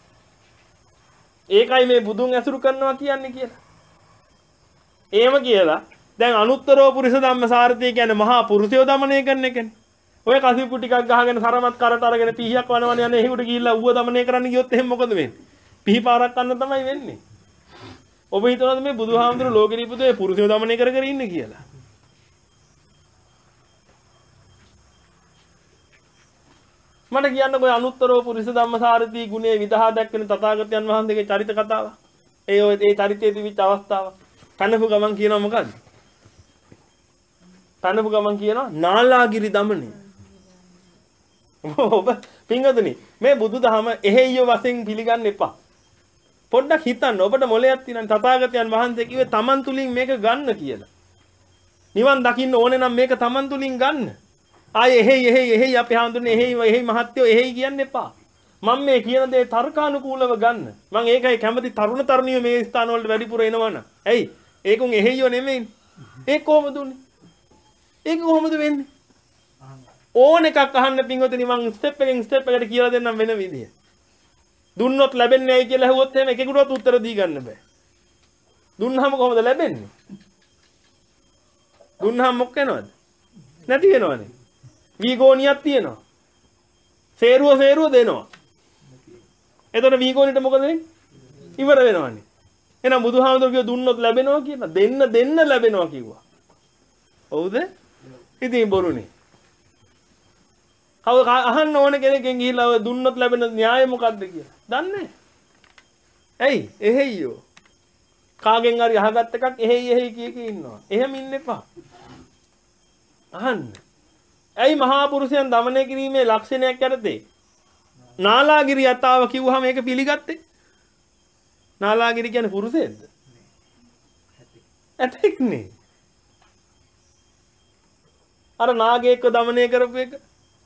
ඒකයි මේ බුදුන් ඇසුරු කරනවා කියන්නේ කියලා. එහෙම කියලා දැන් අනුත්තරෝ පුරිස ධම්මසාරතිය කියන්නේ මහා පුරුෂයෝ দমনය කරන එකනේ. ඔය කසිප්පු ටිකක් ගහගෙන සරමත් කරට අරගෙන පීහියක් වනවන යන එහෙකට ගිහිල්ලා ඌව দমনය කරන්න ගියොත් එහෙනම් මොකද වෙන්නේ? පිහි පාරක් ගන්න තමයි වෙන්නේ. ඔබ හිතනවාද මේ බුදුහාමුදුරු ලෝකෙ ඉපදුවේ පුරුෂයෝ দমনය කර කර ඉන්නේ කියලා? මට කියන්නකො අනුත්තරෝ පුරිස ධම්මසාරති ගුණේ විදහා දැක්වෙන තථාගතයන් වහන්සේගේ චරිත කතාව. ඒ ඔය ඒ චරිතයේ තිබිච්ච අවස්ථාව. තනපු ගමන් කියනවා මොකද්ද? තනපු ගමන් කියනවා නාලාගිරි දමනේ. ඔබ පින්වතුනි මේ බුදුදහම එහෙයිය වශයෙන් පිළිගන්න එපා. පොඩ්ඩක් හිතන්න ඔබට මොලයක් තියෙනවා තථාගතයන් වහන්සේ කිව්වේ Taman තුලින් මේක ගන්න කියලා. නිවන් දකින්න ඕනේ නම් මේක Taman තුලින් ගන්න. ආයේ එහෙයි එහෙයි එහෙයි අපි හඳුන්නේ එහෙයි එහෙයි මහත්යෝ එහෙයි කියන්න එපා. මම මේ කියන දේ තර්කානුකූලව ගන්න. මම ඒකයි කැමති තරුණ තරුණියෝ මේ ස්ථාන වලට වැඩිපුර එනවන. ඇයි? ඒකුන් එහෙයියෝ නෙමෙයි. ඒක කොහොමද උන්නේ? ඒක කොහොමද වෙන්නේ? ඕන එකක් අහන්න පින්වතුනි මම ස්ටෙප් එකෙන් ස්ටෙප් එකට කියලා දෙන්නම් වෙන විදිය. දුන්නොත් ලැබෙන්නේ නැහැ කියලා ඇහුවොත් එහෙම එකෙකුටවත් උත්තර දී ගන්න බෑ. දුන්නාම කොහොමද ලැබෙන්නේ? දුන්නාම මොකක් වෙනවද? නැති වෙනවනේ. වීගෝනියක් තියෙනවා. සේරුව සේරුව දෙනවා. එතකොට වීගෝනියට මොකද වෙන්නේ? ඉවර වෙනවනේ. එහෙනම් බුදුහාමුදුරුවෝ කිව්ව දුන්නොත් ලැබෙනවා කියලා. දෙන්න දෙන්න ලැබෙනවා කිව්වා. හවුද? ඉතින් බොරුනේ. කව අහන්න ඕන කෙනෙක්ගෙන් ගිහිල්ලා ඔය දුන්නොත් ලැබෙන න්‍යාය මොකද්ද කියලා. දන්නේ නැහැ. ඇයි? එහෙයියෝ. කාගෙන් හරි අහගත්ත එකක් එහෙයි එහෙයි කිය කී ඉන්නවා. එහෙම ඉන්න එපා. අහන්න. ඇයි මහා පුරුෂයන් দমনය කිරීමේ ලක්ෂණයක් යටතේ නාලාගිරි යතාව කිව්වහම ඒක පිළිගත්තේ? නාලාගිරි කියන්නේ පුරුෂයෙක්ද? ඇතෙක්නේ. අර නාගයෙක්ව দমনය කරපු එක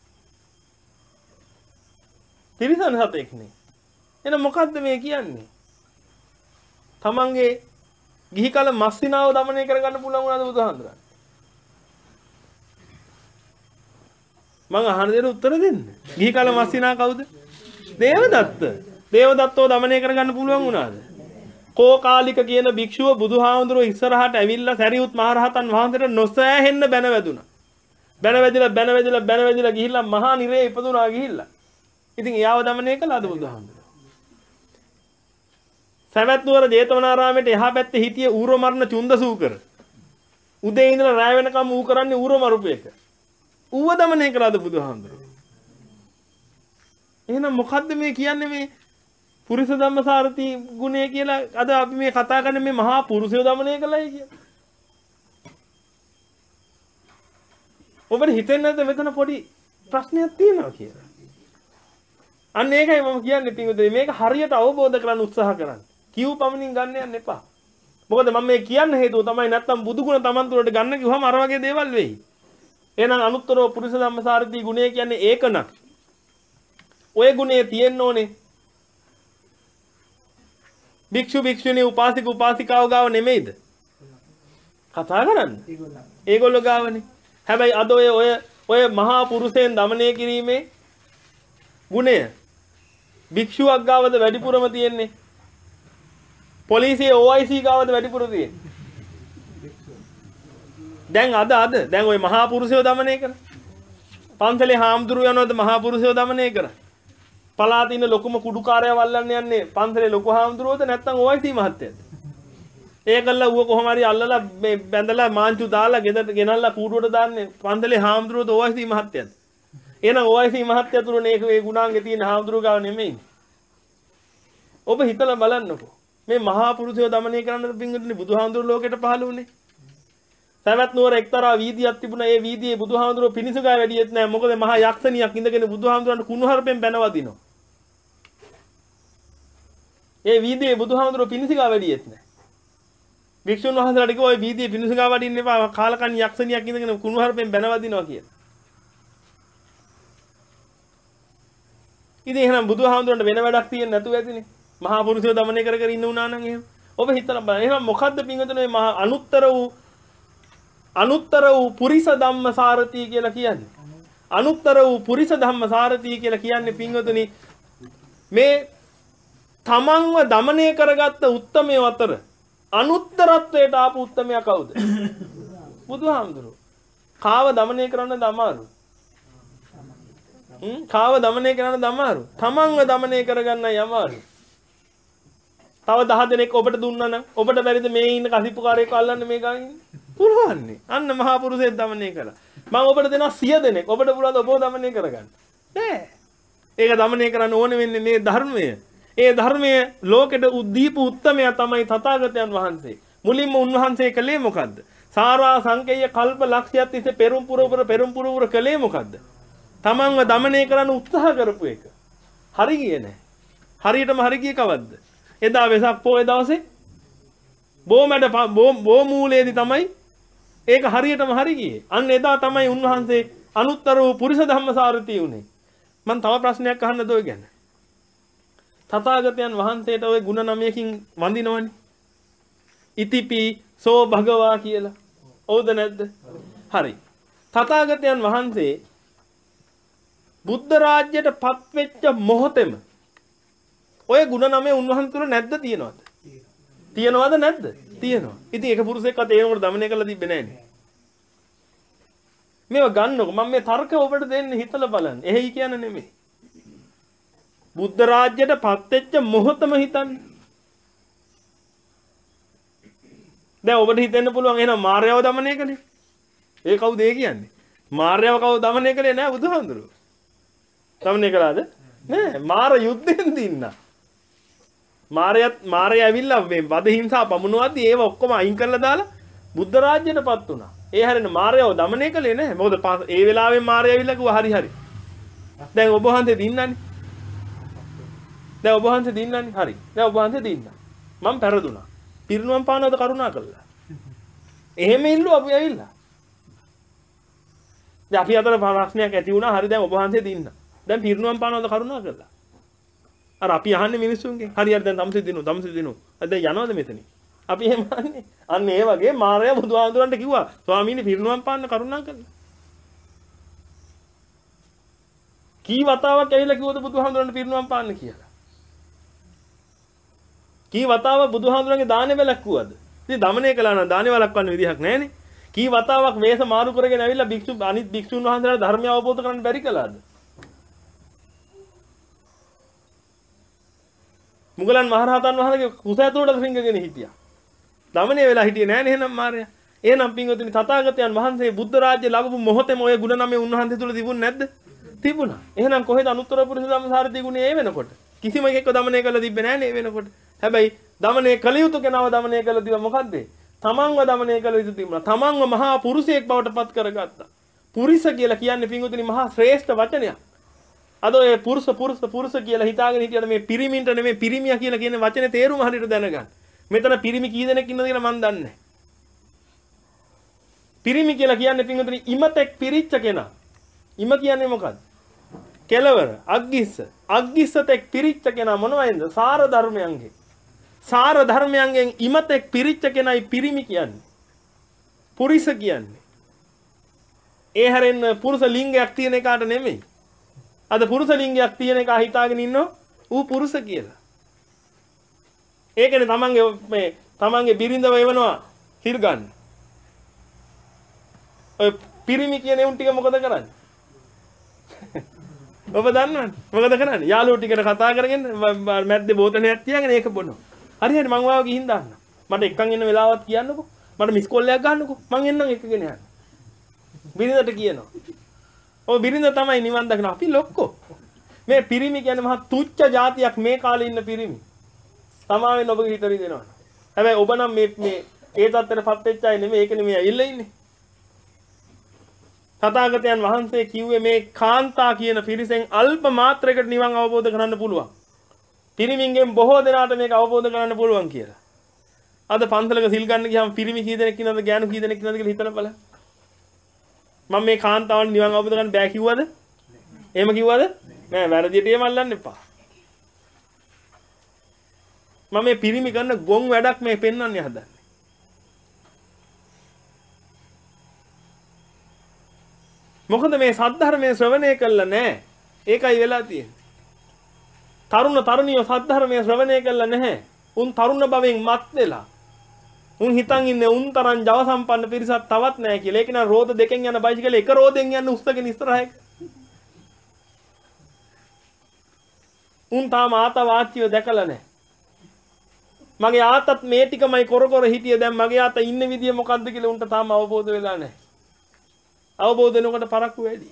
තිරිසන් සතෙක්නේ. එහෙනම් මොකද්ද මේ කියන්නේ? තමන්ගේ ගිහි කල මස්සිනාව দমনය කරගන්න පුළුවන් වුණාද බුදුහාමුදුරන්? මං අහන දෙයට උත්තර දෙන්න. ගිහි කල මස්සිනා කවුද? දේවදත්ත. දේවදත්තව দমনය කරගන්න පුළුවන් වුණාද? කෝකාලික කියන භික්ෂුව බුදුහාමුදුරුවෝ ඉස්සරහට ඇවිල්ලා සරියුත් මහරහතන් වහන්සේට නොසෑහෙන්න බැන වැදුනා. බැන වැදිලා බැන වැදිලා බැන වැදිලා ගිහිල්ලා මහා නිරේ ඉපදුනා ගිහිල්ලා. ඉතින් එයාව দমনය කළාද බුදුහාමුදුරුවෝ? සවැත් නුවර ජේතවනාරාමයේ එහා පැත්තේ හිටියේ ඌර මරණ චුන්දසූකර. උදේ ඉඳලා රාය වෙනකම් ඌ කරන්නේ ඌර මරුපු එක. ඌව দমনය කළාද බුදුහාමුදුරුවෝ? එහෙනම් මොකද්ද මේ කියන්නේ මේ පුරිස ධම්මසාරති ගුණය කියලා අද අපි මේ කතා කරන්නේ මේ මහා පුරුෂය দমনය කළයි කියලා. ඔබට හිතෙන්නේ නැද්ද මෙතන පොඩි ප්‍රශ්නයක් තියෙනවා කියලා? අන්න ඒකයි මම කියන්නේ පිටුදේ මේක හරියට අවබෝධ කරගන්න උත්සාහ කරන්න. කිව් පමණින් ගන්න යන්න එපා. මොකද මම මේ කියන්න හේතුව තමයි නැත්තම් බුදු ගුණ Taman තුරට ගන්න කිව්වම අර වගේ දේවල් වෙයි. එහෙනම් අනුත්තරෝ පුරිස ධම්මසාරති ගුණය කියන්නේ ඒකනම්. ඔය ගුණය තියෙන්න ඕනේ. භික්ෂු භික්ෂුණී උපාසික උපාසිකාව ගාව නෙමෙයිද? කතා කරන්නේ. ඒගොල්ලෝ ගාවනේ. හැබැයි අද ඔය ඔය ඔය මහා පුරුෂයන් দমনය කිරීමේ ගුණය භික්ෂුවක් ගාවද වැඩිපුරම තියෙන්නේ? පොලිසියේ ඕ ආයි සී ගාවද වැඩිපුර තියෙන්නේ? දැන් අද අද දැන් ওই මහා පුරුෂයෝ দমনය කරන පන්සලේ හාමුදුරුවෝ යනවාද මහා පුරුෂයෝ দমনය කරන පලාතේ ඉන්න ලොකුම කුඩුකාරයා වල්ලන්න යන්නේ පන්සලේ ලොකු හාමුදුරුවෝද නැත්නම් ඕ ආයි සී මහත්තයාද? ඒකල්ලා ඌව කොහොම හරි අල්ලලා මේ බැඳලා මාංචු දාලා ගෙදරට ගෙනල්ලා කූඩුවට දාන්නේ පන්සලේ හාමුදුරුවෝද ඕ ආයි සී මහත්තයාද? එහෙනම් ඕ ආයි සී මහත්තයා තුරනේ ඒ ගුණාංගෙ තියෙන හාමුදුරුවෝ ගාව නෙමෙයි. ඔබ හිතලා බලන්නකෝ. මේ මහා පුරුෂයෝ দমনය කරන්න පිංගුතුනි බුදුහාමුදුරුවෝ ලෝකෙට පහළ වුණේ. සවැත් නුවර එක්තරා වීදියක් තිබුණා. ඒ වීදියේ බුදුහාමුදුරුවෝ පිනිසු ගාව වැඩියෙත් නැහැ. මොකද මහා යක්ෂණියක් ඉඳගෙන බුදුහාමුදුරන්ට කුණුහරුපෙන් බැනවදිනවා. ඒ වීදියේ බුදුහාමුදුරුවෝ පිනිසු ගාව වැඩියෙත් නැහැ. වික්ෂුන් වහන්සේලාට කිව්වා ඔය වීදියේ පිනිසු ගාව වඩින්න එපා. කාලකන්ණි යක්ෂණියක් ඉඳගෙන කුණුහරුපෙන් බැනවදිනවා කියලා. ඉතින් එහෙනම් බුදුහාමුදුරන්ට වෙන වැඩක් තියෙන්නේ නැතුව ඇතිනේ. මහා පුරුෂයෝ দমনය කර කර ඉන්න උනා නම් එහෙම. ඔබ හිතලා බලන්න. එහෙනම් මොකද්ද පිංගුතුනේ මේ මහා අනුත්තර වූ අනුත්තර වූ පුරිස ධම්මසාරති කියලා කියන්නේ? අනුත්තර වූ පුරිස ධම්මසාරති කියලා කියන්නේ පිංගුතුනි මේ තමන්ව দমনය කරගත්ත උත්තමයෝ අතර අනුත්තරත්වයට ආපු උත්තමයා කවුද? බුදුහාමුදුරුවෝ. කාව দমনය කරන්න දමාරු? හ්ම් කාව দমনය කරන්න දමාරු? තමන්ව দমনය කරගන්නයි අමාරු. තව දහ දෙනෙක් ඔබට දුන්නා නම් ඔබට බැරිද මේ ඉන්න කසිප්පුකාරයෙක් අල්ලන්න මේ ගානේ ඉන්න? පුළුවන්නේ. අන්න මහා පුරුෂයෙක් দমনය කළා. මම ඔබට දෙනවා සිය දෙනෙක්. ඔබට පුළුවන් ඔබව দমনය කරගන්න. නෑ. ඒක দমনය කරන්න ඕනේ වෙන්නේ මේ ධර්මය. ඒ ධර්මය ලෝකෙට උද්දීප උත්තමයා තමයි තථාගතයන් වහන්සේ. මුලින්ම උන්වහන්සේ කළේ මොකද්ද? සාරා සංකේය කල්ප ලක්ෂයක් තිස්සේ පෙරම් පුරවර පෙරම් පුරවර කළේ මොකද්ද? තමන්ව দমনය කරන්න උත්සාහ කරපු එක. හරි ගියේ නෑ. හරියටම හරි ගියේ කවද්ද? එදා වෙසක් පොයේ දවසේ බොමැඩ බෝ මූලයේදී තමයි ඒක හරියටම හරි ගියේ. අන්න එදා තමයි උන්වහන්සේ අනුත්තර වූ පුරිස ධම්මසාරති උනේ. මම තව ප්‍රශ්නයක් අහන්නද ඔය ගැන? තථාගතයන් වහන්සේට ওই ಗುಣ නමයකින් වඳිනවනේ. ඉතිපි සෝ භගවා කියලා. ඔව්ද නැද්ද? හරි. තථාගතයන් වහන්සේ බුද්ධ රාජ්‍යයට පත් වෙච්ච මොහොතේම ඔය ಗುಣ නමේ උන්වහන්සේ තුල නැද්ද තියනවද? තියනවද නැද්ද? තියෙනවා. ඉතින් ඒක පුරුෂයෙක් අත ඒනකොට দমনය කරලා තිබ්බේ නැහැනේ. මේව ගන්නකො මම මේ තර්ක ඔබට දෙන්න හිතලා බලන්න. එහෙයි කියන නෙමෙයි. බුද්ධ රාජ්‍යයට පත් වෙච්ච මොහොතම හිතන්න. දැන් ඔබට හිතෙන්න පුළුවන් එහෙනම් මාර්යාව দমনය කළේ. ඒ කවුද ඒ කියන්නේ? මාර්යාව කවුද දමනය කළේ නෑ බුදුහාමුදුරුවෝ. දමනය කළාද? නෑ. මාර යුද්ධෙන් දින්නා. මාරයත් මාරය ඇවිල්ලා මේ වද හිංසා පමුණුවද්දී ඒව ඔක්කොම අයින් කරලා දාලා බුද්ධ රාජ්‍යයටපත් වුණා. ඒ හැරෙන මාරයව দমনය කළේ නෑ. මොකද ඒ වෙලාවෙන් මාරය ඇවිල්ලා කිව්වා හරි හරි. දැන් ඔබ වහන්සේ දින්නන්නේ. දැන් ඔබ වහන්සේ දින්නන්නේ. හරි. දැන් ඔබ වහන්සේ දින්නා. මම පෙරදුනා. පිරිනුවම් පානවද කරුණා කළා. එහෙම ඉල්ලුවා අපි ඇවිල්ලා. දැන් අපි අතර ප්‍රශ්නයක් ඇති වුණා. හරි දැන් ඔබ වහන්සේ දින්නා. දැන් පිරිනුවම් පානවද කරුණා කළා. අර අපි අහන්නේ මිනිස්සුන්ගෙන්. හරි හරි දැන් තමසෙ දිනු තමසෙ දිනු. දැන් යනවද මෙතනින්? අපි එහෙම අහන්නේ. අන්න ඒ වගේ මාරයා බුදුහාමුදුරන්ට කිව්වා ස්වාමීනි පිරිනුවම් පාන්න කරුණා කළා. කී වතාවක් ඇවිල්ලා කිව්වද බුදුහාමුදුරන්ට පිරිනුවම් පාන්න කියලා? කී වතාවක් බුදුහාමුදුරන්ගේ දානේ වැළක්වුවද? ඉතින් দমনය කළා නම් දානේ වළක්වන්න විදිහක් නැහැනේ. කී වතාවක් මේස මාරු කරගෙන ඇවිල්ලා භික්ෂු අනිත් භික්ෂුන් වහන්සේලාට ධර්මය අවබෝධ කරගන්න බැරි කළාද? මුගලන් මහරහතන් වහන්සේගේ කුස ඇතුළට රිංගගෙන හිටියා. দমনය වෙලා හිටියේ නෑනේ එහෙනම් මාරයා. එහෙනම් පින්වතුනි තථාගතයන් වහන්සේ බුද්ධ රාජ්‍ය ලැබපු මොහොතේම ඔය ගුණ නමේ උන්වහන්සේ තුල තිබුණ නැද්ද? තිබුණා. එහෙනම් කොහෙද අනුත්තර පුරුෂ ධම්මසාරති ගුණය ඒ වෙනකොට? කිසිම එකෙක්ව দমনය කළ තිබ්බේ නැහැ නේ වෙනකොට. හැබැයි দমনය කළ යුතු කෙනාව দমনය කළ තිබ්බ මොකද්ද? තමන්ව দমনය කළ යුතු තිබුණා. තමන්ව මහා පුරුෂයෙක් බවට පත් කරගත්තා. පුරිස කියලා කියන්නේ පින්වතුනි මහා ශ්‍රේෂ්ඨ වචනයක්. අද ඔය පුරුෂ පුරුෂ පුරුෂ කියලා හිතාගෙන හිටියද මේ පිරිමින්ට නෙමෙයි පිරිමියා කියලා කියන වචනේ තේරුම හරියට දැනගන්න. මෙතන පිරිමි කී දෙනෙක් ඉන්නද කියලා මන් දන්නේ නැහැ. පිරිමි කියලා කියන්නේ පින්වතුනි ඉමතෙක් පිරිච්ච කෙනා. ඉම කියන්නේ මොකද්ද? කෙලවර, අග්ගිස්ස. අග්ගිස්සතෙක් පිරිච්ච කෙනා මොනවයින්ද? සාර ධර්මයන්ගේ. සාර ධර්මයන්ගෙන් ඉමතෙක් පිරිච්ච කෙනයි පිරිමි කියන්නේ. පුරිස කියන්නේ. ඒ හැරෙන්න පුරුෂ ලිංගයක් තියෙන එකාට නෙමෙයි. අද පුරුෂ ලිංගයක් තියෙන එක හිතාගෙන ඉන්නෝ ඌ පුරුෂ කියලා. ඒකනේ තමන්ගේ මේ තමන්ගේ බිරිඳව එවනවා හිර ගන්න. ඔය පිරිමි කියන උන් ටික මොකද කරන්නේ? ඔබ දන්නවද? මොකද කරන්නේ? යාළුවෝ ටිකට කතා කරගෙන මැද්දේ බෝතලයක් තියාගෙන ඒක බොනවා. හරි හරි මං වාව ගිහින් දාන්න. මට එක්කන් එන්න වෙලාවක් කියන්නකෝ. මට මිස් කෝල් එකක් ගන්නකෝ. මං එන්නම් එකගෙන යන්න. බිරිඳට කියනවා. ඔය බිරිඳ තමයි නිවන් දකින අපි ලොක්කෝ. මේ පිරිමි කියන්නේ මහා තුච්ච જાතියක් මේ කාලේ ඉන්න පිරිමි. සමාවෙන් ඔබගේ හිතරි දෙනවා. හැබැයි ඔබ නම් මේ මේ ඒ தත්තරපත් වෙච්ච අය නෙමෙයි ඒක නෙමෙයි ඇවිල්ලා ඉන්නේ. තථාගතයන් වහන්සේ කිව්වේ මේ කාන්තා කියන පිරිසෙන් අල්ප මාත්‍රයකට නිවන් අවබෝධ කරගන්න පුළුවන්. පිරිමින්ගෙන් බොහෝ දෙනාට මේක අවබෝධ කරගන්න පුළුවන් කියලා. අද පන්සලක සිල් ගන්න ගියාම පිරිමි කී දෙනෙක් ඉන්නවද ගෑනු කී දෙනෙක් ඉන්නවද කියලා හිතලා බලන්න. මම මේ කාන්තාවන් නිවන් අවබෝධ කරගන්න බෑ කිව්වද? එහෙම කිව්වද? නෑ වැරදියට එහෙම අල්ලන්න එපා. මම මේ පිරිමි කරන ගොන් වැඩක් මේ පෙන්වන්නේ හදන්නේ. මොකද මේ සද්ධර්මයේ ශ්‍රවණය කළා නෑ. ඒකයි වෙලා තියෙන්නේ. තරුණ තරුණියෝ සද්ධර්මයේ ශ්‍රවණය කළා නැහැ. උන් තරුණ භවෙන් මත් වෙලා. උන් හිතන් ඉන්නේ උන් තරම් ජව සම්පන්න පිරිසක් තවත් නැහැ කියලා. ඒක නා රෝද දෙකෙන් යන බයිසිකල් එක රෝදෙන් යන උස්සගෙන ඉස්සරහට. උන් තාම ආත වාච්‍යව දැකලා නැහැ. මගේ ආතත් මේ ටිකමයි කර කර හිටියේ දැන් මගේ ආත ඉන්න විදිය මොකද්ද කියලා උන්ට තාම අවබෝධ වෙලා නැහැ. අවබෝධ වෙනකොට පරක්කු වැඩි.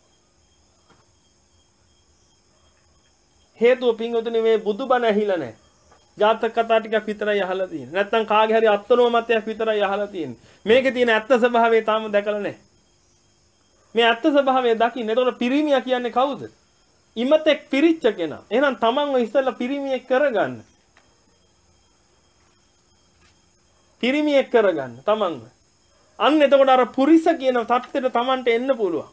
හේතුව පින්වතුනි මේ බුදුබණ ඇහිලා නැහැ. ජාතක කතා ටිකක් විතරයි අහලා තියෙන්නේ. නැත්තම් කාගේ හරි අත්නෝමතයක් විතරයි අහලා තියෙන්නේ. මේකේ තියෙන ඇත්ත ස්වභාවය තාම දැකලා නැහැ. මේ ඇත්ත ස්වභාවය දකින්න. එතකොට පිරිමියා කියන්නේ කවුද? ඉමතෙක් පිරිච්ච කෙනා. එහෙනම් තමන්ව ඉස්සෙල්ලා පිරිමියෙක් කරගන්න. පිරිමියෙක් කරගන්න තමන්ව. අන්න එතකොට අර පුරිස කියන தත්ත්වෙට තමන්ට එන්න පුළුවන්.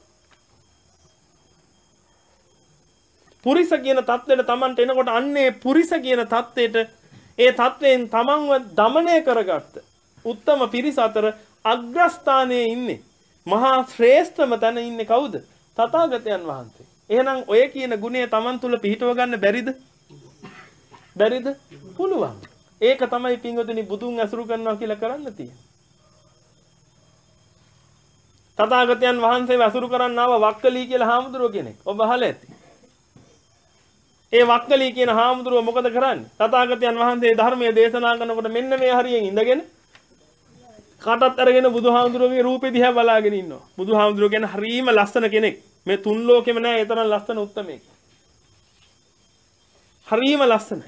පුරිස කියන தත්ත්වෙට තමන්ට එනකොට අන්නේ පුරිස කියන தත්ත්වෙට ඒ தත්ත්වයෙන් තමන්ව দমনය කරගත්ත උත්තම පිරිස අතර අග්‍රස්ථානයේ ඉන්නේ මහා ශ්‍රේෂ්ඨම තැන ඉන්නේ කවුද? තථාගතයන් වහන්සේ. එහෙනම් ඔය කියන ගුණය තමන් තුල පිහිටව ගන්න බැරිද? බැරිද? පුළුවන්. ඒක තමයි පින්වතුනි බුදුන් ඇසුරු කරනවා කියලා කරන්න තියෙන්නේ. තථාගතයන් වහන්සේ ඇසුරු කරන්න ආව වක්කලී කියලා හාමුදුරුව කෙනෙක්. ඔබ අහලා ඇති. ඒ වක්කලී කියන හාමුදුරුව මොකද කරන්නේ? තථාගතයන් වහන්සේ ධර්මයේ දේශනා කරනකොට මෙන්න මේ හරියෙන් ඉඳගෙන කටත් අරගෙන බුදුහාමුදුරුවගේ රූපෙ දිහා බලාගෙන ඉන්නවා. බුදුහාමුදුරුව කියන්නේ හරීම ලස්සන කෙනෙක්. මේ තුන් ලෝකෙම නෑ ඒ තරම් ලස්සන උත්තමයෙක්. හරීම ලස්සනයි.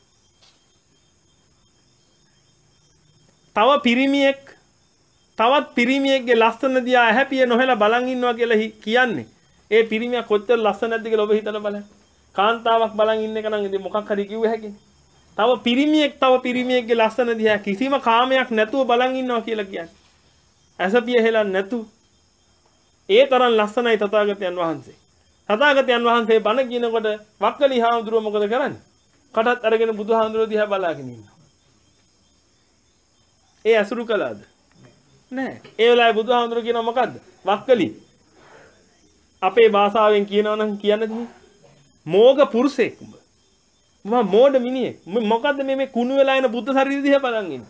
තව පිරිමියෙක් තවත් පිරිමියෙක්ගේ ලස්සන දිහා ඇහැපිය නොහෙලා බලන් ඉන්නවා කියලා කියන්නේ. ඒ පිරිමියා කොච්චර ලස්සන නැද්ද කියලා ඔබ හිතලා බලන්න. කාන්තාවක් බලන් ඉන්න එක නම් ඉතින් මොකක් හරි කිව්ව හැකිනේ. තව පිරිමියෙක් තව පිරිමියෙක්ගේ ලස්සන දිහා කිසිම කාමයක් නැතුව බලන් ඉන්නවා කියලා කියන්නේ. ඇසපිය හෙලන්නේ නැතුව. ඒ තරම් ලස්සනයි තථාගතයන් වහන්සේ. තථාගතයන් වහන්සේ බණ කියනකොට වක්කලි හාමුදුරුව මොකද කරන්නේ? කටත් අරගෙන බුදුහාමුදුරුව දිහා බලාගෙන ඉන්නවා. ඒ අසුරු කළාද? නෑ. ඒ වෙලාවේ බුදුහාමුදුරුව කියනවා මොකද්ද? වක්කලි. අපේ භාෂාවෙන් කියනවා නම් කියන්නේ මෝග පුරුෂයෙක් උඹ. මම මෝඩ මිනිහෙක්. මොකද්ද මේ මේ කුණු වෙලා එන බුද්ධ ශරීරය දිහා බලන් ඉන්නේ.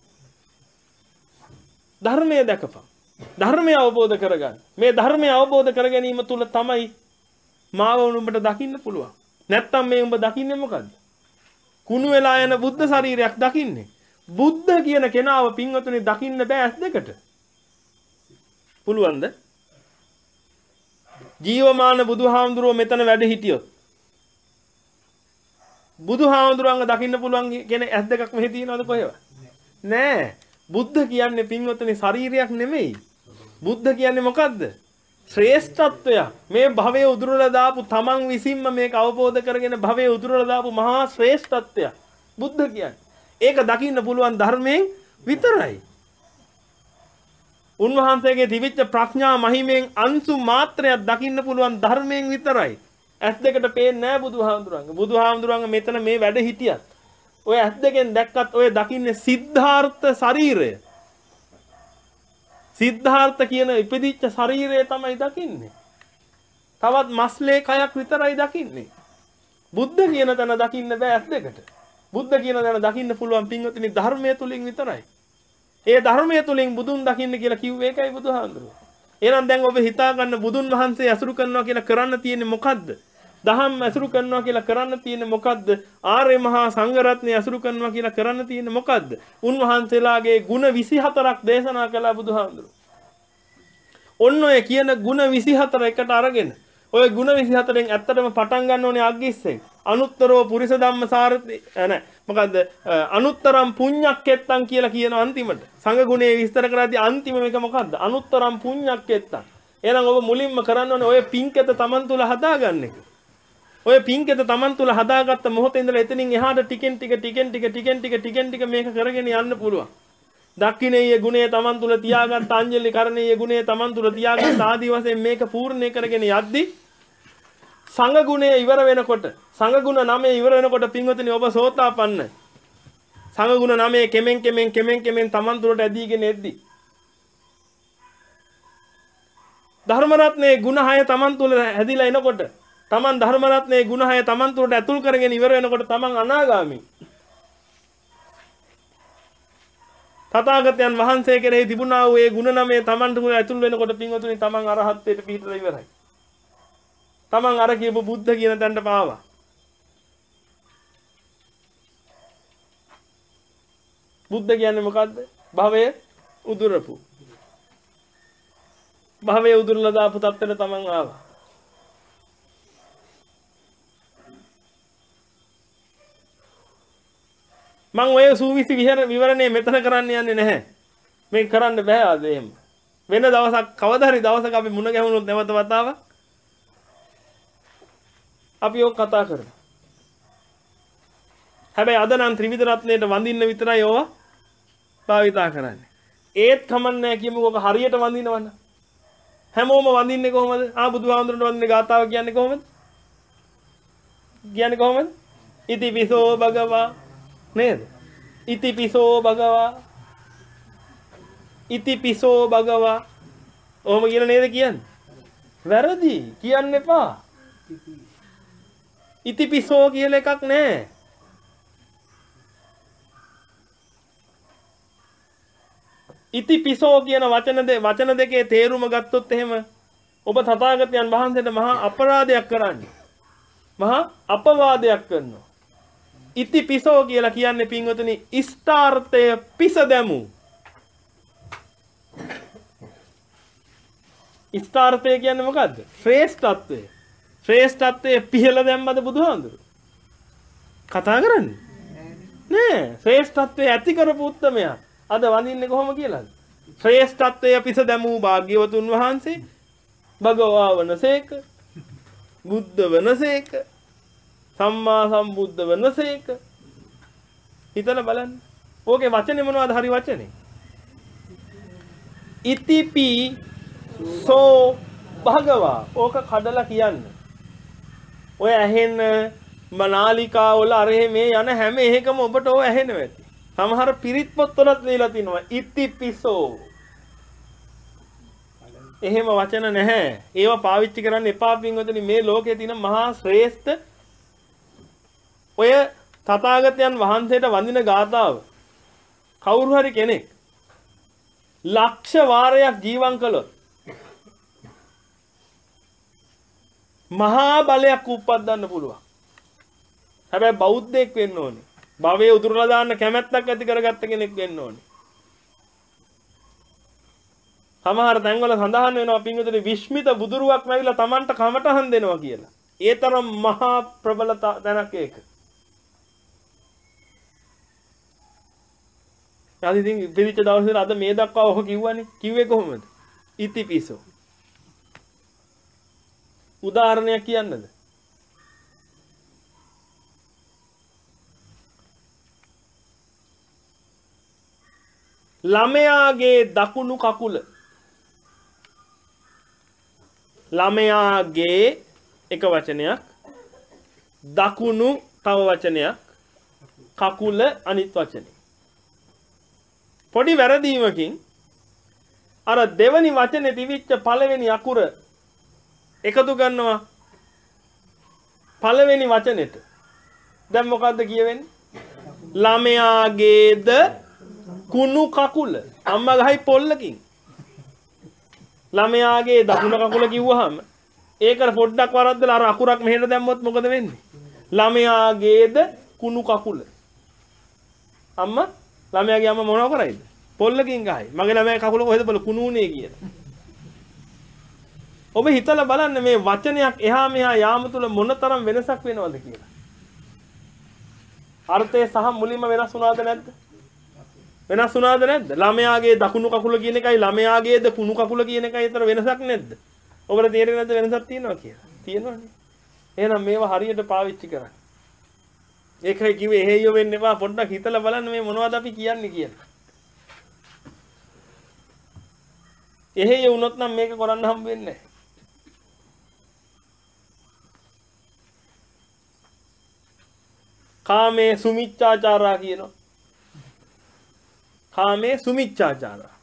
ධර්මය දැකපන්. ධර්මය අවබෝධ කරගන්න. මේ ධර්මය අවබෝධ කර ගැනීම තුල තමයි මාව උඹට දකින්න පුළුවන්. නැත්තම් මේ උඹ දකින්නේ මොකද්ද? කුණු වෙලා යන බුද්ධ ශරීරයක් දකින්නේ. බුද්ධ කියන කෙනාව පින්වතුනි දකින්න බෑ ඇස් දෙකට. පුළුවන්ද? ජීවමාන බුදුහාමුදුරුවෝ මෙතන වැඩ හිටියොත් බුදුහාමුදුරුවන්ව දකින්න පුළුවන් කෙනෙක් ඇස් දෙකක් මෙහි තියනවද කොහෙවත්? නෑ. බුද්ධ කියන්නේ පින්වතුනි ශරීරයක් නෙමෙයි. බුද්ධ කියන්නේ මොකද්ද? ශ්‍රේෂ්ඨත්වය. මේ භවයේ උදුරලා දාපු තමන් විසින්ම මේක අවබෝධ කරගෙන භවයේ උදුරලා දාපු මහා ශ්‍රේෂ්ඨත්වය. බුද්ධ කියන්නේ. ඒක දකින්න පුළුවන් ධර්මයෙන් විතරයි. උන්වහන්සේගේ තිබිච්ච ප්‍රඥා මහිමෙන් අංශු මාත්‍රයක් දකින්න පුළුවන් ධර්මයෙන් විතරයි. ඇස් දෙකට පේන්නේ නැහැ බුදුහාමුදුරන්ගේ. බුදුහාමුදුරන්ගේ මෙතන මේ වැඩ හිටියත් ඔය ඇස් දෙකෙන් දැක්කත් ඔය දකින්නේ සිද්ධාර්ථ ශරීරය. සිද්ධාර්ථ කියන ඉපදිච්ච ශරීරය තමයි දකින්නේ. තවත් මස්ලේ කයක් විතරයි දකින්නේ. බුද්ධ කියන තැන දකින්න බෑ ඇස් දෙකට. බුද්ධ කියන තැන දකින්න පුළුවන් පින්වතුනි ධර්මයේ තුලින් විතරයි. ඒ ධර්මයේ තුලින් බුදුන් දකින්න කියලා කිව්වේ ඒකයි බුදුහාමුදුරුවෝ. එහෙනම් දැන් ඔබ හිතා ගන්න බුදුන් වහන්සේ ඇසුරු කරනවා කියලා කරන්න තියෙන්නේ මොකද්ද? දහම් ඇසුරු කරනවා කියලා කරන්න තියෙන්නේ මොකද්ද? ආර්ය මහා සංඝරත්නය ඇසුරු කරනවා කියලා කරන්න තියෙන්නේ මොකද්ද? උන්වහන්සේලාගේ ගුණ විසිහතරක් දේශනා කළා බුදුහාමුදුරුවෝ. ඔන්න ඔය කියන ගුණ විසිහතර එකට අරගෙන ඔය ගුණ විසිහතරෙන් ඇත්තටම පටන් ගන්න ඕනේ අග්ගිස්සෙන්. අනුත්තරෝ පුරිස ධම්මසාරති නෑ මොකද්ද? අනුත්තරම් පුඤ්ඤක්කෙත්තං කියලා කියන අන්තිමට. සංඝ ගුණේ විස්තර කරද්දී අන්තිම මේක මොකද්ද? අනුත්තරම් පුඤ්ඤක්කෙත්තං. එහෙනම් ඔබ මුලින්ම කරන්න ඕනේ ඔය පින්කෙත Taman තුල හදාගන්න එක. ඔය පින්කෙත Taman තුල හදාගත්ත මොහොතේ ඉඳලා එතනින් එහාට ටිකෙන් ටික ටිකෙන් ටික ටිකෙන් ටික ටිකෙන් ටික මේක කරගෙන යන්න පුළුවන්. දක්ඛිනේය ගුණය Taman තුල තියාගත්ත අංජලි කරණීය ගුණය Taman තුල තියාගත්ත ආදි වශයෙන් මේක පූර්ණේ කරගෙන යද්දී සංඝ ගුණය ඉවර වෙනකොට සංඝ ගුණ නවය ඉවර වෙනකොට පින්වතුනි ඔබ සෝතාපන්න. සංඝ ගුණ නවය කෙමෙන් කෙමෙන් කෙමෙන් කෙමෙන් Taman තුලට ඇදීගෙන එද්දි ධර්ම රත්නයේ ගුණ හය Taman තුල හැදිලා එනකොට Taman ධර්ම රත්නයේ ගුණ හය Taman තුලට ඇතුල් කරගෙන ඉවර වෙනකොට Taman අනාගාමී. තථාගතයන් වහන්සේ කෙරෙහි තිබුණා වූ ඒ ගුණ නමේ Taman තුල ඇතුල් වෙනකොට පින්වතුනි Taman අරහත්ත්වයට පිහිටලා ඉවරයි. Taman අර කියපු බුද්ධ කියන තැනට පාවා. බුද්ධ කියන්නේ මොකද්ද? භවයේ උදුරපු. භවයේ උදුරලා දාපු තත්ත්වෙට Taman ආවා. මම ඔය සූවිසි විවරණේ මෙතන කරන්න යන්නේ නැහැ. මේක කරන්න බෑ අද එහෙම. වෙන දවසක් කවදා හරි දවසක අපි මුණ ගැහුනොත් නැවත වතාවක් අපි ඕක කතා කරමු. හැබැයි අද නම් ත්‍රිවිධ රත්නයට වඳින්න විතරයි ඕවා භාවිතා කරන්නේ. ඒත් කමන්නේ කියමුකෝ ඔක හරියට වඳිනවන්න. හැමෝම වඳින්නේ කොහොමද? ආ බුදුහාමුදුරන්ට වඳින්නේ ගාතාව කියන්නේ කොහොමද? කියන්නේ කොහොමද? ඉතිපිසෝ භගවා නේද? ඉතිපිසෝ භගවා ඉතිපිසෝ භගවා ඔහොම කියලා නේද කියන්නේ? වැරදි කියන්න එපා. ඉතිපිසෝ කියලා එකක් නැහැ. ඉතිපිසෝ කියන වචන දෙක වචන දෙකේ තේරුම ගත්තොත් එහෙම ඔබ තථාගතයන් වහන්සේට මහා අපරාධයක් කරන්නේ. මහා අපවාදයක් කරනවා. ඉතිපිසෝ කියලා කියන්නේ පින්වතුනි ඉෂ්ඨාර්ථය පිස දැමු. ඉෂ්ඨාර්ථය කියන්නේ මොකද්ද? ශ්‍රේෂ්ඨත්වය. ශ්‍රේෂ්ඨත්වයේ පිහල දැම්මද බුදුහාමුදුරු? කතා කරන්නේ නෑ. ශ්‍රේෂ්ඨත්වයේ ඇති කරපු උත්තමයා අද වඳින්නේ කොහොම කියලාද? ශ්‍රේෂ්ඨත්වයේ පිස දැමූ භාග්‍යවතුන් වහන්සේ භගවා වනසේක බුද්ධ වනසේක සම්මා සම්බුද්ධ වනසේක. හිතලා බලන්න. ඕකේ වචනේ මොනවද? හරි වචනේ. ඉතිපි සෝ භගවා. ඕක කඩලා කියන්න. ඔය ඇහෙන මනාලිකා වල අර මේ යන හැම එකම ඔබට ඔය ඇහෙනවා ඇති. සමහර පිරිත් පොත්වලත් ලියලා තිනවා ඉතිපිසෝ. එහෙම වචන නැහැ. ඒවා පාවිච්චි කරන්න එපා පින්වතුනි. මේ ලෝකයේ තියෙන මහා ශ්‍රේෂ්ඨ ඔය තථාගතයන් වහන්සේට වඳින ගාථාව කවුරු හරි කෙනෙක් ලක්ෂ වාරයක් ජීවම් කළොත් මහා බලයක් උප්පද්දන්න පුළුවන්. හැබැයි බෞද්ධයෙක් වෙන්න ඕනේ. භවයේ උදුරලා දාන්න කැමැත්තක් ඇති කරගත්ත කෙනෙක් වෙන්න ඕනේ. සමහර තැන්වල සඳහන් වෙනවා පින්වතුනි විශ්මිත බුදුරුවක් නැවිලා Tamanට කමටහන් දෙනවා කියලා. ඒ තරම් මහා ප්‍රබල තැනක් ඒක. ඊට ඉතින් පිළිච්ච දවසේ අද මේ දක්වා ඔහ කිව්වනේ. කිව්වේ කොහොමද? ඉතිපිසෝ. උදාහරණයක් කියන්නද? ළමයාගේ දකුණු කකුල ළමයාගේ එක වචනයක් දකුණු තව වචනයක් කකුල අනිත් වචනේ පොඩි වැරදීමකින් අර දෙවනි වචනේ තිබිච්ච පළවෙනි අකුර එකතු කරනවා පළවෙනි වචනෙට දැන් මොකද්ද කියවෙන්නේ ළමයාගේද කුණු කකුල අම්මා ගහයි පොල්ලකින් ළමයාගේ දකුණු කකුල කිව්වහම ඒකට පොඩ්ඩක් වරද්දලා අර අකුරක් මෙහෙට දැම්මොත් මොකද වෙන්නේ ළමයාගේද කුණු කකුල අම්මා ළමයාගේ අම්මා මොනව කරයිද පොල්ලකින් ගහයි මගේ ළමයාගේ කකුල කොහෙද බල කුණු උනේ කියලා ඔබ හිතලා බලන්න මේ වචනයක් එහා මෙහා යාම තුල මොනතරම් වෙනසක් වෙනවද කියලා අර්ථය සහ මුලින්ම වෙනස් වුණාද නැද්ද වෙනස් වුණාද නැද්ද ළමයාගේ දකුණු කකුල කියන එකයි ළමයාගේද කුණු කකුල කියන එකයි අතර වෙනසක් නැද්ද ඔබට තේරෙන්නේ නැද්ද වෙනසක් තියෙනවා කියලා තියෙනවනේ එහෙනම් මේවා හරියට පාවිච්චි කරන්න ඒකයි කිව්වේ එහෙයියෝ වෙන්න එපා පොඩ්ඩක් හිතලා බලන්න මේ මොනවද අපි කියන්නේ කියලා එහෙයියෝ වුණොත් නම් මේක කරන්න හම්බ වෙන්නේ නැහැ කාමේ සුමිච්ඡාචාරා කියනවා කාමේ සුමිච්ඡාචාරා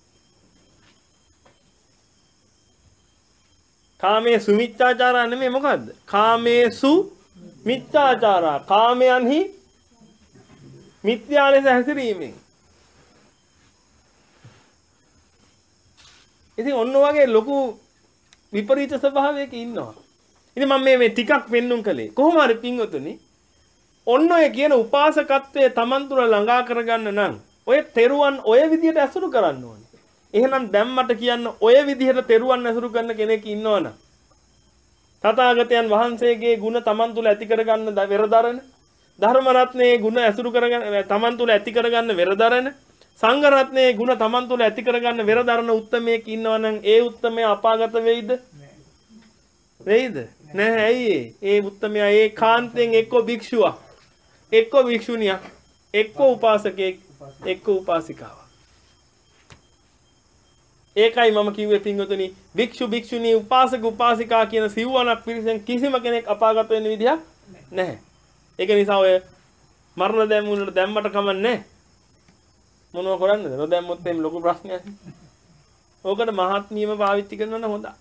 කාමේ සුමිච්ඡාචාරා නෙමෙයි මොකද්ද කාමේසු මිච්ඡාචාරා කාමයන්හි මිත්‍යා ලෙස හැසිරීමෙන් ඉතින් ඔන්න වගේ ලොකු විපරීත ස්වභාවයක ඉන්නවා ඉතින් මම මේ මේ ටිකක් පෙන්නුම් කළේ කොහොම හරි පින්වතුනි ඔන්න ඔය කියන උපාසකත්වයේ Taman තුල ළඟා කරගන්න නම් ඔය තෙරුවන් ඔය විදිහට ඇසුරු කරන්න ඕනේ. එහෙනම් දැන් මට කියන්න ඔය විදිහට තෙරුවන් ඇසුරු කරන කෙනෙක් ඉන්නවනම් තථාගතයන් වහන්සේගේ ගුණ Taman තුල ඇති කරගන්න වෙරදරන ධර්ම රත්නයේ ගුණ ඇසුරු කරගන්න Taman තුල ඇති කරගන්න වෙරදරන සංඝ රත්නයේ ගුණ Taman තුල ඇති කරගන්න වෙරදරන උත්තමයෙක් ඉන්නවනම් ඒ උත්තමයා අපාගත වෙයිද? වෙයිද? නැහැ. ඇයි ඒ උත්තමයා ඒ කාන්තෙන් එක්ක භික්ෂුවක් එක්ක භික්ෂුණියක් එක්ක උපාසකෙක් එක්ක උපාසිකාවක්. ඒකයි මම කිව්වේ පින්වතුනි භික්ෂු භික්ෂුණී උපාසක උපාසිකා කියන සිව්වණක් පිරිසෙන් කිසිම කෙනෙක් අපාගත වෙන්න විදියක් නැහැ. ඒක නිසා ඔය මරණ දැමුණට දැම්මට කමන්නේ මොනව කරන්නද? නොදැම්මොත් එම් ලොකු ප්‍රශ්නයක්. ඕකට මහත්මියම පාවිච්චි කරනවා නම් හොඳයි.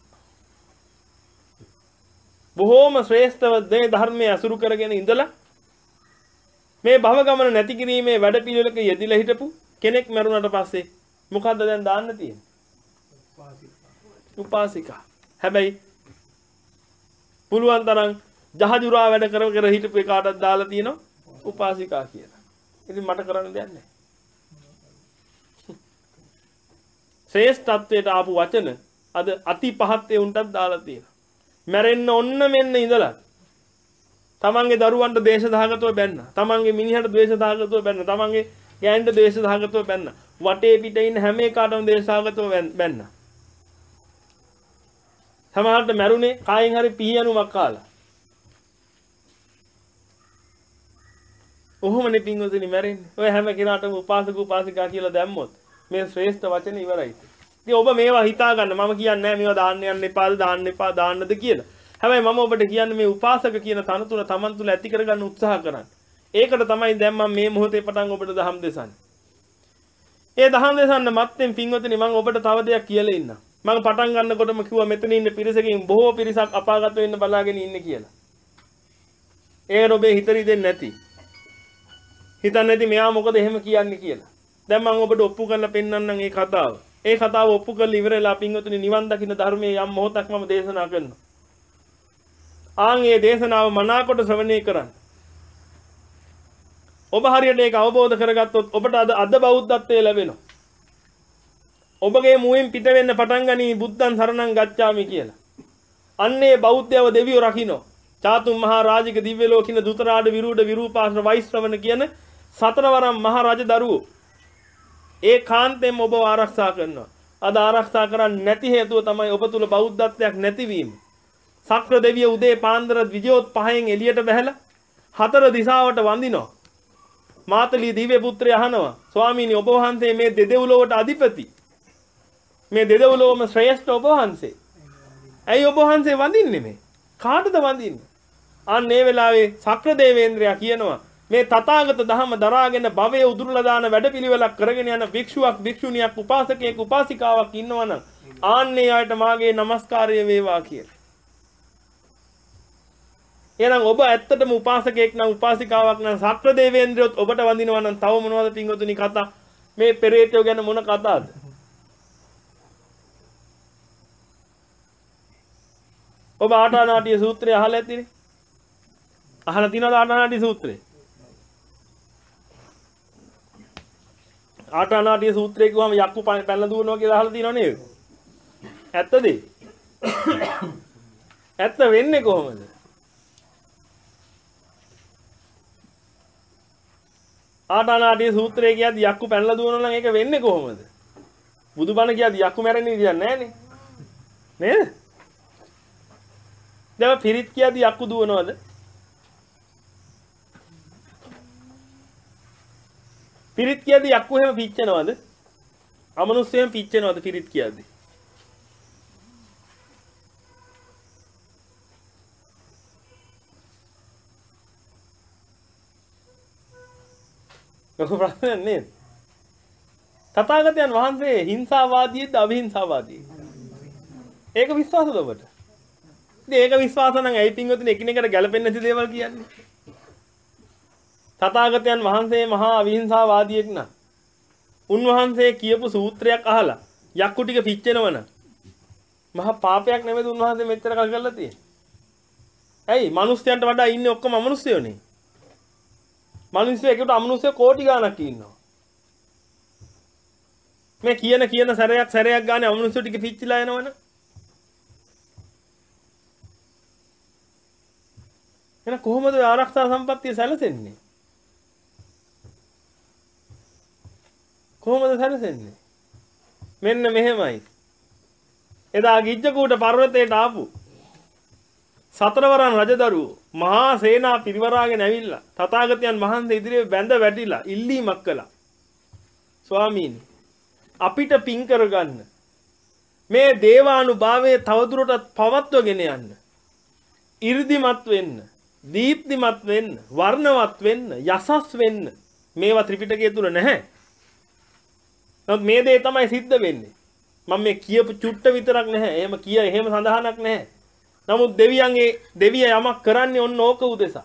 බොහෝම ශ්‍රේෂ්ඨව දේ ධර්මයේ අසුරු කරගෙන ඉඳලා මේ භව ගමන නැති කිරීමේ වැඩපිළිවෙලක යෙදිලා හිටපු කෙනෙක් මරුණාට පස්සේ මොකද්ද දැන් දාන්න තියෙන්නේ? උපාසිකා. හැබැයි පුළුවන් තරම් ජහජුරා වැඩ කර කර හිටපු එකාටත් දාලා තියෙනවා උපාසිකා කියලා. ඉතින් මට කරන්න දෙයක් නැහැ. ශ්‍රේෂ්ඨත්වයට ආපු වචන අද අති පහත් ඒ උන්ටත් දාලා තියෙනවා. මැරෙන්න ඔන්න මෙන්න ඉඳලා තමන්ගේ දරුවන්ට දේශ සහගතව බැන්න. තමන්ගේ මිනිහට ද්වේෂ සහගතව බැන්න. තමන්ගේ ගෑනට ද්වේෂ සහගතව බැන්න. වටේ පිටේ ඉන්න හැම එකටම ද්වේෂ සහගතව බැන්න. සමහරට මැරුණේ කායෙන් හරි පිහියනුමක් කාලා. ඔහොමනේ පින්වතුනි මැරෙන්නේ. ඔය හැම කෙනාටම උපාසක උපාසිකා කියලා දැම්මොත් මේ ශ්‍රේෂ්ඨ වචන ඉවරයි. ඉතින් ඔබ මේවා හිතා ගන්න. මම කියන්නේ නැහැ මේවා දාන්න යන්න එපාද දාන්න එපා දාන්නද කියලා. හැබැයි මම ඔබට කියන්නේ මේ උපාසක කියන තනතුර Taman තුල ඇති කරගන්න උත්සාහ කරන්න. ඒකට තමයි දැන් මම මේ මොහොතේ පටන් ඔබට දහම් දෙසන්නේ. ඒ දහම් දෙසන්න මත්තෙන් පින්වතුනි මම ඔබට තව දෙයක් කියලා ඉන්නම්. මම පටන් ගන්නකොටම කිව්වා මෙතන ඉන්න පිරිසකින් බොහෝ පිරිසක් අපාගත වෙන්න බලාගෙන ඉන්නේ කියලා. ඒකට ඔබේ හිත රිදෙන්නේ නැති. හිතන්නේ නැති මෙයා මොකද එහෙම කියන්නේ කියලා. දැන් මම ඔබට ඔප්පු කරලා පෙන්නන්නම් මේ කතාව. ඒ කතාව ඔප්පු කරලා ඉවරලා පින්වතුනි නිවන් දකින්න ධර්මයේ යම් මොහොතක් මම දේශනා කරනවා. ආන් මේ දේශනාව මනාකොට ශ්‍රවණය කරන්න. ඔබ හරියට ඒක අවබෝධ කරගත්තොත් ඔබට අද අද බෞද්ධත්වයේ ලැබෙනවා. ඔබගේ මුවෙන් පිට වෙන්න පටන් ගනී බුද්ධං සරණං ගච්ඡාමි කියලා. අන්නේ බෞද්ධයව දෙවියෝ රකින්න. චාතුම් මහා රාජික දිව්‍ය ලෝකින දුතරාඩ විරූඪ විරූපාශ්‍ර වෛශ්‍රවණ කියන සතරවරම් මහා රජ දරුවෝ ඒ කාන්තෙන් ඔබව ආරක්ෂා කරනවා. අද ආරක්ෂා කරන්නේ නැති හේතුව තමයි ඔබ තුල බෞද්ධත්වයක් නැතිවීම. සක්‍ර දෙවිය උදේ පාන්දර විජයොත් පහෙන් එළියට බැහැලා හතර දිශාවට වඳිනවා. මාතලී දිව්‍ය පුත්‍රය අහනවා ස්වාමීනි ඔබ වහන්සේ මේ දෙදෙව්ලොවට අධිපති. මේ දෙදෙව්ලොවම ශ්‍රේෂ්ඨ ඔබ වහන්සේ. ඇයි ඔබ වහන්සේ වඳින්නේ මේ? කාටද වඳින්නේ? අන්න ඒ වෙලාවේ සක්‍ර දේවේන්ද්‍රයා කියනවා මේ තථාගත ධහම දරාගෙන භවයේ උදුරලා දාන වැඩපිළිවෙලක් කරගෙන යන භික්ෂුවක් භික්ෂුණියක් උපාසකයෙක් උපාසිකාවක් ඉන්නවනම් ආන්නේ ආයත මාගේ নমස්කාරය වේවා කියලා. එහෙනම් ඔබ ඇත්තටම උපාසකයෙක් නම් උපාසිකාවක් නම් සක්‍ර දේවේන්ද්‍රයොත් ඔබට වඳිනවා නම් තව මොනවද පින්වතුනි කතා? මේ පෙරේතයෝ ගැන මොන කතාවද? ඔබ ආටානාටිය සූත්‍රය අහලා ඇතිනේ. අහලා තියෙනවද ආටානාටිය සූත්‍රය? ආටානාටිය සූත්‍රය කිව්වම යක්කු පැනලා දුවනවා කියලා අහලා තියෙනව නේද? ඇත්තද? ඇත්ත වෙන්නේ කොහොමද? ආටානාටිය සූත්‍රය කියද්දි යක්කු පැනලා දුවනවා නම් ඒක වෙන්නේ කොහොමද? බුදුබණ කියද්දි යක්කු මැරෙන්නේ කියන්නේ නැහනේ. නේද? දැන් පිරිත් කියද්දි යක්කු දුවනවද? පිරිත් කියද්දි යක්කු එහෙම පිච්චෙනවද? අමනුෂ්‍යයෙන් පිච්චෙනවද පිරිත් කියද්දි? ලොකු ප්‍රශ්නයක් නේද? තථාගතයන් වහන්සේ හිංසාවාදීද අවිහිංසාවාදීද? ඒක විශ්වාසද ඔබට? ඉතින් ඒක විශ්වාස නම් ඇයි පින්වතුනි එකිනෙකට ගැලපෙන්නේ නැති දේවල් කියන්නේ? තථාගතයන් වහන්සේ මහා අවිහිංසාවාදියෙක් නා. උන්වහන්සේ කියපු සූත්‍රයක් අහලා යක්කු ටික පිච්චෙනවන මහා පාපයක් නෙමෙයි උන්වහන්සේ මෙච්චර කල් කරලා තියෙන්නේ. ඇයි? මිනිස්යන්ට වඩා ඉන්නේ ඔක්කොම අමනුෂ්‍යයෝනේ. මිනිස්සු එකට අමනුෂ්‍ය කෝටි ගාණක් ඉන්නවා. මේ කියන කියන සැරයක් සැරයක් ගානේ අමනුෂ්‍ය ටික පිච්චිලා යනවනේ. එහෙනම් කොහොමද ආරක්ෂා සම්පත්තිය සැලසෙන්නේ? කොහොමද සැලසෙන්නේ? මෙන්න මෙහෙමයි. එදා ගිජ්ජකූට පර්වතයට ආපු සතරවරන් රජදරුවෝ මහා සේනා පිරිවරාගෙන ඇවිල්ලා තථාගතයන් වහන්සේ ඉදිරියේ බැඳ වැටිලා ඉල්ලීමක් කළා. ස්වාමීනි අපිට පින් කරගන්න මේ දේවානුභාවයේ තවදුරටත් පවත්වගෙන යන්න. 이르දිමත් වෙන්න. දීප්තිමත් වෙන්න, වර්ණවත් වෙන්න, යසස් වෙන්න මේවා ත්‍රිපිටකයේ තුල නැහැ. නමුත් මේ දේ තමයි සිද්ධ වෙන්නේ. මම මේ කියපු චුට්ට විතරක් නැහැ. එහෙම කිය එහෙම සඳහනක් නැහැ. නමුත් දෙවියන්ගේ දෙවිය යමක් කරන්නේ ඔන්න ඕක උදෙසා.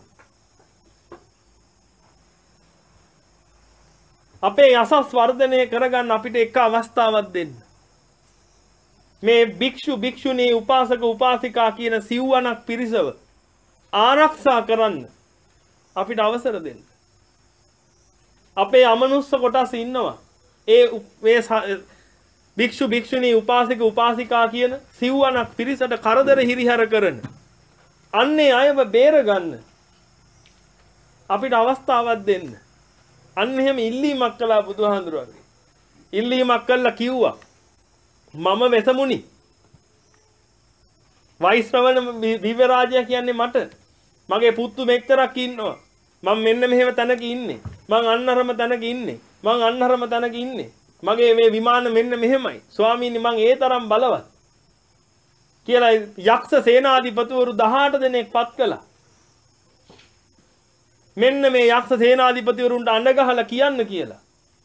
අපේ යසස් වර්ධනය කරගන්න අපිට එක අවස්ථාවක් දෙන්න. මේ භික්ෂු භික්ෂුණී උපාසක උපාසිකා කියන සිව්වණක් පිරිසව ආරක්ෂා කරන්න අපිට අවසර දෙන්න. අපේ අමනුස්ස කොටස් ඉන්නවා. ඒ මේ භික්ෂු භික්ෂුණී උපාසක උපාසිකා කියන සිව්වණක් පිරිසට කරදර හිරිහැර කරන අන්නේ අයව බේර ගන්න අපිට අවස්ථාවක් දෙන්න. අන්න එහෙම ඉල්ලීමක් කළා බුදුහාඳුරගේ. ඉල්ලීමක් කළා කිව්වා මම වෙසමුනි. වෛශ්‍රවණ දිව්‍ය රාජ්‍ය කියන්නේ මට. මගේ පුතු මෙක්තරක් ඉන්නවා. මම මෙන්න මෙහෙම තැනක ඉන්නේ. මං අන්නරම තැනක ඉන්නේ. මං අන්නරම තැනක ඉන්නේ. මගේ මේ විමාන මෙන්න මෙහෙමයි. ස්වාමීනි මං ඒ තරම් බලවත්. කියලා යක්ෂ සේනාධිපතිවරු දහඅට දෙනෙක් පත් කළා. මෙන්න මේ යක්ෂ සේනාධිපතිවරුන්ට අඬ ගහලා කියන්න කියලා.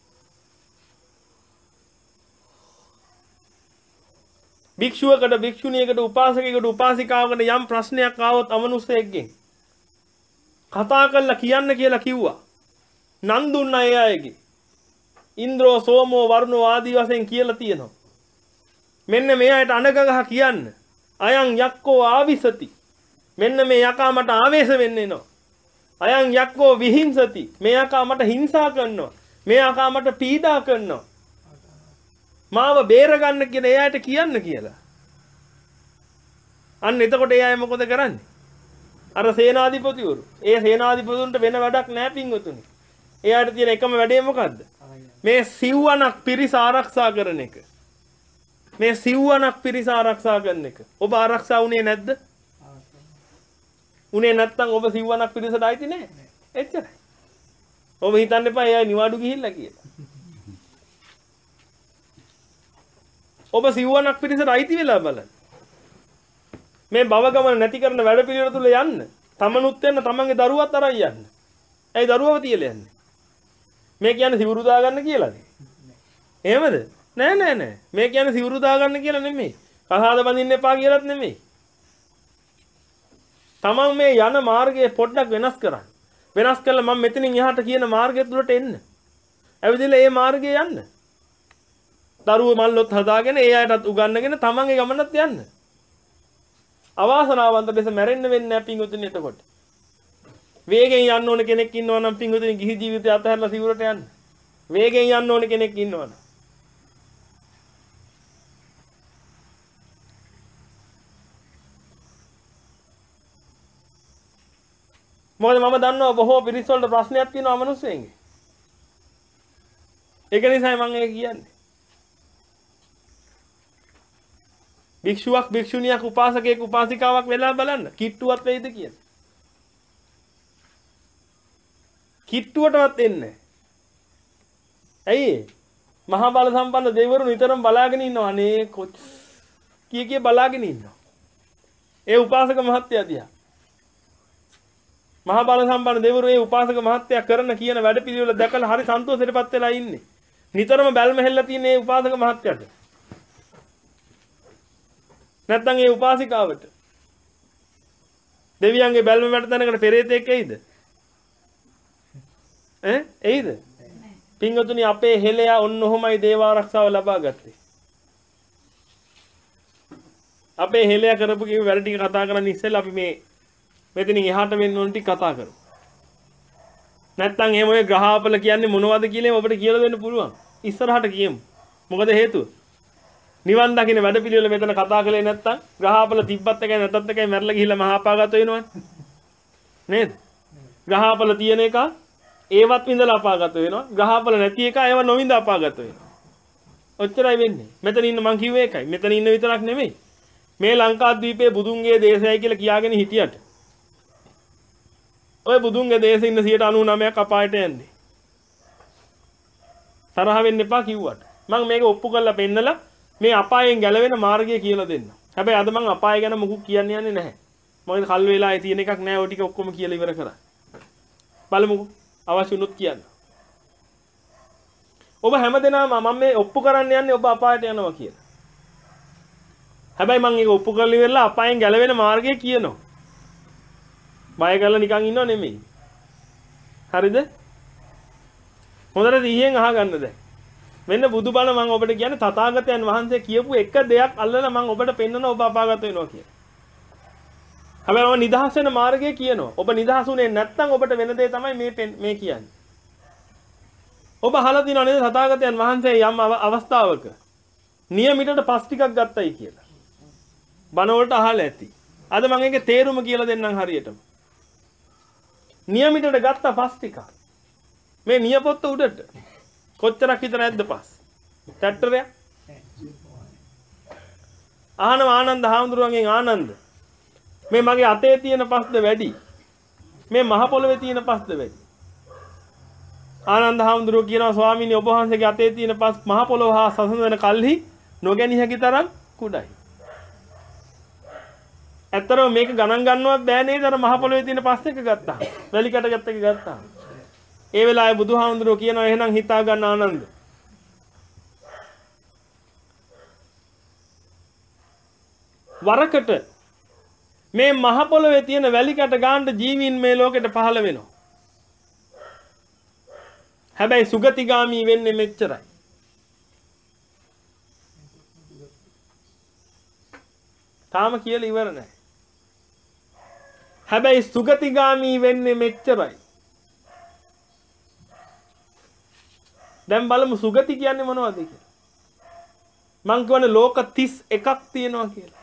භික්ෂුවකට භික්ෂුණියකට උපාසකයෙකුට උපාසිකාවකට යම් ප්‍රශ්නයක් ආවොත් අමනුෂ්‍යයෙක්ගෙන් කතා කරලා කියන්න කියලා කිව්වා. නන් දුන්න අය අයගේ ඉන්ද්‍රෝ සෝමෝ වරුණෝ ආදී වශයෙන් කියලා තියෙනවා. මෙන්න මේ අයට අනගගහ කියන්න. අයං යක්කෝ ආවිසති. මෙන්න මේ යකා මට ආවේශ වෙන්න එනවා. අයං යක්කෝ විහිංසති. මේ යකා මට හිංසා කරනවා. මේ යකා මට පීඩා කරනවා. මාව බේර ගන්න කියන එයාට කියන්න කියලා. අන්න එතකොට එයා මොකද කරන්නේ? අර සේනාධිපතිවරු. ඒ සේනාධිපතුන්ට වෙන වැඩක් නැහැ පින්වතුනි. එයාට තියෙන එකම වැඩේ මොකද්ද? මේ සිව්වනක් පිරිස ආරක්ෂා කරන එක. මේ සිව්වනක් පිරිස ආරක්ෂා කරන එක. ඔබ ආරක්ෂා වුණේ නැද්ද? උනේ නැත්තම් ඔබ සිව්වනක් පිරිසට ආйти නෑ. එච්චරයි. ඔබ හිතන්න එපා එයා නිවාඩු ගිහිල්ලා කියලා. ඔබ සිව්වනක් පිරිසට ආйти වෙලා බලන්න. මේ භව ගමන නැති කරන වැඩ පිළිවෙල තුල යන්න. තමනුත් වෙන්න තමන්ගේ දරුවත් අරන් යන්න. ඇයි දරුවව තියලා යන්නේ? මේ කියන්නේ සිවුරු දා ගන්න කියලාද? එහෙමද? නෑ නෑ නෑ. මේ කියන්නේ සිවුරු දා ගන්න කියලා නෙමෙයි. කසාද බඳින්න එපා කියලාත් නෙමෙයි. තමන් මේ යන මාර්ගය පොඩ්ඩක් වෙනස් කරන්න. වෙනස් කළා මම මෙතනින් එහාට කියන මාර්ගය තුලට එන්න. ඇවිදලා ඒ මාර්ගේ යන්න. දරුවෝ මල්ලොත් හදාගෙන ඒ අයටත් උගන්වගෙන තමන්ගේ ගමනත් යන්න. අවාසනාවන්ත ලෙස මැරෙන්න වෙන්නේ නැහැ පින්වතුනි එතකොට. වේගෙන් යන්න ඕන කෙනෙක් ඉන්නවා නම් පින්වතුනි ගිහි ජීවිතය අතහැරලා සිවුරට යන්න. වේගෙන් යන්න ඕන කෙනෙක් ඉන්නවා නම්. මොකද මම දන්නවා බොහෝ පිරිස් වලට ප්‍රශ්නයක් තියෙනවා මිනිස්සුන්ගේ. ඒක නිසායි මම ඒක කියන්නේ. භික්ෂුවක් භික්ෂුණියක් උපාසකයෙක් උපාසිකාවක් වෙලා බලන්න කිට්ටුවත් වෙයිද කියලා. කිට්ටුවටවත් එන්නේ. ඇයි? මහා බල සම්පන්න දෙවිවරු නිතරම බලාගෙන ඉන්නවා. අනේ කොච් කී කී බලාගෙන ඉන්නවා. ඒ උපාසක මහත්තයා දිහා. මහා බල සම්පන්න දෙවිවරු ඒ උපාසක මහත්තයා කරන කියන වැඩ පිළිවෙල දැකලා හරි සන්තෝෂයටපත් වෙලා ඉන්නේ. නිතරම බැල්ම හෙල්ලලා තියෙන ඒ උපාසක මහත්තයාට. නැත්නම් ඒ උපාසිකාවට දෙවියන්ගේ බැල්ම මැට තැනකට පෙරේතෙක් එයිද? ඈ එයිද? පින්වතුනි අපේ හෙළයා ඔන්න ඔහොමයි දේව ආරක්ෂාව ලබා ගත්තේ. අපේ හෙළයා කරපු කී වැඩ ටික කතා කරන්න ඉස්සෙල්ලා අපි මේ මෙතනින් එහාට වෙන්න ඕන ටික කතා කරමු. නැත්නම් එහෙම ඔය ග්‍රහාපල කියන්නේ මොනවද කියලා ඔබට කියලා දෙන්න පුළුවන්. ඉස්සරහට කියමු. මොකද හේතුව? නිවන් දකින්න වැඩ පිළිවෙල මෙතන කතා කළේ නැත්නම් ග්‍රහාපල තිබ්බත් එකයි නැත්ත් එකයි මැරලා ගිහිල්ලා මහාපාගත වෙනවනේ. නේද? ග්‍රහාපල තියෙන එක ඒවත් විඳලා අපාගත වෙනවා. ග්‍රහාපල නැති එක ඒව නොවිඳ අපාගත වෙනවා. ඔච්චරයි වෙන්නේ. මෙතන ඉන්න මං කිව්වේ ඒකයි. මෙතන ඉන්න විතරක් නෙමෙයි. මේ ලංකාද්වීපයේ බුදුන්ගේ දේශයයි කියලා කියාගෙන හිටියට ඔය බුදුන්ගේ දේශේ ඉන්න සියයට අනූ නවයක් අපායට යන්නේ. තරහ වෙන්න එපා කිව්වට. මම මේක ඔප්පු කරලා පෙන්නලා මේ අපායෙන් ගැලවෙන මාර්ගය කියලා දෙන්න. හැබැයි අද මම අපාය ගැන මොකුත් කියන්න යන්නේ නැහැ. මොකද කල් වේලාවේ තියෙන එකක් නැහැ. ඔය ටික ඔක්කොම කියලා ඉවර කරා. බලමුකෝ. අවශ්‍ය වුණොත් කියන්න. ඔබ හැමදෙනාම මම මේ ඔප්පු කරන්න යන්නේ ඔබ අපායට යනවා කියලා. හැබැයි මම ඒක ඔප්පු කරලා ඉවරලා අපායෙන් ගැලවෙන මාර්ගය කියනවා. බය කරලා නිකන් ඉන්නව නෙමෙයි. හරිද? හොඳට දිහෙන් අහගන්න දැන්. මෙන්න බුදුබණ මම ඔබට කියන්නේ තථාගතයන් වහන්සේ කියපු එක දෙයක් අල්ලලා මම ඔබට පෙන්වනවා ඔබ අපාගත වෙනවා කියලා. හැබැයි මම නිදහස් වෙන මාර්ගය කියනවා. ඔබ නිදහසුනේ නැත්නම් ඔබට වෙන දේ තමයි මේ මේ කියන්නේ. ඔබ අහලා තියෙනව නේද තථාගතයන් වහන්සේ යම් අවස්ථාවක නියමිතට පස් ටිකක් ගත්තයි කියලා. බණ වලට අහලා ඇති. අද මම ඒකේ තේරුම කියලා දෙන්නම් හරියටම. නියමිතට ගත්ත පස් ටිකක්. මේ නියපොත්ත උඩට කොච්චරක් විතර ඇද්ද පස්? ට්‍රැක්ටරයක්? ආනව ආනන්ද හාමුදුරුවන්ගෙන් ආනන්ද මේ මගේ අතේ තියෙන පස්ද වැඩි? මේ මහ පොළවේ තියෙන පස්ද වැඩි? ආනන්ද හාමුදුරුවෝ කියනවා ස්වාමීනි ඔබ වහන්සේගේ අතේ තියෙන පස් මහ පොළව හා සසඳන කල්හි නොගැනී හැකි තරම් කුඩයි. ඇත්තරම මේක ගණන් ගන්නවත් බෑ නේද අර මහ පොළවේ තියෙන පස් එක ගත්තා. වැලි කැට ගත්ත එක ගත්තා. ඒ වෙලාවේ බුදුහාමුදුරුවෝ කියනවා එහෙනම් හිතා ගන්න ආනන්ද. වරකට මේ මහ පොළවේ තියෙන වැලි කැට ගන්න ජීවීන් මේ ලෝකෙට පහළ වෙනවා. හැබැයි සුගතිගාමී වෙන්නේ මෙච්චරයි. තාම කියලා ඉවර නැහැ. හැබැයි සුගතිගාමී වෙන්නේ මෙච්චරයි. දැන් බලමු සුගති කියන්නේ මොනවද කියලා. මං කියවනේ ලෝක තිස් එකක් තියෙනවා කියලා.